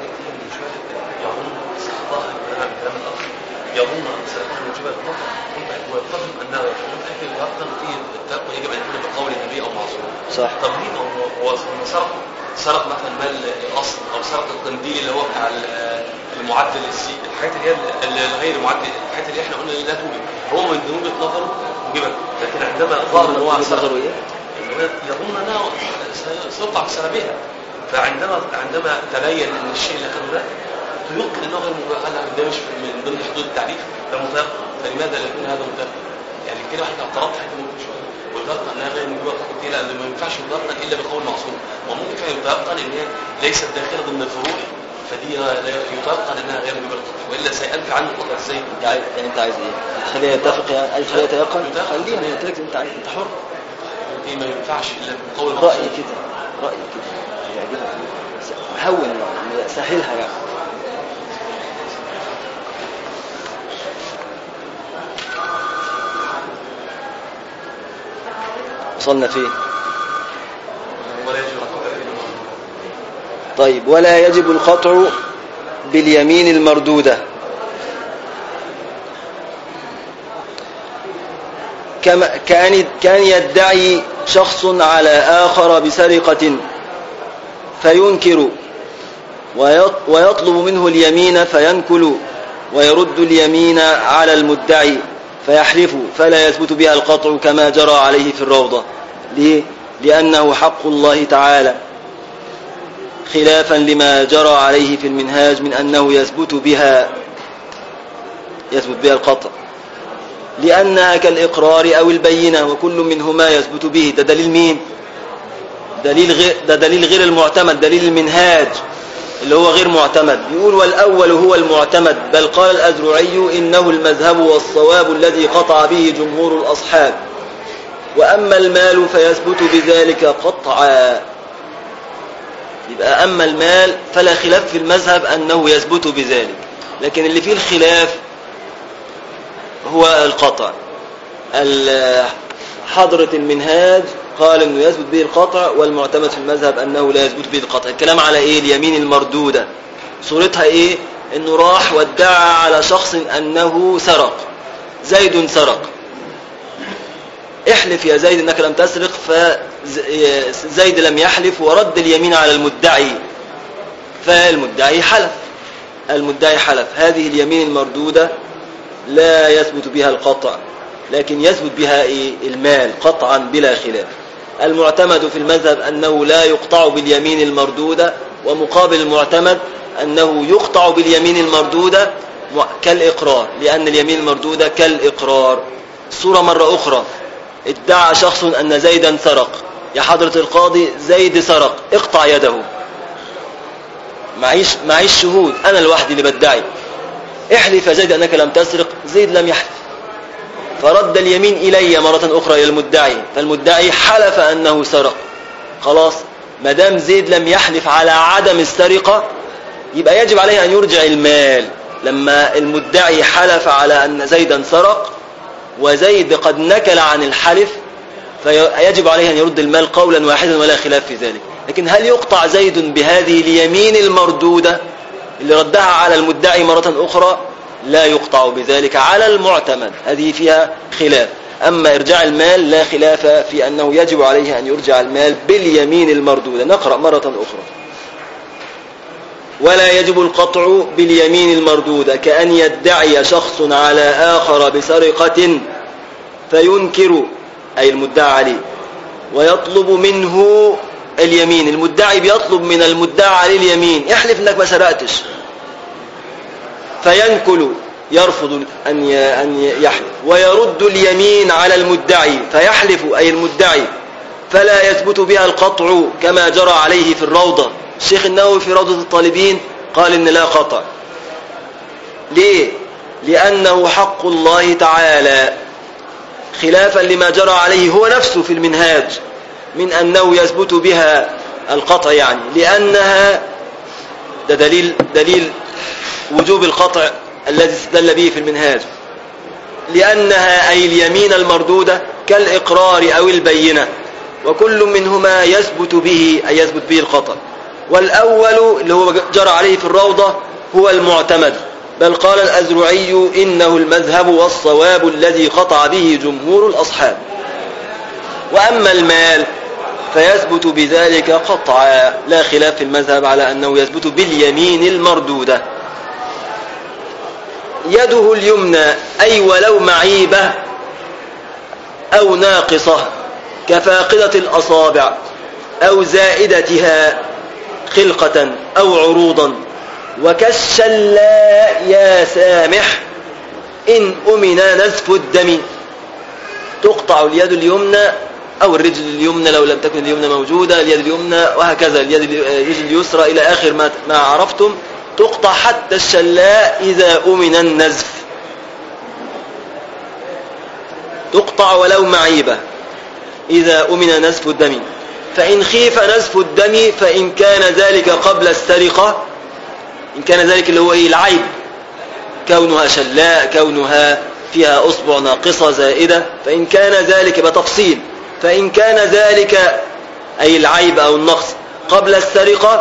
يظن ان سيكون موجبا للقطع ويقدم انه يقدم في التقوى يجب ان يكون بقول النبي او معصوم. صح. طب ليه هو سرق مثلا مال الاصل او سرق القنديل اللي هو بتاع المعدل الحاجات اللي هي غير معدل، الحاجات اللي احنا قلنا لا توجد، هو من وجهه نظره موجبا، لكن عندما ظهر ان هو سرق يظن انه سيقع بسببها. فعندما تبين ان الشيء اللي اخذه ده يمكن انه غير مبالغ، ده مش من ضمن حدود التعريف، ده متيقن، فلماذا لا يكون هذا متيقن؟ يعني كده واحد اعترضت حته ممكن شويه ويتيقن انها غير مبالغ، لا ما ينفعش يتيقن الا بقول معصوم، وممكن فعلا يتيقن ان هي ليست داخله ضمن الفروع فدي يتوقع انها غير مجرد قطع، والا سينفي عنه القطع ازاي؟ انت عايز ايه؟ خلينا نتفق يعني، عايز خلينا يتيقن، خلينا نتركز، انت عايز، انت حر. دي ما ينفعش الا بقول رأيي كده يعجبك، هون سهلها يعني. وصلنا فيه. ولا يجب القطع. طيب، ولا يجب القطع باليمين المردودة، كان يدعي شخص على آخر بسرقة فينكر ويطلب منه اليمين فينكل ويرد اليمين على المدعي فيحلف فلا يثبت بها القطع كما جرى عليه في الروضة. ليه؟ لأنه حق الله تعالى، خلافا لما جرى عليه في المنهاج من أنه يثبت بها القطع، لأنها كالإقرار أو البينة وكل منهما يثبت به. ده دليل مين؟ دليل غير المعتمد، دليل المنهاج اللي هو غير معتمد. يقول والأول هو المعتمد، بل قال الأزرعي إنه المذهب والصواب الذي قطع به جمهور الأصحاب، وأما المال فيثبت بذلك قطعا. يبقى أما المال فلا خلاف في المذهب أنه يثبت بذلك، لكن اللي فيه الخلاف هو القطع. حضرة المنهاج قال أنه يثبت به القطع، والمعتمد في المذهب أنه لا يثبت به القطع. الكلام على إيه؟ اليمين المردودة. صورتها إيه؟ أنه راح وادعى على شخص أنه سرق، زيد سرق، احلف يا زيد أنك لم تسرق، فزيد لم يحلف ورد اليمين على المدعي، فالمدعي حلف. هذه اليمين المردودة لا يثبت بها القطع، لكن يثبت بها المال قطعا بلا خلاف. المعتمد في المذهب أنه لا يقطع باليمين المردودة، ومقابل المعتمد أنه يقطع باليمين المردودة كالإقرار، لأن اليمين المردودة كالإقرار. صورة مرة أخرى، ادعى شخص أن زيدا سرق، يا حضرة القاضي زيد سرق، اقطع يده. معيش شهود، أنا لوحدي اللي بدعي، احلف يا زيد أنك لم تسرق، زيد لم يحلف، فرد اليمين إلي مرة أخرى إلى المدعي، فالمدعي حلف أنه سرق. خلاص، مدام زيد لم يحلف على عدم السرقة يبقى يجب عليه أن يرجع المال. لما المدعي حلف على أن زيدا سرق وزيد قد نكل عن الحلف فيجب عليه أن يرد المال قولا واحدا ولا خلاف في ذلك. لكن هل يقطع زيد بهذه اليمين المردودة اللي ردها على المدعي مرة أخرى؟ لا يقطع بذلك على المعتمد، هذه فيها خلاف. أما إرجاع المال لا خلاف في أنه يجب عليه أن يرجع المال باليمين المردودة. نقرأ مرة أخرى. ولا يجب القطع باليمين المردودة، كأن يدعي شخص على آخر بسرقة فينكر، أي المدعى عليه، ويطلب منه اليمين. المدعي بيطلب من المدعى عليه اليمين، احلف انك ما سرقتش، فينكل، يرفض أن يحلف، ويرد اليمين على المدعي فيحلف، أي المدعي، فلا يثبت بها القطع كما جرى عليه في الروضة. الشيخ النووي في روضة الطالبين قال إن لا قطع. ليه؟ لأنه حق الله تعالى، خلافا لما جرى عليه هو نفسه في المنهاج من أنه يثبت بها القطع، يعني لأنها، ده دليل وجوب القطع الذي استدل به في المنهاج، لأنها أي اليمين المردودة كالإقرار أو البينة، وكل منهما يثبت به، أي يثبت به القطع. والأول اللي هو جرى عليه في الروضة هو المعتمد، بل قال الأزرعي إنه المذهب والصواب الذي قطع به جمهور الأصحاب. وأما المال فيثبت بذلك قطعا، لا خلاف في المذهب على أنه يثبت باليمين المردودة. يده اليمنى، أي ولو معيبة أو ناقصة كفاقدة الأصابع أو زائدتها خلقة أو عروضا، وكالشلاء يا سامح إن أمن نزف الدم. تقطع اليد اليمنى أو الرجل اليمنى لو لم تكن اليمنى موجودة، اليد اليمنى، وهكذا الرجل اليسرى إلى آخر ما عرفتم. تقطع حتى الشلاء إذا أمن النزف، تقطع ولو معيبة إذا أمن نزف الدم. فإن خيف نزف الدم فإن كان ذلك قبل السرقة، إن كان ذلك اللي هو العيب، كونها شلاء، كونها فيها أصبع ناقصة زائدة، فإن كان ذلك بتفصيل، فإن كان ذلك أي العيب أو النقص قبل السرقة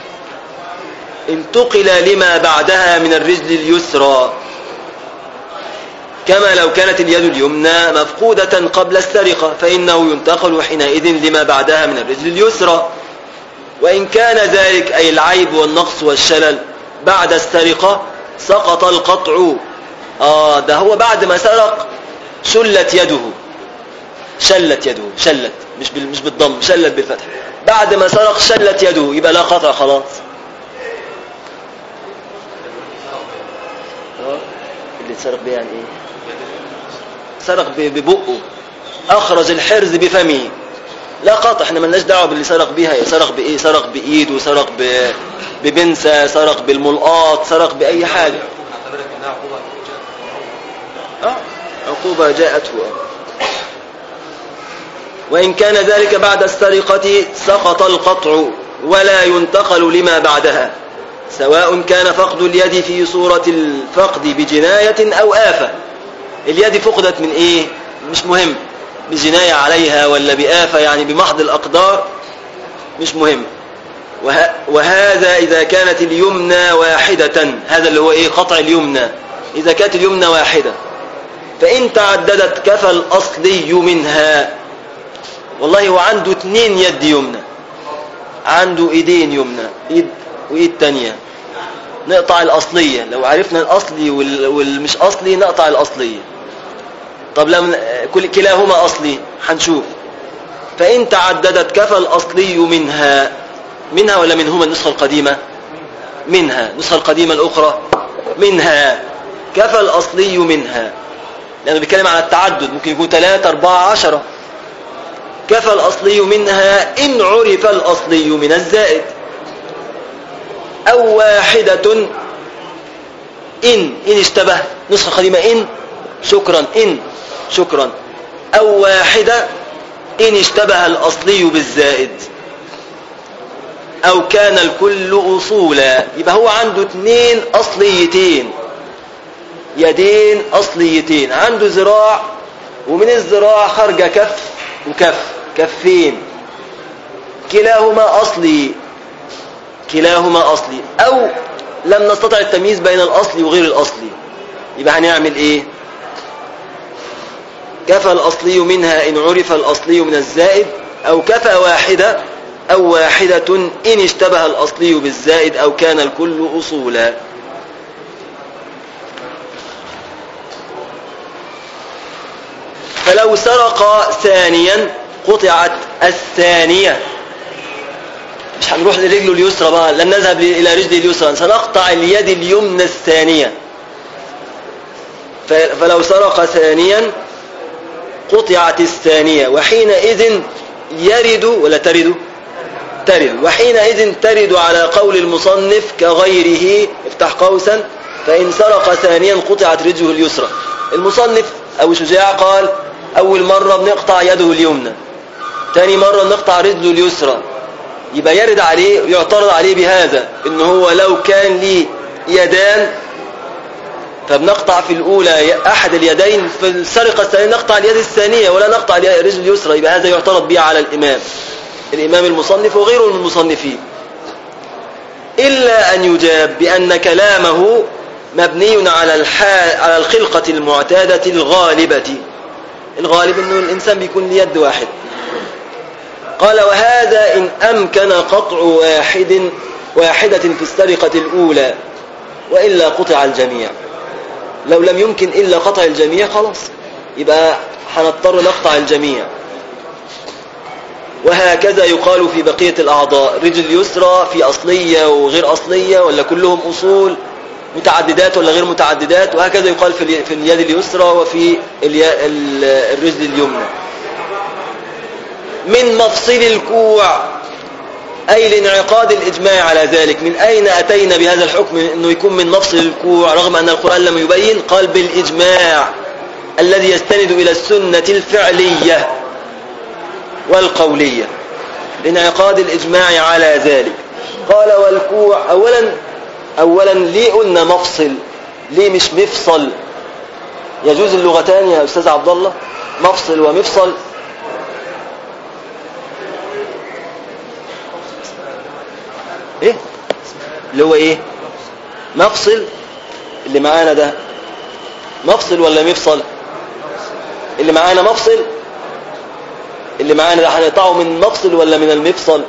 انتقل لما بعدها من الرجل اليسرى، كما لو كانت اليد اليمنى مفقودة قبل السرقة فإنه ينتقل حينئذ لما بعدها من الرجل اليسرى. وإن كان ذلك أي العيب والنقص والشلل بعد السرقة سقط القطع. ده هو بعد ما سرق شلت يده، شلت يده، شلت مش بالضم، شلت بالفتح. بعد ما سرق شلت يده يبقى لا قطع خلاص. اللي سرق بيه يعني ايه؟ سرق ببقه، اخرج الحرز بفمه، لا قطع. احنا ملناش دعوه باللي سرق بيها، سرق بايه؟ سرق بايده، سرق ببنسه، سرق بالملقاط، سرق باي حاجه. عقوبه جاءته. وإن كان ذلك بعد السرقة سقط القطع ولا ينتقل لما بعدها، سواء كان فقد اليد في صورة الفقد بجناية أو آفة. اليد فقدت من إيه؟ مش مهم، بجناية عليها ولا بآفة، يعني بمحض الأقدار مش مهم. وهذا إذا كانت اليمنى واحدة، هذا اللي هو إيه؟ قطع اليمنى. إذا كانت اليمنى واحدة فإن تعددت كفى الأصلي منها. والله هو عنده 2 يد يمنى، عنده ايدين يمنى، ايد وايد تانية، نقطع الاصلية. لو عرفنا الاصلي والمش اصلي نقطع الاصلية. طب لما كلاهما اصلي هنشوف. فان تعددت كفى الاصلي منها، منها ولا منهما النسخة القديمة؟ منها. النسخة القديمة الاخرى منها. كفى الاصلي منها، لانه بيتكلم على التعدد، ممكن يكون 3 4 10. كفى الأصلي منها إن عرف الأصلي من الزائد، أو واحدة إن اشتبه. نسخة قديمة إن، شكرا، إن شكرا. أو واحدة إن اشتبه الأصلي بالزائد، أو كان الكل أصولا. يبقى هو عنده 2 أصليتين، يدين أصليتين، عنده ذراع، ومن الذراع خرج كف وكف، كفين، كلاهما أصلي، كلاهما أصلي. أو لم نستطع التمييز بين الأصلي وغير الأصلي، يبقى هنعمل إيه؟ كفى الأصلي منها إن عرف الأصلي من الزائد، أو كفى واحدة، أو واحدة إن اشتبه الأصلي بالزائد، أو كان الكل أصولا. فلو سرق ثانيا قطعت الثانية. مش هنروح لرجله اليسرى بقى، لن نذهب إلى رجله اليسرى، سنقطع اليد اليمنى الثانية. فلو سرق ثانيا قطعت الثانية، وحينئذ يرد ولا ترد؟ ترد. وحينئذ ترد على قول المصنف كغيره، افتح قوسا، فإن سرق ثانيا قطعت رجله اليسرى. المصنف أبو شجاع قال أول مرة بنقطع يده اليمنى، ثاني مرة نقطع رجله اليسرى. يبقى يرد عليه، يعترض عليه بهذا، إنه هو لو كان لي يدان فبنقطع في الأولى أحد اليدين، في السرقة الثانية نقطع اليد الثانية ولا نقطع الرجل اليسرى. يبقى هذا يعترض به على الإمام المصنف وغيره من المصنفين، إلا أن يجاب بأن كلامه مبني على الخلقة المعتادة الغالبة. الغالب أنه الإنسان بيكون ليد واحد. قال وهذا إن أمكن قطع واحدة في السرقة الأولى، وإلا قطع الجميع. لو لم يمكن إلا قطع الجميع خلاص يبقى هنضطر نقطع الجميع. وهكذا يقال في بقية الأعضاء، رجل يسرى في أصلية وغير أصلية، ولا كلهم أصول، متعددات ولا غير متعددات. وهكذا يقال في اليد اليسرى وفي الرجل اليمنى. من مفصل الكوع أي لانعقاد الإجماع على ذلك. من أين أتينا بهذا الحكم أنه يكون من مفصل الكوع رغم أن القرآن لم يبين؟ قال بالإجماع الذي يستند إلى السنة الفعلية والقولية، لانعقاد الإجماع على ذلك. قال والكوع أولا ليه قلنا مفصل؟ ليه مش مفصل؟ يجوز اللغتان يا أستاذ عبد الله، مفصل ومفصل. ايه اللي هو ايه؟ مفصل اللي معانا ده مفصل ولا مفصل؟ اللي معانا مفصل، اللي معانا ده هنقطعه من مفصل ولا من المفصل؟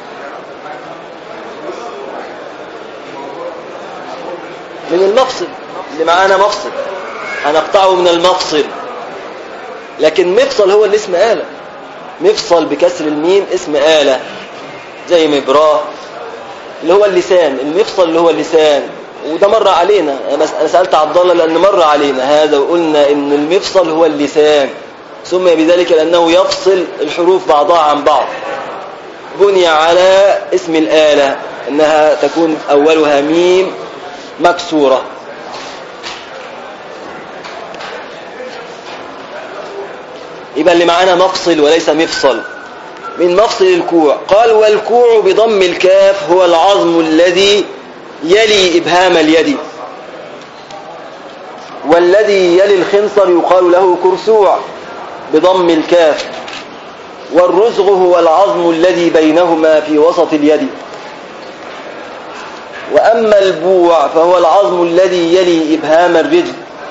من المفصل. اللي معانا مفصل هنقطعه من المفصل، لكن مفصل هو اللي اسم آلة. مفصل بكسر الميم اسم آلة زي مبراه اللي هو اللسان. المفصل اللي هو اللسان، وده مر علينا. أنا سألت عبد الله لأن مر علينا هذا وقلنا إن المفصل هو اللسان، سمي بذلك لأنه يفصل الحروف بعضها عن بعض. بني على اسم الآلة أنها تكون أولها ميم مكسورة. يبقى اللي معانا مفصل وليس مفصل. من مفصل الكوع. قال والكوع بضم الكاف هو العظم الذي يلي إبهام اليد، والذي يلي الخنصر يقال له كرسوع بضم الكاف، والرزغ هو العظم الذي بينهما في وسط اليد. وأما البوع فهو العظم الذي يلي إبهام الرجل.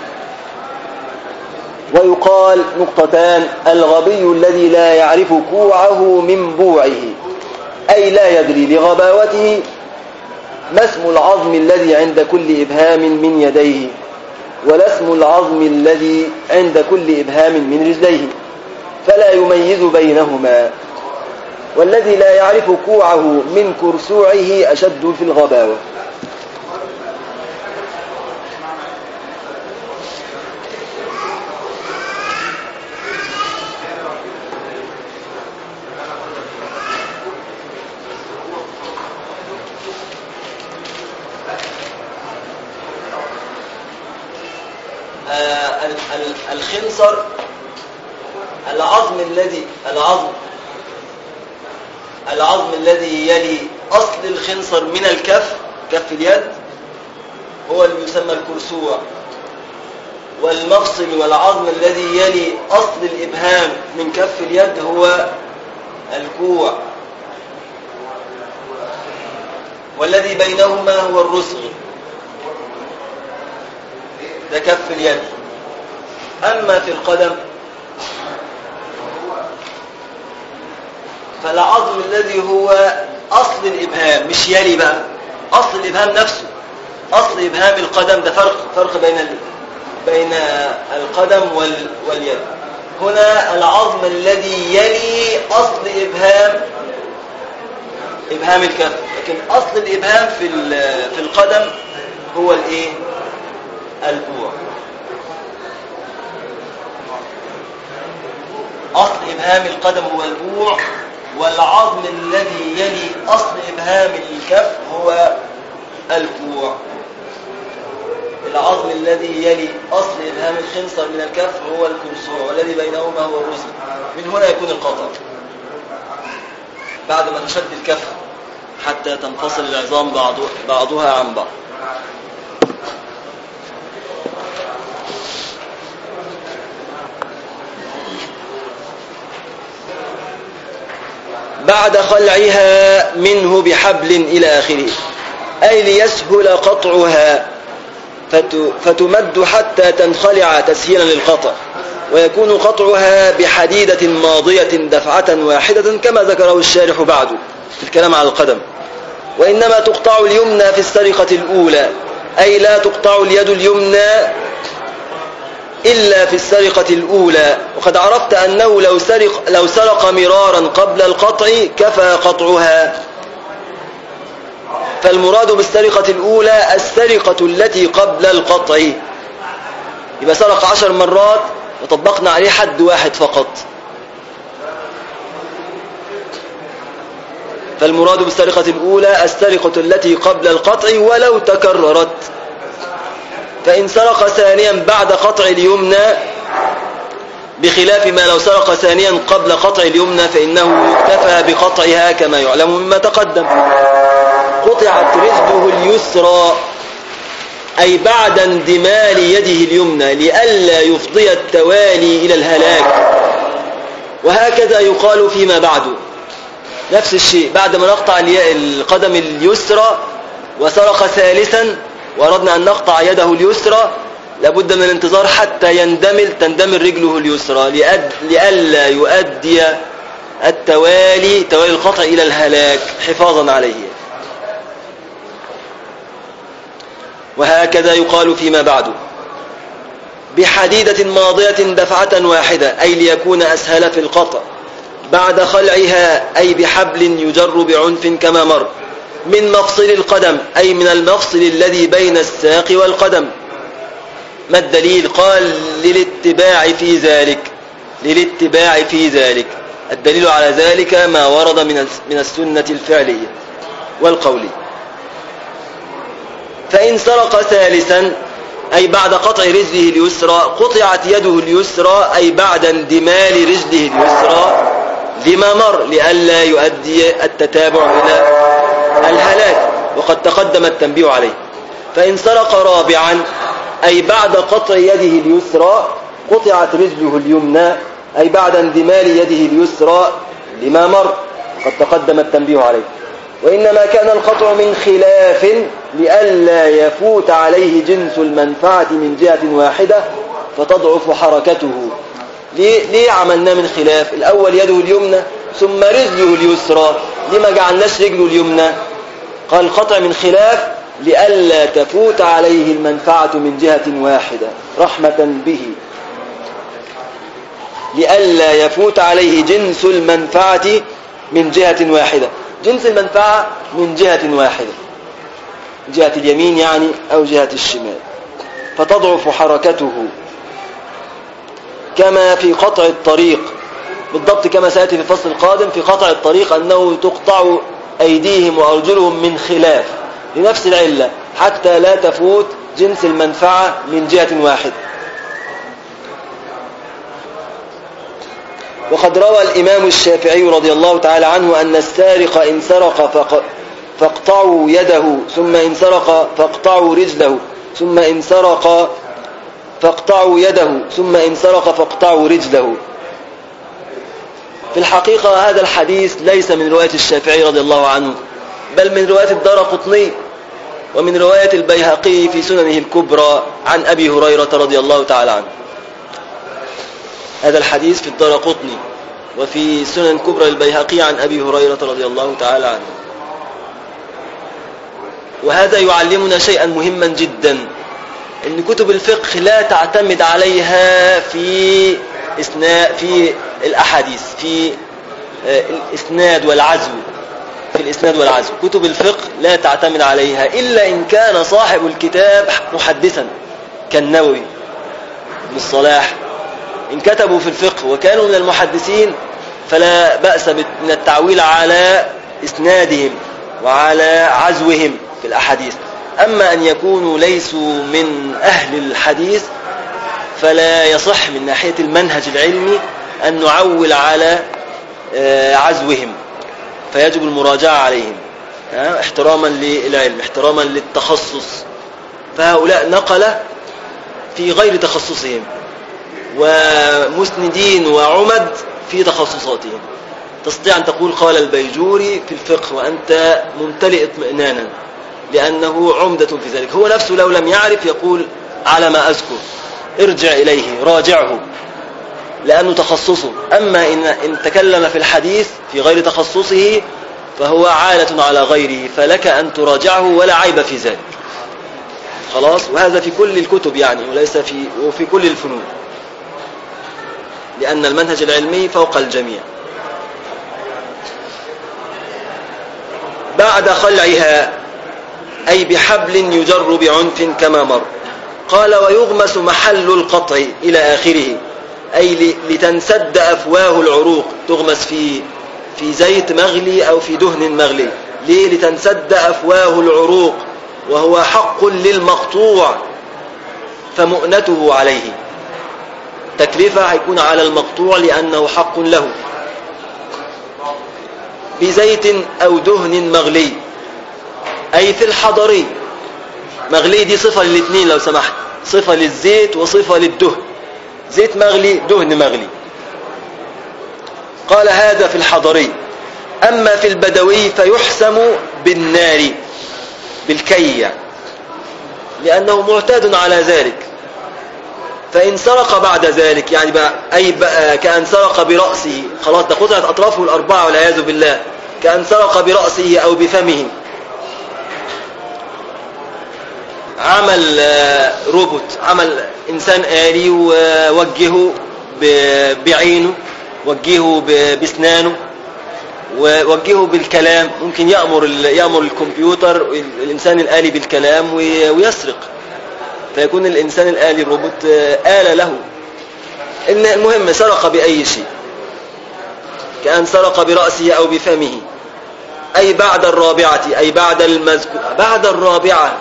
ويقال نقطتان: الغبي الذي لا يعرف كوعه من بوعه، أي لا يدري لغباوته ما اسم العظم الذي عند كل إبهام من يديه، ولا اسم العظم الذي عند كل إبهام من رجليه، فلا يميز بينهما. والذي لا يعرف كوعه من كرسوعه أشد في الغباوة. الخنصر العظم الذي يلي أصل الخنصر من الكف، كف اليد، هو اللي يسمى الكرسوع. والمفصل والعظم الذي يلي أصل الإبهام من كف اليد هو الكوع. والذي بينهما هو الرسغ، ده كف اليد. أما في القدم فالعظم الذي هو أصل الإبهام، مش يلي بقى، أصل الإبهام نفسه. أصل إبهام القدم ده فرق بين القدم واليد. هنا العظم الذي يلي أصل إبهام الكف، لكن أصل الإبهام في القدم هو الإيه؟ البوع. أصل إبهام القدم هو البوع، والعظم الذي يلي أصل إبهام الكف هو الكوع. العظم الذي يلي أصل إبهام الخنصر من الكف هو الكرسوع، والذي بينهما هو الرزق. من هنا يكون القطع بعد ما تشد الكف حتى تنفصل العظام بعضها عن بعض. بعد خلعها منه بحبل إلى آخره، أي ليسهل قطعها فتمد حتى تنخلع تسهيلا للقطع، ويكون قطعها بحديدة ماضية دفعة واحدة كما ذكره الشارح بعده في الكلام على القدم. وإنما تقطع اليمنى في السرقة الأولى، أي لا تقطع اليد اليمنى إلا في السرقة الأولى. وقد عرفت أنه لو سرق مرارا قبل القطع كفى قطعها. فالمراد بالسرقة الأولى السرقة التي قبل القطع. يبقى سرق 10 مرات وطبقنا عليه حد واحد فقط. فالمراد بالسرقة الأولى السرقة التي قبل القطع ولو تكررت. فإن سرق ثانيا بعد قطع اليمنى بخلاف ما لو سرق ثانيا قبل قطع اليمنى فإنه يكتفى بقطعها كما يعلم مما تقدم. قطعت رجله اليسرى أي بعد اندمال يده اليمنى لئلا يفضي التوالي إلى الهلاك. وهكذا يقال فيما بعده نفس الشيء، بعد ما نقطع القدم اليسرى وسرق ثالثا وأردنا أن نقطع يده اليسرى لابد من الانتظار حتى تندمل رجله اليسرى لئلا يؤدي توالي القطع إلى الهلاك حفاظا عليه. وهكذا يقال فيما بعده بحديدة ماضية دفعة واحدة أي ليكون أسهل في القطع، بعد خلعها أي بحبل يجر بعنف كما مر، من مفصل القدم أي من المفصل الذي بين الساق والقدم. ما الدليل؟ قال للاتباع في ذلك. الدليل على ذلك ما ورد من السنة الفعلية والقولية. فإن سرق ثالثا أي بعد قطع رجله اليسرى قطعت يده اليسرى أي بعد اندمال رجله اليسرى لما مر لئلا يؤدي التتابع إلى الهلاك، وقد تقدم التنبيه عليه. فإن سرق رابعا أي بعد قطع يده اليسرى قطعت رجله اليمنى أي بعد اندمال يده اليسرى لما مر، قد تقدم التنبيه عليه. وإنما كان القطع من خلاف لئلا يفوت عليه جنس المنفعة من جهة واحدة فتضعف حركته. ليه عملنا من خلاف؟ الأول يده اليمنى ثم رجله اليسرى، لما جعلناش رجله اليمنى؟ قال القطع من خلاف لئلا تفوت عليه المنفعة من جهة واحدة رحمة به، لئلا يفوت عليه جنس المنفعة من جهة واحدة. جنس المنفعة من جهة واحدة، جهة اليمين يعني أو جهة الشمال، فتضعف حركته كما في قطع الطريق بالضبط، كما سيأتي في الفصل القادم في قطع الطريق أنه تقطع أيديهم وأرجلهم من خلاف لنفس العلة حتى لا تفوت جنس المنفعة من جهة واحدة. وقد روى الإمام الشافعي رضي الله تعالى عنه أن السارق إن سرق فاقطعوا يده، ثم إن سرق فاقطعوا رجله، ثم إن سرق فاقطعوا يده، ثم إن سرق فاقطعوا رجله. في الحقيقة هذا الحديث ليس من رواية الشافعي رضي الله عنه، بل من رواية الدارقطني ومن رواية البيهقي في سننه الكبرى عن أبي هريرة رضي الله تعالى عنه. هذا الحديث في الدارقطني وفي سنن كبرى البيهقي عن أبي هريرة رضي الله تعالى عنه. وهذا يعلمنا شيئا مهما جدا، أن كتب الفقه لا تعتمد عليها في الأحاديث في الإسناد والعزو. كتب الفقه لا تعتمد عليها إلا إن كان صاحب الكتاب محدثا كالنووي بن الصلاح، إن كتبوا في الفقه وكانوا من المحدثين فلا بأس من التعويل على إسنادهم وعلى عزوهم في الأحاديث. أما أن يكونوا ليسوا من أهل الحديث فلا يصح من ناحية المنهج العلمي أن نعول على عزوهم، فيجب المراجعة عليهم احتراما للعلم، احتراما للتخصص. فهؤلاء نقلة في غير تخصصهم ومسندين وعمد في تخصصاتهم. تستطيع أن تقول قال البيجوري في الفقه وأنت ممتلئ اطمئنانا لأنه عمدة في ذلك. هو نفسه لو لم يعرف يقول على ما أذكر ارجع إليه راجعه لأنه تخصصه. أما إن تكلم في الحديث في غير تخصصه فهو عالة على غيره، فلك أن تراجعه ولا عيب في ذلك. خلاص، وهذا في كل الكتب يعني وليس وفي كل الفنون، لأن المنهج العلمي فوق الجميع. بعد خلعها أي بحبل يجر بعنف كما مر. قال ويغمس محل القطع إلى آخره، أي لتنسد أفواه العروق، تغمس في زيت مغلي أو في دهن مغلي. ليه؟ لتنسد أفواه العروق، وهو حق للمقطوع فمؤنته عليه. تكلفة هيكون على المقطوع لأنه حق له. بزيت أو دهن مغلي، أي في الحضري. مغلي دي صفة للاثنين لو سمحت، صفة للزيت وصفة للدهن. زيت مغلي، دهن مغلي. قال هذا في الحضري. أما في البدوي فيحسم بالنار، بالكي، لأنه معتاد على ذلك. فإن سرق بعد ذلك، يعني بقى كأن سرق برأسه، خلاص ده قطعت أطرافه الأربعة والعياذ بالله، كأن سرق برأسه أو بفمه، عمل روبوت، عمل إنسان آلي ووجهه بعينه، وجهه باسنانه، ووجهه بالكلام. ممكن يأمر الكمبيوتر الإنسان الآلي بالكلام ويسرق، فيكون الإنسان الآلي الروبوت آلة له. المهم سرق بأي شيء، كأن سرق برأسه أو بفمه، أي بعد الرابعة، أي بعد المذكور، بعد الرابعة،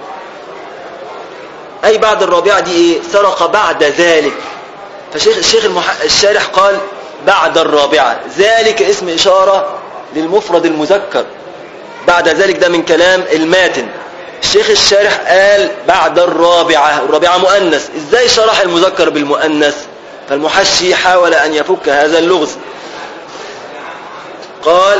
أي بعد الرابعة دي إيه؟ سرق بعد ذلك. فالشيخ الشارح قال بعد الرابعة، ذلك اسم إشارة للمفرد المذكر. بعد ذلك ده من كلام الماتن. الشيخ الشارح قال بعد الرابعة، الرابعة مؤنث، إزاي شرح المذكر بالمؤنث؟ فالمحشي حاول أن يفك هذا اللغز. قال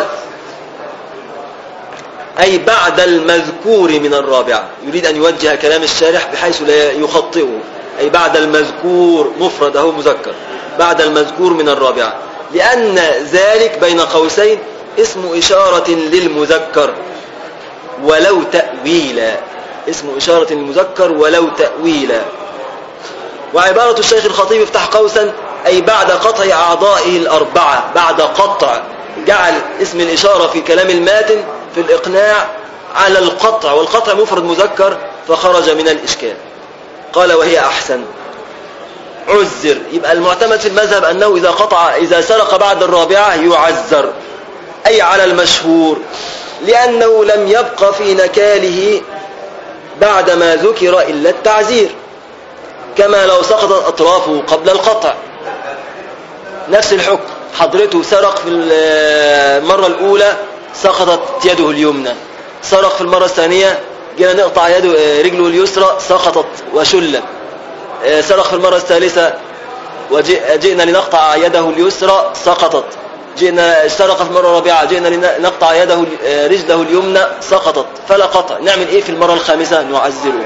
أي بعد المذكور من الرابعة، يريد أن يوجه كلام الشارح بحيث لا يخطئه. أي بعد المذكور، مفرد أهو مذكر، بعد المذكور من الرابعة، لأن ذلك بين قوسين اسم إشارة للمذكر ولو تأويلا، اسم إشارة للمذكر ولو تأويلا. وعبارة الشيخ الخطيب افتح قوسا، أي بعد قطع أعضائه الأربعة، بعد قطع، جعل اسم الإشارة في كلام الماتن في الإقناع على القطع، والقطع مفرد مذكر فخرج من الإشكال. قال وهي أحسن. عذر، يبقى المعتمد في المذهب أنه إذا سرق بعد الرابعة يعذر، أي على المشهور، لأنه لم يبق في نكاله بعد ما ذكر إلا التعزير، كما لو سقطت أطرافه قبل القطع. نفس الحكم، حضرته سرق في المرة الأولى سقطت يده اليمنى، سرق في المرة الثانية جينا نقطع رجله اليسرى سقطت وشلت، سرق في المرة الثالثة وجئنا لنقطع يده اليسرى سقطت، سرق في المرة الرابعة جئنا لنقطع رجله اليمنى سقطت، فلا قطع. نعمل ايه في المرة الخامسة؟ نعزره.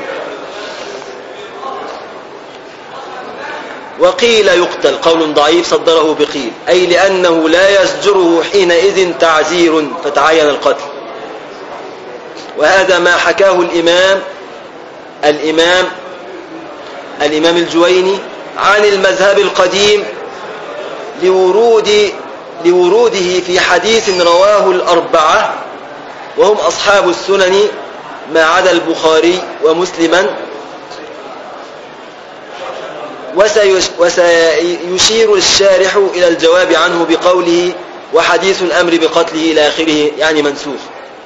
وقيل يقتل، قول ضعيف صدره بقيل، أي لأنه لا يزجره حينئذ تعزير فتعين القتل. وهذا ما حكاه الإمام الجويني عن المذهب القديم لوروده في حديث رواه الأربعة وهم أصحاب السنن ما عدا البخاري ومسلما. وسيشير الشارح إلى الجواب عنه بقوله وحديث الأمر بقتله إلى آخره، يعني منسوخ.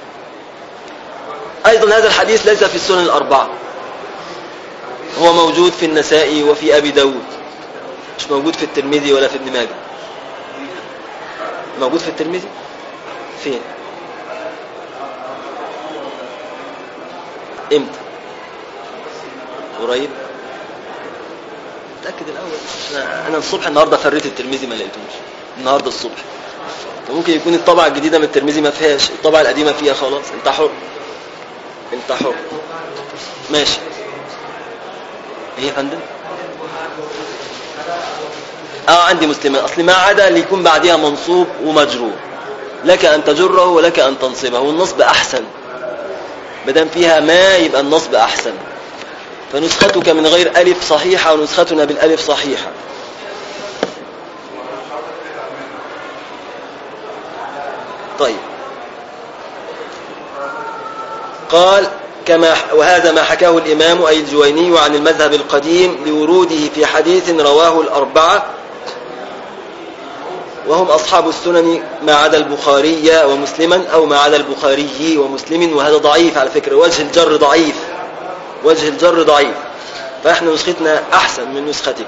أيضا هذا الحديث ليس في السنن الأربعة، هو موجود في النسائي وفي أبي داود، مش موجود في الترمذي ولا في ابن ماجه. موجود في الترمذي فين؟ امتى؟ قريب؟ تأكد الأول. أنا الصبح النهاردة فريت الترمذي ما لقيتوش النهاردة الصبح، وممكن يكون الطبعة الجديدة من الترمذي ما فيهاش، الطبعة القديمة فيها خلاص. انت حر، انت حر. ماشي. ايه يا فندم؟ عندي مسلمين، اصل ما عدا اللي يكون بعدها منصوب ومجرور، لك ان تجره ولك ان تنصبه، والنصب احسن، مادام فيها ما يبقى النصب احسن. فنسختك من غير ألف صحيحة ونسختنا بالألف صحيحة. طيب، قال وهذا ما حكاه الإمام أي الجويني عن المذهب القديم لوروده في حديث رواه الأربعة وهم أصحاب السنن ما عدا البخاري ومسلما، أو ما عدا البخاري ومسلم، وهذا ضعيف على فكرة، وجه الجر ضعيف، وجه الجر ضعيف، فإحنا نسختنا أحسن من نسختك.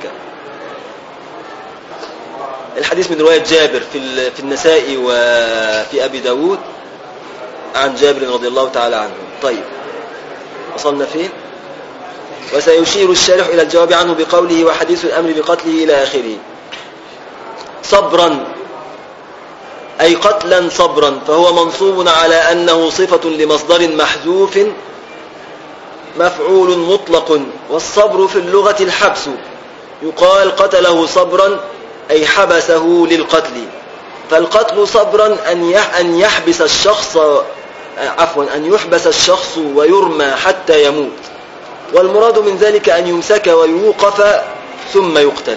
الحديث من رواية جابر في النسائي وفي أبي داود عن جابر رضي الله تعالى عنه. طيب وصلنا فين؟ وسيشير الشارح إلى الجواب عنه بقوله وحديث الأمر بقتله إلى آخره. صبرا أي قتلا صبرا، فهو منصوب على أنه صفة لمصدر محذوف مفعول مطلق، والصبر في اللغة الحبس، يقال قتله صبرا أي حبسه للقتل. فالقتل صبرا أن يحبس الشخص أن يحبس الشخص ويرمى حتى يموت، والمراد من ذلك أن يمسك ويوقف ثم يقتل.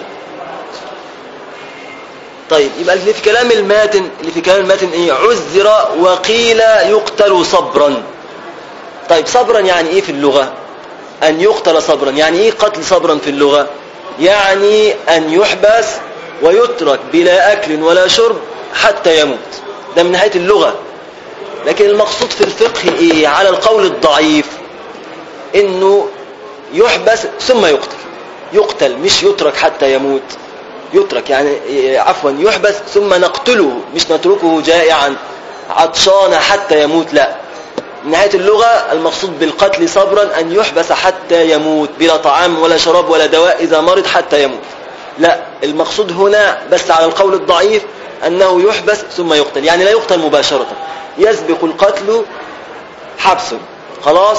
طيب يبقى اللي في كلام الماتن إيه؟ عذر وقيل يقتل صبرا. طيب صبرا يعني إيه في اللغة؟ أن يقتل صبرا يعني إيه قتل صبرا في اللغة؟ يعني أن يحبس ويترك بلا أكل ولا شرب حتى يموت، ده من ناحية اللغة. لكن المقصود في الفقه إيه؟ على القول الضعيف إنه يحبس ثم يقتل مش يترك حتى يموت. يترك يعني يحبس ثم نقتله، مش نتركه جائعا عطشان حتى يموت، لا. من ناحية اللغة المقصود بالقتل صبرا أن يحبس حتى يموت بلا طعام ولا شراب ولا دواء إذا مرض حتى يموت، لا. المقصود هنا بس على القول الضعيف أنه يحبس ثم يقتل، يعني لا يقتل مباشرة، يسبق القتل حبسه. خلاص.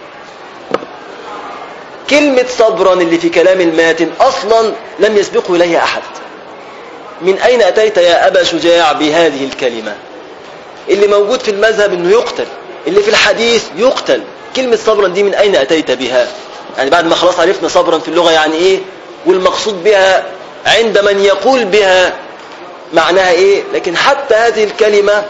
كلمة صبرا اللي في كلام الماتن أصلا لم يسبقه إليها أحد. من أين أتيت يا أبا شجاع بهذه الكلمة؟ اللي موجود في المذهب أنه يقتل، اللي في الحديث يقتل. كلمة صبرا دي من أين أتيت بها؟ يعني بعد ما خلاص عرفنا صبرا في اللغة يعني إيه، والمقصود بها عند من يقول بها معناها إيه، لكن حتى هذه الكلمة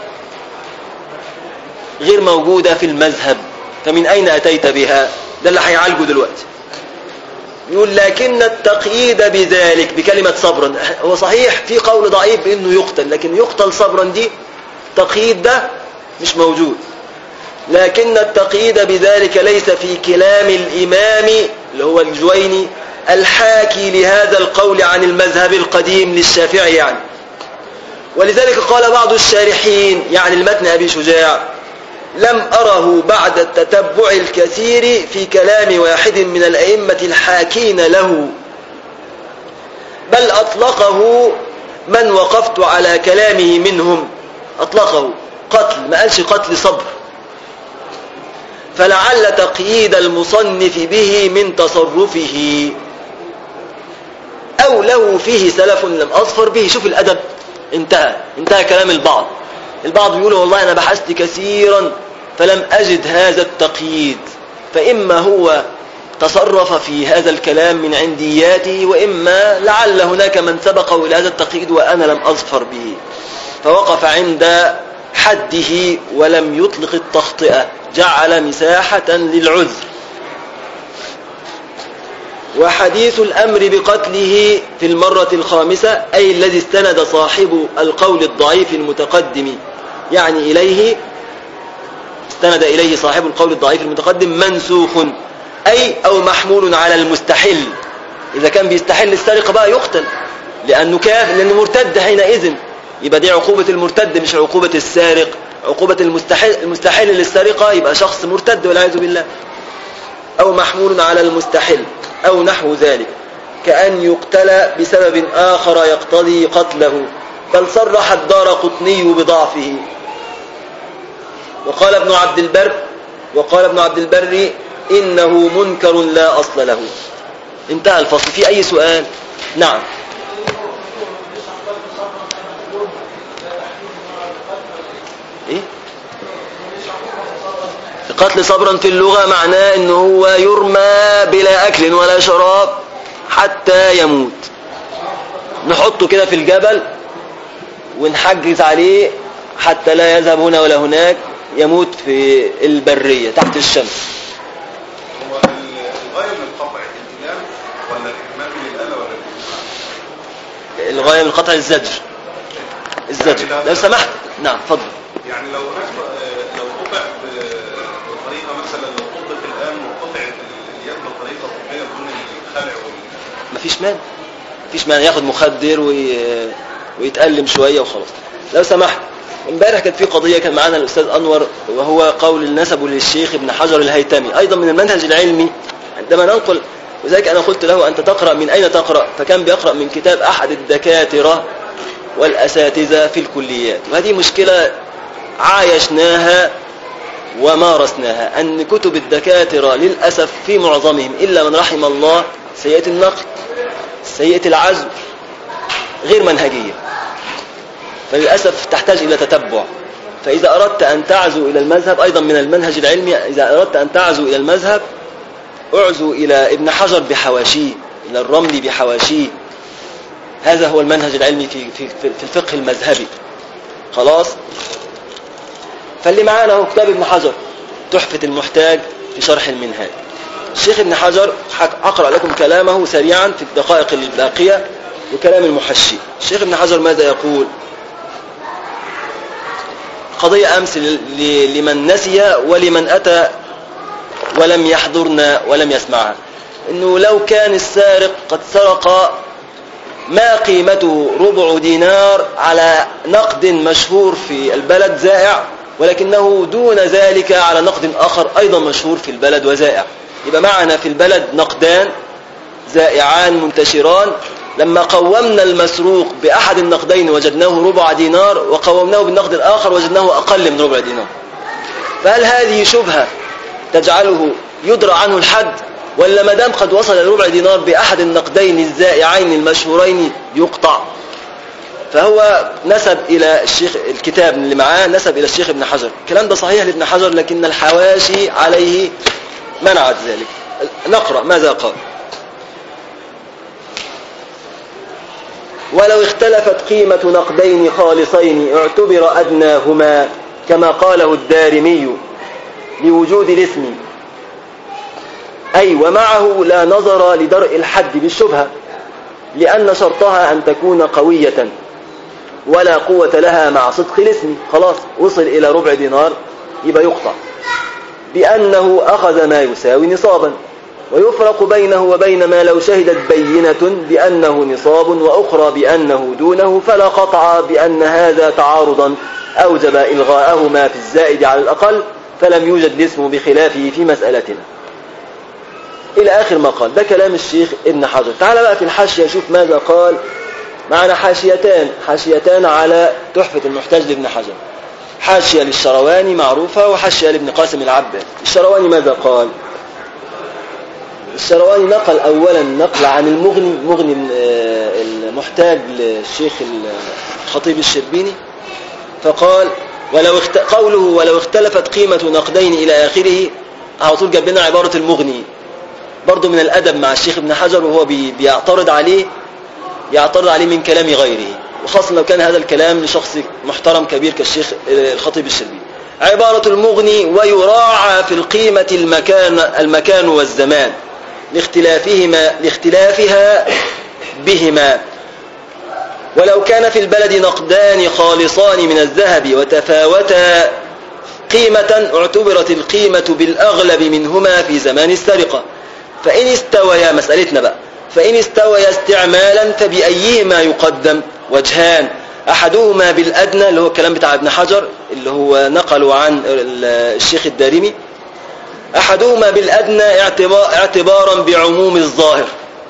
غير موجودة في المذهب، فمن أين أتيت بها؟ ده اللي هيعالجه دلوقتي. يقول لكن التقييد بذلك بكلمة صبرا، هو صحيح في قول ضعيف بأنه يقتل، لكن يقتل صبرا دي تقييد ده مش موجود. لكن التقييد بذلك ليس في كلام الإمام اللي هو الجويني الحاكي لهذا القول عن المذهب القديم للشافعي يعني. ولذلك قال بعض الشارحين يعني المتن أبي شجاع لم أره بعد التتبع الكثير في كلام واحد من الأئمة الحاكين له، بل أطلقه من وقفت على كلامه منهم، أطلقه قتل، ما قالش قتل صبر. فلعل تقييد المصنف به من تصرفه أو له فيه سلف لم أظفر به. شوف الأدب، انتهى كلام البعض بيقولوا والله أنا بحثت كثيرا فلم أجد هذا التقييد، فإما هو تصرف في هذا الكلام من عندياته، وإما لعل هناك من سبقه إلى هذا التقييد وأنا لم أظفر به، فوقف عند حده ولم يطلق التخطئة، جعل مساحة للعذر. وحديث الأمر بقتله في المرة الخامسة أي الذي استند صاحب القول الضعيف المتقدم يعني إليه، استند إليه صاحب القول الضعيف المتقدم منسوخ أي أو محمول على المستحل. إذا كان بيستحل السرقة بقى يقتل لأنه كافر، لأنه مرتد حينئذ، يبقى دي عقوبة المرتد مش عقوبة السارق. عقوبة المستحل للسرقة يبقى شخص مرتد والعياذ بالله. أو محمول على المستحل أو نحو ذلك، كأن يقتل بسبب آخر يقتضي قتله، بل صرح الدارقطني بضعفه. وقال ابن عبد البر إنه منكر لا أصل له. انتهى الفصل. في أي سؤال؟ نعم. إيه؟ قتل صبرا في اللغة معناه إنه هو يرمى بلا أكل ولا شراب حتى يموت، نحطه كده في الجبل ونحجز عليه حتى لا يذهب هنا ولا هناك، يموت في البرية تحت الشمس. هو الغاية من القطع الإلام ولا الإكمال للآلة ولا الغاية من قطع الزجر؟ الزجر. يعني لو سمحت. نعم اتفضل. يعني لو قطع بطريقه مثلا، لو طبق الان وقطعت اليد بطريقه طبيه بدون الخلع مفيش مانع ياخد مخدر ويتألم شويه وخلاص. لو سمحت، امبارح كانت في قضيه كان معانا الاستاذ انور، وهو قول النسب للشيخ ابن حجر الهيتمي ايضا من المنهج العلمي عندما ننقل. وذلك انا قلت له انت تقرا من اين تقرا؟ فكان بيقرا من كتاب احد الدكاتره والاساتذه في الكليات. وهذه مشكله عايشناها ومارسناها، ان كتب الدكاتره للاسف في معظمهم الا من رحم الله سيئه النقد، سيئه العزم، غير منهجيه، فللأسف تحتاج إلى تتبع. فإذا أردت أن تعزو إلى المذهب أيضا من المنهج العلمي، إذا أردت أن تعزو إلى المذهب أعزو إلى ابن حجر بحواشيه، إلى الرملي بحواشيه. هذا هو المنهج العلمي في الفقه المذهبي. خلاص. فاللي معانا هو كتاب ابن حجر تحفة المحتاج في شرح المنهاج. الشيخ ابن حجر أقرأ لكم كلامه سريعا في الدقائق الباقية وكلام المحشي. الشيخ ابن حجر ماذا يقول؟ قضية أمس لمن نسي ولمن أتى ولم يحضرنا ولم يسمعها، إنه لو كان السارق قد سرق ما قيمته ربع دينار على نقد مشهور في البلد زائع، ولكنه دون ذلك على نقد آخر أيضا مشهور في البلد وزائع، يبقى معنا في البلد نقدان زائعان منتشران. لما قومنا المسروق بأحد النقدين وجدناه ربع دينار، وقومناه بالنقد الآخر وجدناه أقل من ربع دينار. فهل هذه شبهة تجعله يدرى عنه الحد، ولا ما دام قد وصل لربع دينار بأحد النقدين الزائعين المشهورين يقطع؟ فهو نسب إلى الشيخ، الكتاب اللي معاه نسب إلى الشيخ ابن حجر. الكلام ده صحيح لابن حجر، لكن الحواشي عليه منعت ذلك. نقرأ ماذا قال. ولو اختلفت قيمة نقدين خالصين اعتبر أدناهما كما قاله الدارمي لوجود الاسم، أي ومعه لا نظر لدرء الحد بالشبهة، لأن شرطها أن تكون قوية ولا قوة لها مع صدق الاسم. خلاص وصل إلى ربع دينار يبقى يقطع، بأنه أخذ ما يساوي نصابا، ويفرق بينه وبين ما لو شهدت بينة بأنه نصاب وأخرى بأنه دونه، فلا قطع بأن هذا تعارضا أوجب إلغاءهما في الزائد على الأقل، فلم يوجد الاسم بخلافه في مسألتنا. إلى آخر ما قال. ده كلام الشيخ ابن حجر. تعال بقى في الحاشية شوف ماذا قال. معنا حاشيتان على تحفة المحتاج لابن حجر. حاشية للشرواني معروفة، وحاشية لابن قاسم العباد. الشرواني ماذا قال؟ الشرواني نقل أولا نقل عن المغني المحتاج للشيخ الخطيب الشربيني، فقال قوله ولو اختلفت قيمة نقدين إلى آخره، على طول جاب لنا عبارة المغني برضو من الأدب مع الشيخ ابن حجر، وهو بيعترض عليه من كلام غيره، وخاصة لو كان هذا الكلام لشخص محترم كبير كالشيخ الخطيب الشربيني. عبارة المغني ويراعى في القيمة المكان والزمان لاختلافها بهما، ولو كان في البلد نقدان خالصان من الذهب وتفاوتا قيمة اعتبرت القيمة بالأغلب منهما في زمان السرقة، فإن استويا مسألتنا بقى، فإن استويا استعمالا فبأيهما يقدم؟ وجهان، أحدهما بالأدنى اللي هو الكلام بتاع ابن حجر اللي هو نقلوا عن الشيخ الدارمي، أحدهما بالأدنى اعتبارا بعموم الظاهر،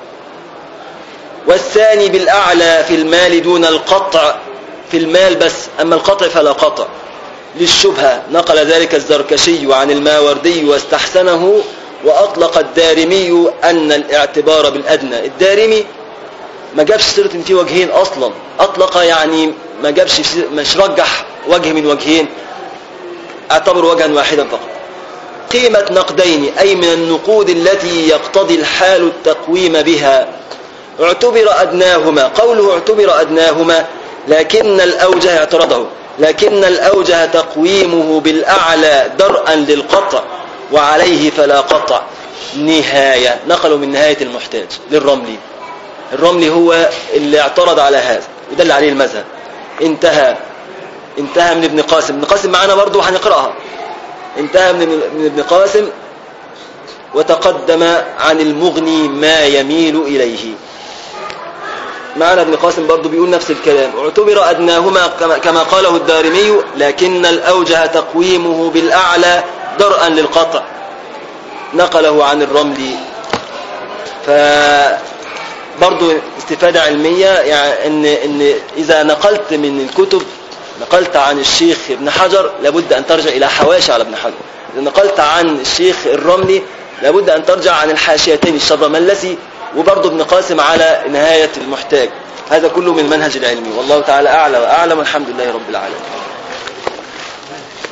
والثاني بالأعلى في المال دون القطع في المال بس، أما القطع فلا قطع للشبهة. نقل ذلك الزركشي عن الماوردي واستحسنه، وأطلق الدارمي أن الاعتبار بالأدنى. الدارمي ما جابش سيرة في وجهين أصلا، أطلق يعني ما جابش، مش رجح وجه من وجهين، اعتبر وجها واحدا فقط. قيمة نقدين أي من النقود التي يقتضي الحال التقويم بها اعتبر أدناهما. قوله اعتبر أدناهما لكن الأوجه اعترضه، لكن الأوجه تقويمه بالأعلى درءا للقطع، وعليه فلا قطع. نهاية نقلوا من نهاية المحتاج للرملي. الرملي هو اللي اعترض على هذا، وده اللي عليه المذهب. انتهى من ابن قاسم. ابن قاسم معنا برضو هنقرأها. انتهى من ابن قاسم وتقدم عن المغني ما يميل إليه. معنا ابن قاسم برضو بيقول نفس الكلام. اعتبر أدناهما كما قاله الدارمي، لكن الأوجه تقويمه بالأعلى درءا للقطع، نقله عن الرملي. فبرضو استفادة علمية، يعني إن إذا نقلت من الكتب، نقلت عن الشيخ ابن حجر لابد أن ترجع إلى حواشي على ابن حجر. إذا نقلت عن الشيخ الرملي لابد أن ترجع عن الحاشيتين الشبرملسي وبرضو ابن قاسم على نهاية المحتاج. هذا كله من المنهج العلمي، والله تعالى أعلى وأعلم، والحمد لله رب العالمين.